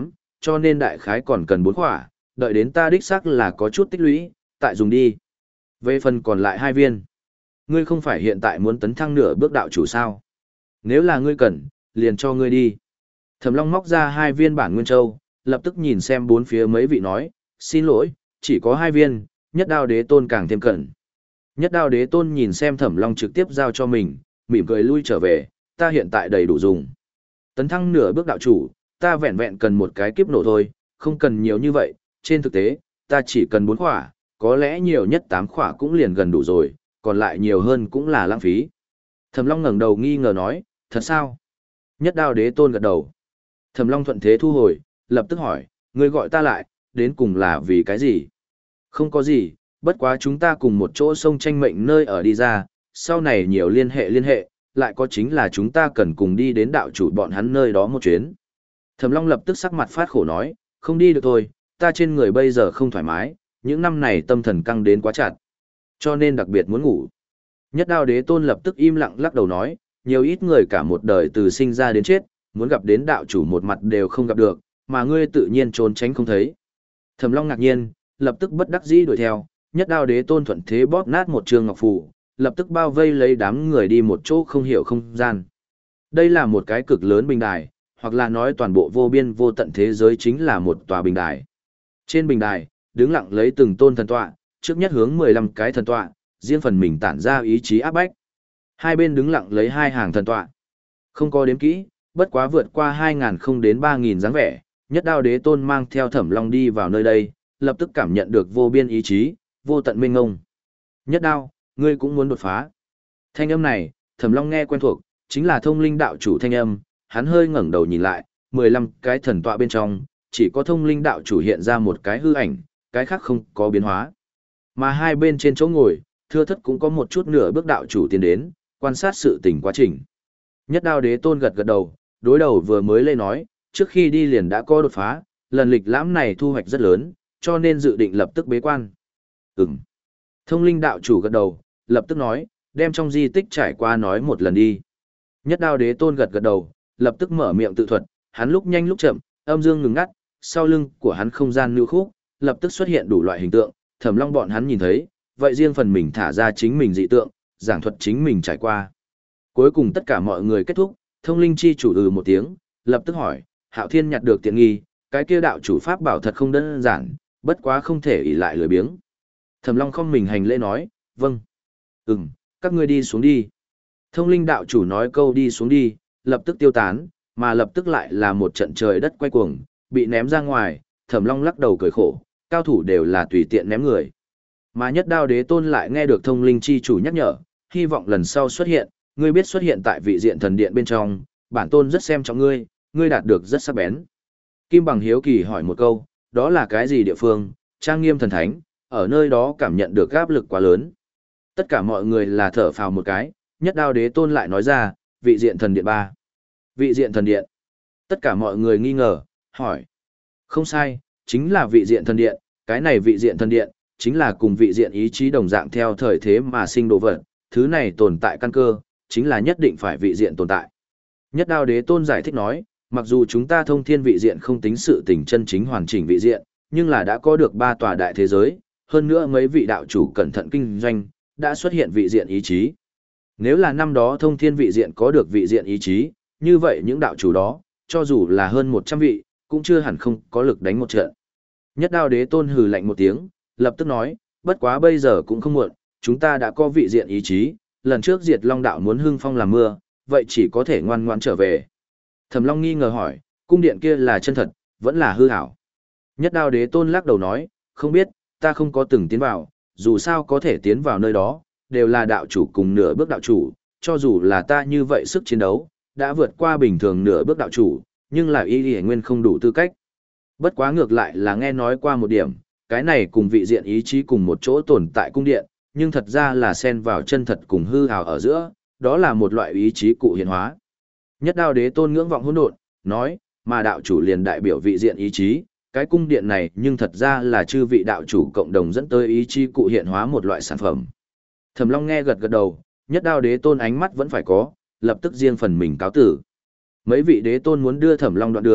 cho nên đại khái còn cần bốn khỏa, đợi đến ta đích xác là có chút tích lũy, tại dùng đi. Về phần còn lại hai viên, ngươi không phải hiện tại muốn tấn thăng nửa bước đạo chủ sao? Nếu là ngươi cần, liền cho ngươi đi. Thẩm Long móc ra hai viên bản nguyên châu, lập tức nhìn xem bốn phía mấy vị nói, xin lỗi, chỉ có hai viên, nhất đao đế tôn càng thêm cẩn. Nhất đao đế tôn nhìn xem Thẩm Long trực tiếp giao cho mình, mỉm cười lui trở về, ta hiện tại đầy đủ dùng. Tấn thăng nửa bước đạo chủ, ta vẹn vẹn cần một cái kiếp nổ thôi, không cần nhiều như vậy, trên thực tế, ta chỉ cần bốn khỏa, có lẽ nhiều nhất tám khỏa cũng liền gần đủ rồi, còn lại nhiều hơn cũng là lãng phí. Thẩm Long ngẩng đầu nghi ngờ nói, thật sao? Nhất đao đế tôn gật đầu. Thẩm Long thuận thế thu hồi, lập tức hỏi, ngươi gọi ta lại, đến cùng là vì cái gì? Không có gì, bất quá chúng ta cùng một chỗ sông tranh mệnh nơi ở đi ra, sau này nhiều liên hệ liên hệ, lại có chính là chúng ta cần cùng đi đến đạo chủ bọn hắn nơi đó một chuyến. Thẩm Long lập tức sắc mặt phát khổ nói, không đi được thôi, ta trên người bây giờ không thoải mái, những năm này tâm thần căng đến quá chặt, cho nên đặc biệt muốn ngủ. Nhất đao đế tôn lập tức im lặng lắc đầu nói, nhiều ít người cả một đời từ sinh ra đến chết, muốn gặp đến đạo chủ một mặt đều không gặp được, mà ngươi tự nhiên trốn tránh không thấy. Thẩm Long ngạc nhiên, lập tức bất đắc dĩ đuổi theo, nhất đao đế tôn thuận thế bóp nát một trường ngọc phù, lập tức bao vây lấy đám người đi một chỗ không hiểu không gian. Đây là một cái cực lớn bình đài, hoặc là nói toàn bộ vô biên vô tận thế giới chính là một tòa bình đài. Trên bình đài, đứng lặng lấy từng tôn thần tọa, trước nhất hướng mười lăm cái thần tọa, riêng phần mình tản ra ý chí áp bách. Hai bên đứng lặng lấy hai hàng thần tọa. Không có đếm kỹ, bất quá vượt qua hai nghìn không đến ba nghìn dáng vẻ, nhất đao đế tôn mang theo Thẩm Long đi vào nơi đây, lập tức cảm nhận được vô biên ý chí, vô tận mênh ngông. Nhất đao, ngươi cũng muốn đột phá. Thanh âm này, Thẩm Long nghe quen thuộc, chính là thông linh đạo chủ thanh âm, hắn hơi ngẩng đầu nhìn lại, mười lăm cái thần tọa bên trong, chỉ có thông linh đạo chủ hiện ra một cái hư ảnh, cái khác không có biến hóa. Mà hai bên trên chỗ ngồi, thưa thất cũng có một chút nửa bước đạo chủ tiến đến, quan sát sự tình quá trình. Nhất đao đế tôn gật gật đầu, đối đầu vừa mới lên nói, trước khi đi liền đã có đột phá, lần lịch lãm này thu hoạch rất lớn, cho nên dự định lập tức bế quan. Ừm. Thông linh đạo chủ gật đầu, lập tức nói, đem trong di tích trải qua nói một lần đi. Nhất đao đế tôn gật gật đầu, lập tức mở miệng tự thuật, hắn lúc nhanh lúc chậm, âm dương ngừng ngắt, sau lưng của hắn không gian lưu khúc, lập tức xuất hiện đủ loại hình tượng, Thẩm Long bọn hắn nhìn thấy, vậy riêng phần mình thả ra chính mình dị tượng, giảng thuật chính mình trải qua. Cuối cùng tất cả mọi người kết thúc, thông linh chi chủ ừ một tiếng, lập tức hỏi, Hạo Thiên nhặt được tiện nghi, cái kia đạo chủ pháp bảo thật không đơn giản, bất quá không thể ỷ lại lười biếng. Thẩm Long không mình hành lễ nói, vâng. Ừm, các ngươi đi xuống đi. Thông linh đạo chủ nói câu đi xuống đi, lập tức tiêu tán, mà lập tức lại là một trận trời đất quay cuồng, bị ném ra ngoài, Thẩm Long lắc đầu cười khổ, cao thủ đều là tùy tiện ném người. Mà nhất đao đế tôn lại nghe được thông linh chi chủ nhắc nhở, hy vọng lần sau xuất hiện, ngươi biết xuất hiện tại vị diện thần điện bên trong, bản tôn rất xem trọng ngươi, ngươi đạt được rất sắc bén. Kim Bằng hiếu kỳ hỏi một câu, đó là cái gì địa phương, trang nghiêm thần thánh, ở nơi đó cảm nhận được áp lực quá lớn. Tất cả mọi người là thở phào một cái, nhất đao đế tôn lại nói ra, vị diện thần điện ba. Vị diện thần điện. Tất cả mọi người nghi ngờ, hỏi. Không sai, chính là vị diện thần điện, cái này vị diện thần điện, chính là cùng vị diện ý chí đồng dạng theo thời thế mà sinh đồ vật, thứ này tồn tại căn cơ, chính là nhất định phải vị diện tồn tại. Nhất đao đế tôn giải thích nói, mặc dù chúng ta thông thiên vị diện không tính sự tình chân chính hoàn chỉnh vị diện, nhưng là đã có được ba tòa đại thế giới, hơn nữa mấy vị đạo chủ cẩn thận kinh doanh, đã xuất hiện vị diện ý chí. Nếu là năm đó thông thiên vị diện có được vị diện ý chí, như vậy những đạo chủ đó, cho dù là hơn một trăm vị, cũng chưa hẳn không có lực đánh một trận. Nhất đao đế tôn hừ lạnh một tiếng, lập tức nói, bất quá bây giờ cũng không muộn, chúng ta đã có vị diện ý chí, lần trước diệt long đạo muốn hưng phong làm mưa, vậy chỉ có thể ngoan ngoãn trở về. Thẩm Long nghi ngờ hỏi, cung điện kia là chân thật, vẫn là hư ảo. Nhất đao đế tôn lắc đầu nói, không biết, ta không có từng tiến vào, dù sao có thể tiến vào nơi đó, đều là đạo chủ cùng nửa bước đạo chủ, cho dù là ta như vậy sức chiến đấu, đã vượt qua bình thường nửa bước đạo chủ, nhưng là y y nguyên không đủ tư cách. Bất quá ngược lại là nghe nói qua một điểm, cái này cùng vị diện ý chí cùng một chỗ tồn tại cung điện, nhưng thật ra là xen vào chân thật cùng hư ảo ở giữa, đó là một loại ý chí cụ hiện hóa. Nhất đao đế tôn ngưỡng vọng hỗn độn, nói, mà đạo chủ liền đại biểu vị diện ý chí, cái cung điện này nhưng thật ra là chư vị đạo chủ cộng đồng dẫn tới ý chí cụ hiện hóa một loại sản phẩm. Thẩm Long nghe gật gật đầu, nhất đao đế tôn ánh mắt vẫn phải có, lập tức riêng phần mình cáo tử. Mấy vị đế tôn muốn đưa Thẩm Long đoạn đường,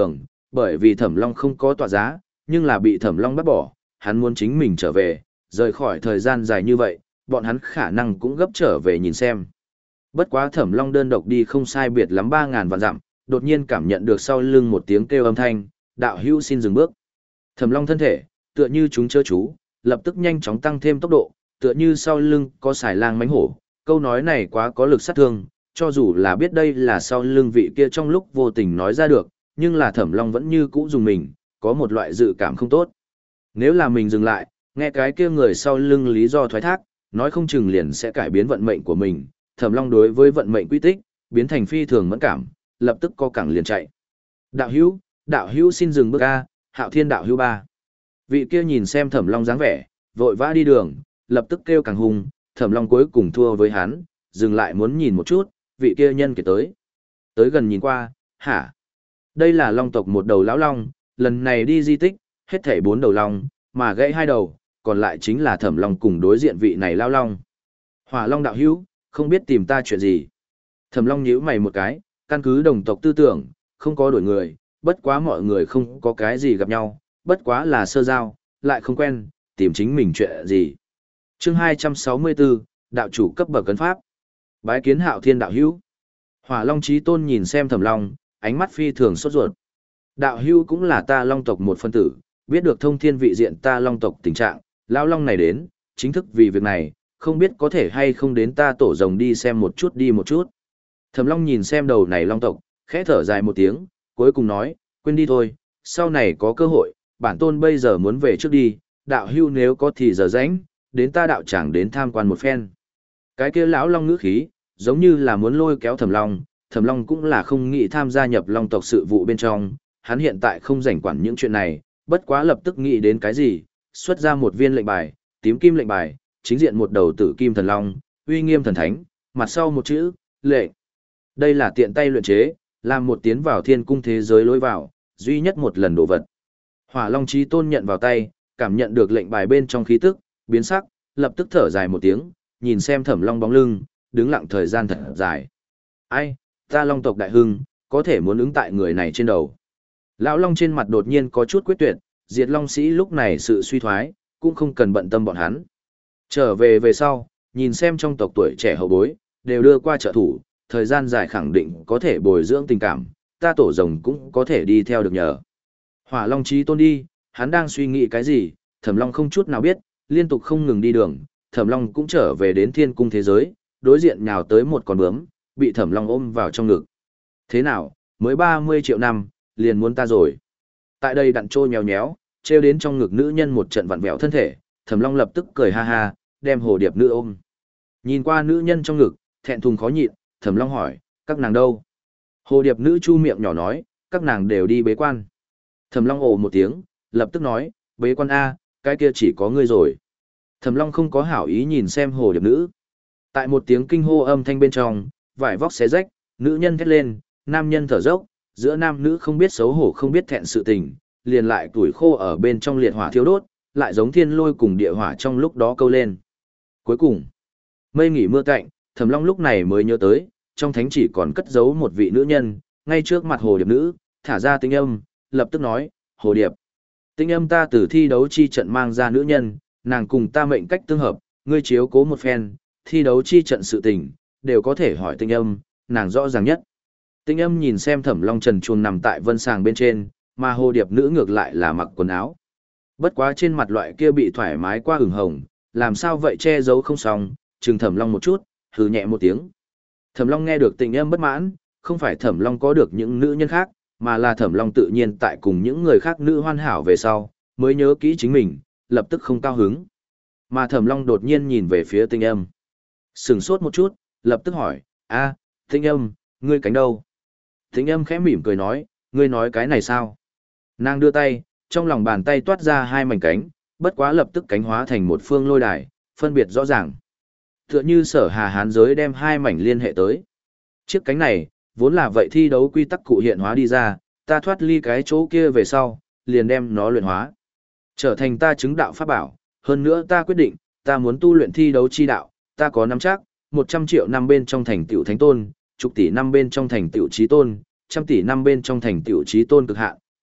bởi vì Thẩm Long không có tọa giá, nhưng là bị Thẩm Long bắt bỏ, hắn muốn chính mình trở về, rời khỏi thời gian dài như vậy, bọn hắn khả năng cũng gấp trở về nhìn xem. Bất quá Thẩm Long đơn độc đi không sai biệt lắm ba ngàn vạn dặm, đột nhiên cảm nhận được sau lưng một tiếng kêu âm thanh, đạo hữu xin dừng bước. Thẩm Long thân thể, tựa như chúng chớ chú, lập tức nhanh chóng tăng thêm tốc độ, tựa như sau lưng có xài lang mánh hổ. Câu nói này quá có lực sát thương, cho dù là biết đây là sau lưng vị kia trong lúc vô tình nói ra được, nhưng là Thẩm Long vẫn như cũ dùng mình, có một loại dự cảm không tốt. Nếu là mình dừng lại, nghe cái kia người sau lưng lý do thoái thác, nói không chừng liền sẽ cải biến vận mệnh của mình. Thẩm Long đối với vận mệnh quy tích, biến thành phi thường mẫn cảm, lập tức co cẳng liền chạy. Đạo hữu, đạo hữu xin dừng bước a, Hạo Thiên đạo hữu ba. Vị kia nhìn xem Thẩm Long dáng vẻ, vội vã đi đường, lập tức kêu càng hung, Thẩm Long cuối cùng thua với hắn, dừng lại muốn nhìn một chút, vị kia nhân kiệt tới. Tới gần nhìn qua, hả? Đây là long tộc một đầu lão long, lần này đi di tích, hết thảy bốn đầu long, mà gãy hai đầu, còn lại chính là Thẩm Long cùng đối diện vị này lão long. Hỏa Long đạo hữu, không biết tìm ta chuyện gì. Thẩm Long nhíu mày một cái, căn cứ đồng tộc tư tưởng, không có đổi người, bất quá mọi người không có cái gì gặp nhau, bất quá là sơ giao, lại không quen, tìm chính mình chuyện gì. Chương hai trăm sáu mươi bốn, đạo chủ cấp bậc cấn pháp. Bái kiến Hạo Thiên đạo hữu. Hỏa Long Chí Tôn nhìn xem Thẩm Long, ánh mắt phi thường sốt ruột. Đạo hữu cũng là ta Long tộc một phân tử, biết được thông thiên vị diện ta Long tộc tình trạng, lão long này đến, chính thức vì việc này, không biết có thể hay không đến ta tổ rồng đi xem một chút đi một chút. Thẩm Long nhìn xem đầu này Long tộc, khẽ thở dài một tiếng, cuối cùng nói, quên đi thôi, sau này có cơ hội, bản tôn bây giờ muốn về trước đi, đạo hữu nếu có thì giờ rảnh, đến ta đạo tràng đến tham quan một phen. Cái kia lão long ngữ khí, giống như là muốn lôi kéo Thẩm Long, Thẩm Long cũng là không nghĩ tham gia nhập Long tộc sự vụ bên trong, hắn hiện tại không rảnh quản những chuyện này, bất quá lập tức nghĩ đến cái gì, xuất ra một viên lệnh bài, tím kim lệnh bài, chính diện một đầu tử kim thần long, uy nghiêm thần thánh, mặt sau một chữ, lệnh. Đây là tiện tay luyện chế, làm một tiến vào thiên cung thế giới lối vào, duy nhất một lần đồ vật. Hỏa Long Chí Tôn nhận vào tay, cảm nhận được lệnh bài bên trong khí tức, biến sắc, lập tức thở dài một tiếng, nhìn xem Thẩm Long bóng lưng, đứng lặng thời gian thật dài. Ai, ta Long tộc đại hưng, có thể muốn ứng tại người này trên đầu. Lão Long trên mặt đột nhiên có chút quyết tuyệt, diệt Long sĩ lúc này sự suy thoái, cũng không cần bận tâm bọn hắn. Trở về về sau, nhìn xem trong tộc tuổi trẻ hậu bối, đều đưa qua trợ thủ, thời gian dài khẳng định có thể bồi dưỡng tình cảm, ta tổ rồng cũng có thể đi theo được nhờ. Hỏa Long Chí Tôn đi, hắn đang suy nghĩ cái gì, Thẩm Long không chút nào biết, liên tục không ngừng đi đường, Thẩm Long cũng trở về đến thiên cung thế giới, đối diện nhào tới một con bướm, bị Thẩm Long ôm vào trong ngực. Thế nào, mới ba mươi triệu năm, liền muốn ta rồi. Tại đây đặn trôi nhéo nhéo, treo đến trong ngực nữ nhân một trận vặn vẹo thân thể, Thẩm Long lập tức cười ha ha, đem hồ điệp nữ ôm. Nhìn qua nữ nhân trong ngực, thẹn thùng khó nhịn, Thẩm Long hỏi, các nàng đâu? Hồ điệp nữ chu miệng nhỏ nói, các nàng đều đi bế quan. Thẩm Long ồ một tiếng, lập tức nói, bế quan A, cái kia chỉ có ngươi rồi. Thẩm Long không có hảo ý nhìn xem hồ điệp nữ. Tại một tiếng kinh hô âm thanh bên trong, vải vóc xé rách, nữ nhân thét lên, nam nhân thở dốc, giữa nam nữ không biết xấu hổ không biết thẹn sự tình, liền lại tuổi khô ở bên trong liệt hỏa thiêu đốt, lại giống thiên lôi cùng địa hỏa trong lúc đó câu lên. Cuối cùng, mây nghỉ mưa cạnh, Thẩm Long lúc này mới nhớ tới, trong thánh chỉ còn cất giấu một vị nữ nhân, ngay trước mặt hồ điệp nữ, thả ra tinh âm, lập tức nói, hồ điệp. Tinh âm ta từ thi đấu chi trận mang ra nữ nhân, nàng cùng ta mệnh cách tương hợp, ngươi chiếu cố một phen, thi đấu chi trận sự tình, đều có thể hỏi tinh âm, nàng rõ ràng nhất. Tinh âm nhìn xem Thẩm Long trần truồng nằm tại vân sàng bên trên, mà hồ điệp nữ ngược lại là mặc quần áo. Bất quá trên mặt loại kia bị thoải mái qua ửng hồng, làm sao vậy che giấu không xong, chừng Thẩm Long một chút, hừ nhẹ một tiếng. Thẩm Long nghe được tinh âm bất mãn, không phải Thẩm Long có được những nữ nhân khác, mà là Thẩm Long tự nhiên tại cùng những người khác nữ hoàn hảo về sau, mới nhớ kỹ chính mình, lập tức không cao hứng. Mà Thẩm Long đột nhiên nhìn về phía tinh âm. Sừng sốt một chút, lập tức hỏi, a, tinh âm, ngươi cánh đâu? Tinh âm khẽ mỉm cười nói, ngươi nói cái này sao? Nàng đưa tay, trong lòng bàn tay toát ra hai mảnh cánh, bất quá lập tức cánh hóa thành một phương lôi đài, phân biệt rõ ràng. Tựa như Sở Hà Hán giới đem hai mảnh liên hệ tới. Chiếc cánh này, vốn là vậy thi đấu quy tắc cụ hiện hóa đi ra, ta thoát ly cái chỗ kia về sau, liền đem nó luyện hóa. Trở thành ta chứng đạo pháp bảo, hơn nữa ta quyết định, ta muốn tu luyện thi đấu chi đạo, ta có nắm chắc, một trăm triệu năm bên trong thành tựu thánh tôn, chục tỷ năm bên trong thành tựu chí tôn, trăm tỷ năm bên trong thành tựu chí tôn cực hạn,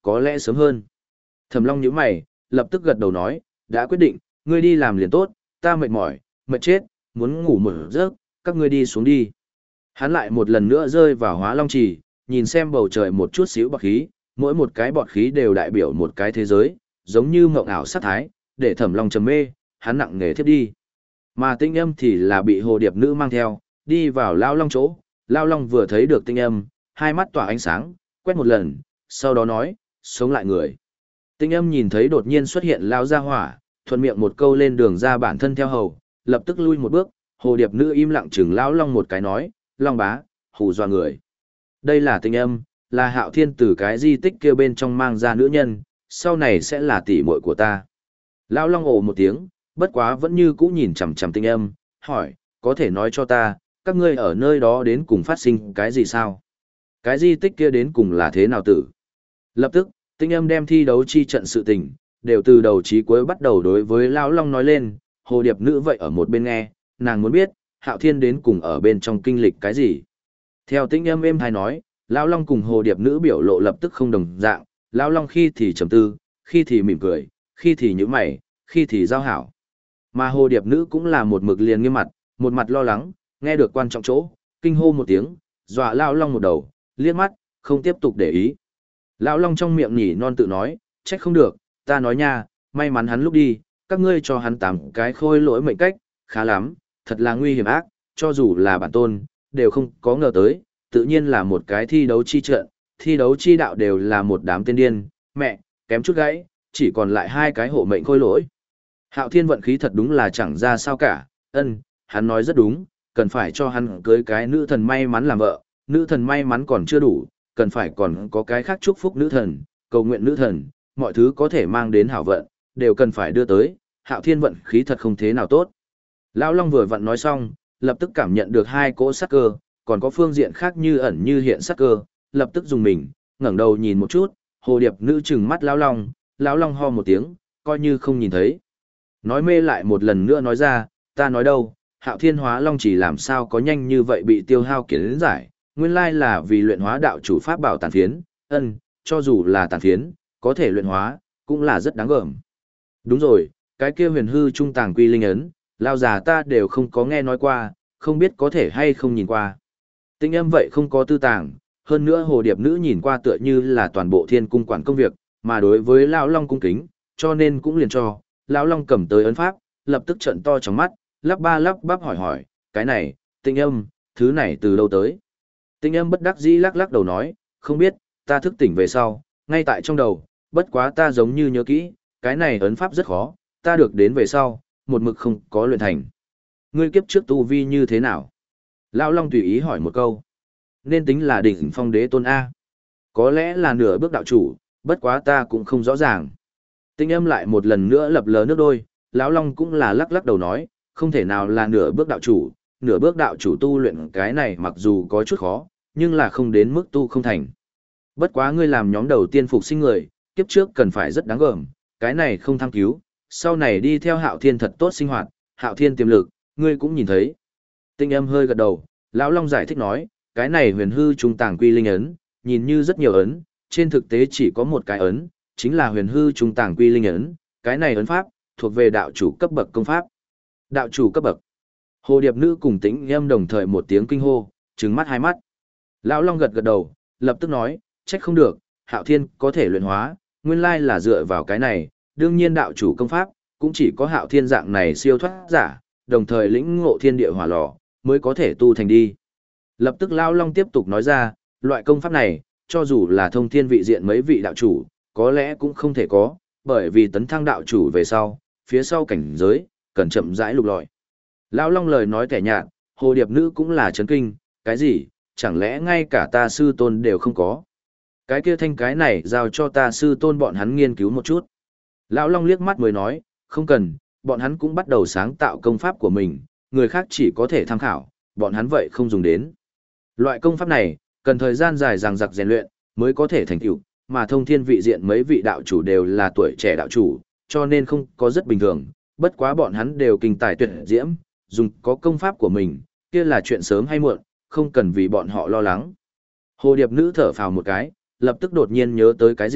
có lẽ sớm hơn. Thẩm Long nhíu mày, lập tức gật đầu nói, đã quyết định, ngươi đi làm liền tốt, ta mệt mỏi, mệt chết, muốn ngủ một giấc, các ngươi đi xuống đi. Hắn lại một lần nữa rơi vào Hóa Long Trì, nhìn xem bầu trời một chút xíu bọt khí, mỗi một cái bọt khí đều đại biểu một cái thế giới, giống như mộng ảo sát thái, để Thẩm Long trầm mê, hắn nặng nề thiếp đi. Mà Tinh Âm thì là bị Hồ Điệp Nữ mang theo, đi vào Lao Long chỗ, Lao Long vừa thấy được Tinh Âm, hai mắt tỏa ánh sáng, quét một lần, sau đó nói, sống lại người. Tinh Âm nhìn thấy đột nhiên xuất hiện Lao Gia Hỏa, thuận miệng một câu lên đường ra bản thân theo hầu, lập tức lui một bước, Hồ Điệp Nữ im lặng chừng Lão Long một cái nói, Long bá, hù dọa người. Đây là Tinh Âm, là Hạo Thiên từ cái di tích kia bên trong mang ra nữ nhân, sau này sẽ là tỷ muội của ta. Lão Long ồ một tiếng, bất quá vẫn như cũ nhìn chằm chằm Tinh Âm, hỏi, có thể nói cho ta, các ngươi ở nơi đó đến cùng phát sinh cái gì sao? Cái di tích kia đến cùng là thế nào tử? Lập tức, Tinh Âm đem thi đấu chi trận sự tình, đều từ đầu chí cuối bắt đầu đối với Lão Long nói lên, Hồ Điệp Nữ vậy ở một bên nghe, nàng muốn biết, Hạo Thiên đến cùng ở bên trong kinh lịch cái gì. Theo Tinh Âm êm hay nói, Lão Long cùng Hồ Điệp Nữ biểu lộ lập tức không đồng dạng, Lão Long khi thì trầm tư, khi thì mỉm cười, khi thì nhíu mày, khi thì giao hảo. Mà Hồ Điệp Nữ cũng là một mực liền nghiêm mặt, một mặt lo lắng, nghe được quan trọng chỗ, kinh hô một tiếng, dọa Lão Long một đầu, liếc mắt, không tiếp tục để ý. Lão Long trong miệng nhỉ non tự nói, trách không được, ta nói nha, may mắn hắn lúc đi, các ngươi cho hắn tám cái khôi lỗi mệnh cách, khá lắm, thật là nguy hiểm ác, cho dù là bản tôn, đều không có ngờ tới, tự nhiên là một cái thi đấu chi trận, thi đấu chi đạo đều là một đám tên điên, mẹ, kém chút gãy, chỉ còn lại hai cái hộ mệnh khôi lỗi. Hạo Thiên vận khí thật đúng là chẳng ra sao cả, ân, hắn nói rất đúng, cần phải cho hắn cưới cái nữ thần may mắn làm vợ, nữ thần may mắn còn chưa đủ, cần phải còn có cái khác chúc phúc nữ thần, cầu nguyện nữ thần, mọi thứ có thể mang đến hảo vận, đều cần phải đưa tới, Hạo Thiên vận khí thật không thế nào tốt. Lão Long vừa vặn nói xong, lập tức cảm nhận được hai cỗ sắc cơ, còn có phương diện khác như ẩn như hiện sắc cơ, lập tức dùng mình, ngẩng đầu nhìn một chút, Hồ Điệp Nữ trừng mắt Lão Long, Lão Long ho một tiếng, coi như không nhìn thấy. Nói mê lại một lần nữa nói ra, ta nói đâu, Hạo Thiên Hóa Long chỉ làm sao có nhanh như vậy bị tiêu hao kiến giải, nguyên lai là vì luyện hóa đạo chủ pháp bảo tàn phiến, ân, cho dù là tàn phiến, có thể luyện hóa, cũng là rất đáng gờm. Đúng rồi, cái kia huyền hư trung tàng quy linh ấn, lao già ta đều không có nghe nói qua, không biết có thể hay không nhìn qua. Tinh Âm vậy không có tư tàng, hơn nữa Hồ Điệp Nữ nhìn qua tựa như là toàn bộ thiên cung quản công việc, mà đối với Lão Long cung kính, cho nên cũng liền cho, Lão Long cầm tới ấn pháp, lập tức trợn to trong mắt, lắp ba lắp bắp hỏi hỏi, cái này, Tinh Âm, thứ này từ đâu tới? Tinh Âm bất đắc dĩ lắc lắc đầu nói, không biết, ta thức tỉnh về sau, ngay tại trong đầu, bất quá ta giống như nhớ kỹ, cái này ấn pháp rất khó, ta được đến về sau, một mực không có luyện thành. Ngươi kiếp trước tu vi như thế nào? Lão Long tùy ý hỏi một câu. Nên tính là đỉnh phong đế tôn A. Có lẽ là nửa bước đạo chủ, bất quá ta cũng không rõ ràng. Tinh Âm lại một lần nữa lập lờ nước đôi, Lão Long cũng là lắc lắc đầu nói, không thể nào là nửa bước đạo chủ, nửa bước đạo chủ tu luyện cái này mặc dù có chút khó, nhưng là không đến mức tu không thành. Bất quá ngươi làm nhóm đầu tiên phục sinh người, kiếp trước cần phải rất đáng gờm, cái này không tham cứu, sau này đi theo Hạo Thiên thật tốt sinh hoạt, Hạo Thiên tiềm lực, ngươi cũng nhìn thấy. Tinh Âm hơi gật đầu, Lão Long giải thích nói, cái này huyền hư trung tàng quy linh ấn, nhìn như rất nhiều ấn, trên thực tế chỉ có một cái ấn, chính là huyền hư trung tàng quy linh ấn, cái này ấn pháp, thuộc về đạo chủ cấp bậc công pháp. Đạo chủ cấp bậc. Hồ Điệp Nữ cùng Tĩnh Âm đồng thời một tiếng kinh hô, trừng mắt hai mắt. Lão Long gật gật đầu, lập tức nói, trách không được, Hạo Thiên có thể luyện hóa, nguyên lai là dựa vào cái này, đương nhiên đạo chủ công pháp, cũng chỉ có Hạo Thiên dạng này siêu thoát giả, đồng thời lĩnh ngộ thiên địa hỏa lò, mới có thể tu thành đi. Lập tức Lão Long tiếp tục nói ra, loại công pháp này, cho dù là thông thiên vị diện mấy vị đạo chủ, có lẽ cũng không thể có, bởi vì tấn thăng đạo chủ về sau, phía sau cảnh giới, cần chậm rãi lục lọi. Lão Long lời nói kẻ nhạt, Hồ Điệp Nữ cũng là chấn kinh, cái gì, chẳng lẽ ngay cả ta sư tôn đều không có. Cái kia thanh cái này giao cho ta sư tôn bọn hắn nghiên cứu một chút. Lão Long liếc mắt mới nói, không cần, bọn hắn cũng bắt đầu sáng tạo công pháp của mình, người khác chỉ có thể tham khảo, bọn hắn vậy không dùng đến. Loại công pháp này, cần thời gian dài dằng dặc rèn luyện, mới có thể thành tựu, mà thông thiên vị diện mấy vị đạo chủ đều là tuổi trẻ đạo chủ, cho nên không có rất bình thường, bất quá bọn hắn đều kinh tài tuyệt diễm, dùng có công pháp của mình, kia là chuyện sớm hay muộn, không cần vì bọn họ lo lắng. Hồ Điệp Nữ thở phào một cái, lập tức đột nhiên nhớ tới cái gì,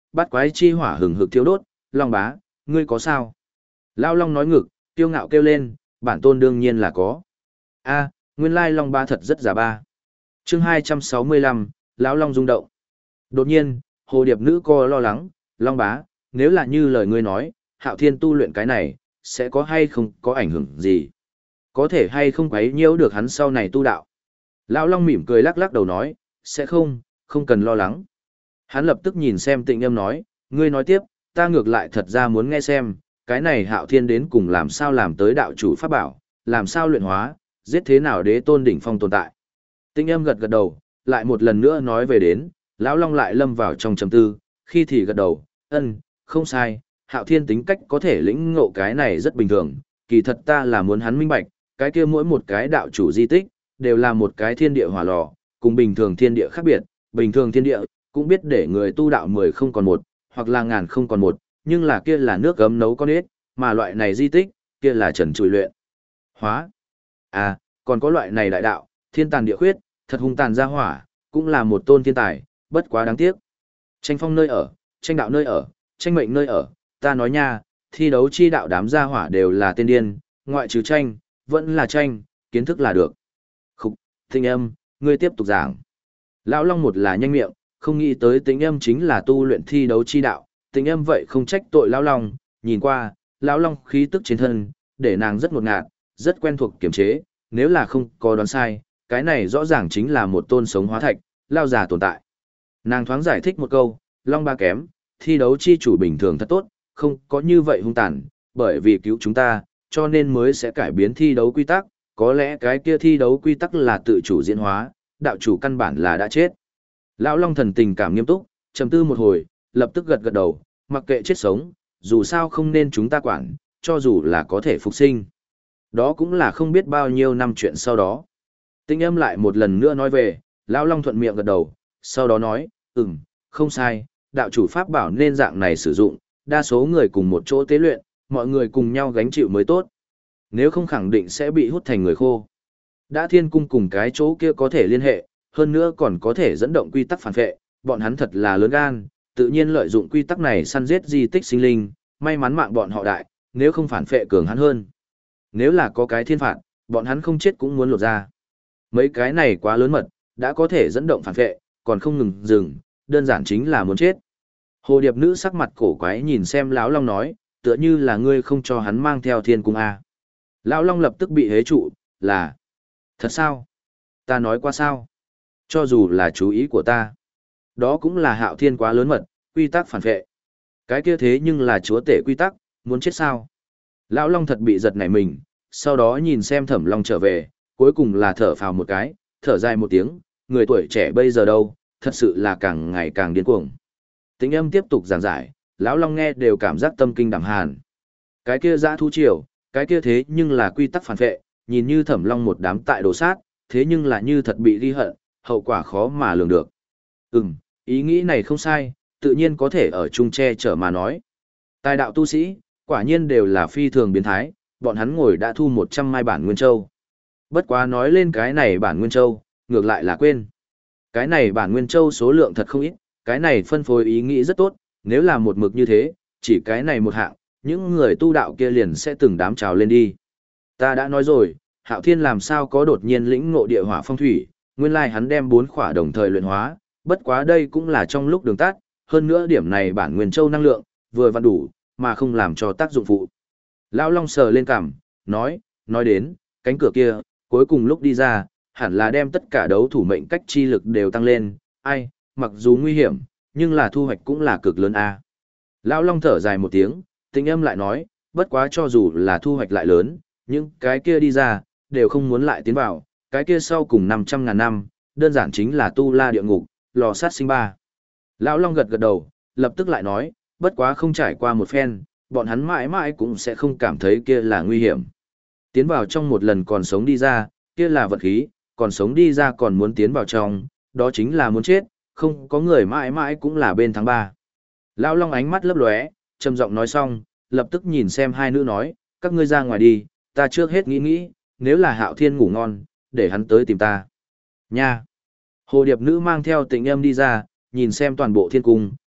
bắt quái chi hỏa hừng hực thiêu đốt, Long bá, ngươi có sao? Lão Long nói ngực, tiêu ngạo kêu lên, bản tôn đương nhiên là có. A, nguyên lai Long bá thật rất giả ba. Chương hai trăm sáu mươi lăm, lão Long rung động. Đột nhiên, hồ điệp nữ co lo lắng, Long bá, nếu là như lời ngươi nói, Hạo Thiên tu luyện cái này, sẽ có hay không có ảnh hưởng gì? Có thể hay không quấy nhiễu được hắn sau này tu đạo? Lão Long mỉm cười lắc lắc đầu nói, sẽ không, không cần lo lắng. Hắn lập tức nhìn xem Tịnh Âm nói, ngươi nói tiếp, ta ngược lại thật ra muốn nghe xem, cái này Hạo Thiên đến cùng làm sao làm tới đạo chủ pháp bảo, làm sao luyện hóa, giết thế nào đế tôn đỉnh phong tồn tại. Tịnh Âm gật gật đầu, lại một lần nữa nói về đến, Lão Long lại lâm vào trong trầm tư, khi thì gật đầu, ân, không sai, Hạo Thiên tính cách có thể lĩnh ngộ cái này rất bình thường, kỳ thật ta là muốn hắn minh bạch, cái kia mỗi một cái đạo chủ di tích, đều là một cái thiên địa hỏa lò, cùng bình thường thiên địa khác biệt, bình thường thiên địa, cũng biết để người tu đạo mười không còn một, hoặc là ngàn không còn một, nhưng là kia là nước gấm nấu con ếch, mà loại này di tích, kia là trần trụi luyện. Hóa. À, còn có loại này đại đạo, thiên tàn địa khuyết, thật hung tàn ra hỏa, cũng là một tôn thiên tài, bất quá đáng tiếc. Tranh phong nơi ở, tranh đạo nơi ở, tranh mệnh nơi ở, ta nói nha, thi đấu chi đạo đám gia hỏa đều là tên điên, ngoại trừ tranh, vẫn là tranh, kiến thức là được. Khúc, Tịnh Âm, ngươi tiếp tục giảng. Lão Long một là nhanh miệng, không nghĩ tới Tịnh Âm chính là tu luyện thi đấu chi đạo, Tịnh Âm vậy không trách tội Lão Long, nhìn qua, Lão Long khí tức trên thân, để nàng rất ngột ngạt, rất quen thuộc kiểm chế, nếu là không có đoán sai, cái này rõ ràng chính là một tôn sống hóa thạch, lao già tồn tại. Nàng thoáng giải thích một câu, Long ba kém, thi đấu chi chủ bình thường thật tốt, không có như vậy hung tàn, bởi vì cứu chúng ta, cho nên mới sẽ cải biến thi đấu quy tắc, có lẽ cái kia thi đấu quy tắc là tự chủ diễn hóa, đạo chủ căn bản là đã chết. Lão Long thần tình cảm nghiêm túc, trầm tư một hồi, lập tức gật gật đầu, mặc kệ chết sống, dù sao không nên chúng ta quản, cho dù là có thể phục sinh. Đó cũng là không biết bao nhiêu năm chuyện sau đó. Tịnh Âm lại một lần nữa nói về, Lão Long thuận miệng gật đầu, sau đó nói, ừm, không sai, đạo chủ pháp bảo nên dạng này sử dụng, đa số người cùng một chỗ tế luyện, mọi người cùng nhau gánh chịu mới tốt. Nếu không khẳng định sẽ bị hút thành người khô. Đã thiên cung cùng cái chỗ kia có thể liên hệ, hơn nữa còn có thể dẫn động quy tắc phản vệ, bọn hắn thật là lớn gan, tự nhiên lợi dụng quy tắc này săn giết di tích sinh linh, may mắn mạng bọn họ đại, nếu không phản vệ cường hắn hơn. Nếu là có cái thiên phạt, bọn hắn không chết cũng muốn lột ra. Mấy cái này quá lớn mật, đã có thể dẫn động phản vệ, còn không ngừng dừng, đơn giản chính là muốn chết. Hồ điệp nữ sắc mặt cổ quái nhìn xem Lão Long nói, tựa như là ngươi không cho hắn mang theo thiên cung A. Lão Long lập tức bị hế trụ, là, thật sao? Ta nói qua sao? Cho dù là chú ý của ta, đó cũng là Hạo Thiên quá lớn mật, quy tắc phản vệ. Cái kia thế nhưng là chúa tể quy tắc, muốn chết sao? Lão Long thật bị giật nảy mình, sau đó nhìn xem Thẩm Long trở về, cuối cùng là thở phào một cái, thở dài một tiếng, người tuổi trẻ bây giờ đâu, thật sự là càng ngày càng điên cuồng. Tịnh Âm tiếp tục giảng giải, Lão Long nghe đều cảm giác tâm kinh đảm hàn. Cái kia dã thú triều, cái kia thế nhưng là quy tắc phản vệ, nhìn như Thẩm Long một đám tại đồ sát, thế nhưng là như thật bị ghi hận, hậu quả khó mà lường được. Ừm, ý nghĩ này không sai, tự nhiên có thể ở chung che chở mà nói. Tài đạo tu sĩ, quả nhiên đều là phi thường biến thái, bọn hắn ngồi đã thu một trăm mai bản Nguyên Châu. Bất quá nói lên cái này bản Nguyên Châu, ngược lại là quên. Cái này bản Nguyên Châu số lượng thật không ít, cái này phân phối ý nghĩ rất tốt, nếu là một mực như thế, chỉ cái này một hạng, những người tu đạo kia liền sẽ từng đám trào lên đi. Ta đã nói rồi, Hạo Thiên làm sao có đột nhiên lĩnh ngộ địa hỏa phong thủy, nguyên lai hắn đem bốn khỏa đồng thời luyện hóa, bất quá đây cũng là trong lúc đường tắt, hơn nữa điểm này bản Nguyên Châu năng lượng, vừa vặn đủ, mà không làm cho tác dụng phụ. Lão Long sờ lên cằm, nói, nói đến, cánh cửa kia, cuối cùng lúc đi ra, hẳn là đem tất cả đấu thủ mệnh cách chi lực đều tăng lên, ai, mặc dù nguy hiểm, nhưng là thu hoạch cũng là cực lớn a. Lão Long thở dài một tiếng, Tịnh Âm lại nói, bất quá cho dù là thu hoạch lại lớn, những cái kia đi ra, đều không muốn lại tiến vào, cái kia sau cùng năm trăm ngàn năm, đơn giản chính là tu la địa ngục, lò sát sinh ba. Lão Long gật gật đầu, lập tức lại nói, bất quá không trải qua một phen, bọn hắn mãi mãi cũng sẽ không cảm thấy kia là nguy hiểm. Tiến vào trong một lần còn sống đi ra, kia là vật khí, còn sống đi ra còn muốn tiến vào trong, đó chính là muốn chết, không có người mãi mãi cũng là bên tháng ba. Lão Long ánh mắt lấp lóe, trầm giọng nói xong, lập tức nhìn xem hai nữ nói, các ngươi ra ngoài đi, ta trước hết nghĩ nghĩ, nếu là Hạo Thiên ngủ ngon, để hắn tới tìm ta. Nha! Hồ điệp nữ mang theo Tịnh Âm đi ra, nhìn xem toàn bộ thiên cung,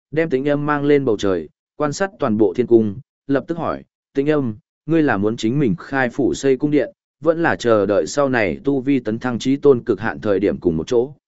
Đem Tĩnh Âm mang lên bầu trời, quan sát toàn bộ thiên cung, lập tức hỏi, Tĩnh Âm, ngươi là muốn chính mình khai phủ xây cung điện, vẫn là chờ đợi sau này tu vi tấn thăng chí tôn cực hạn thời điểm cùng một chỗ.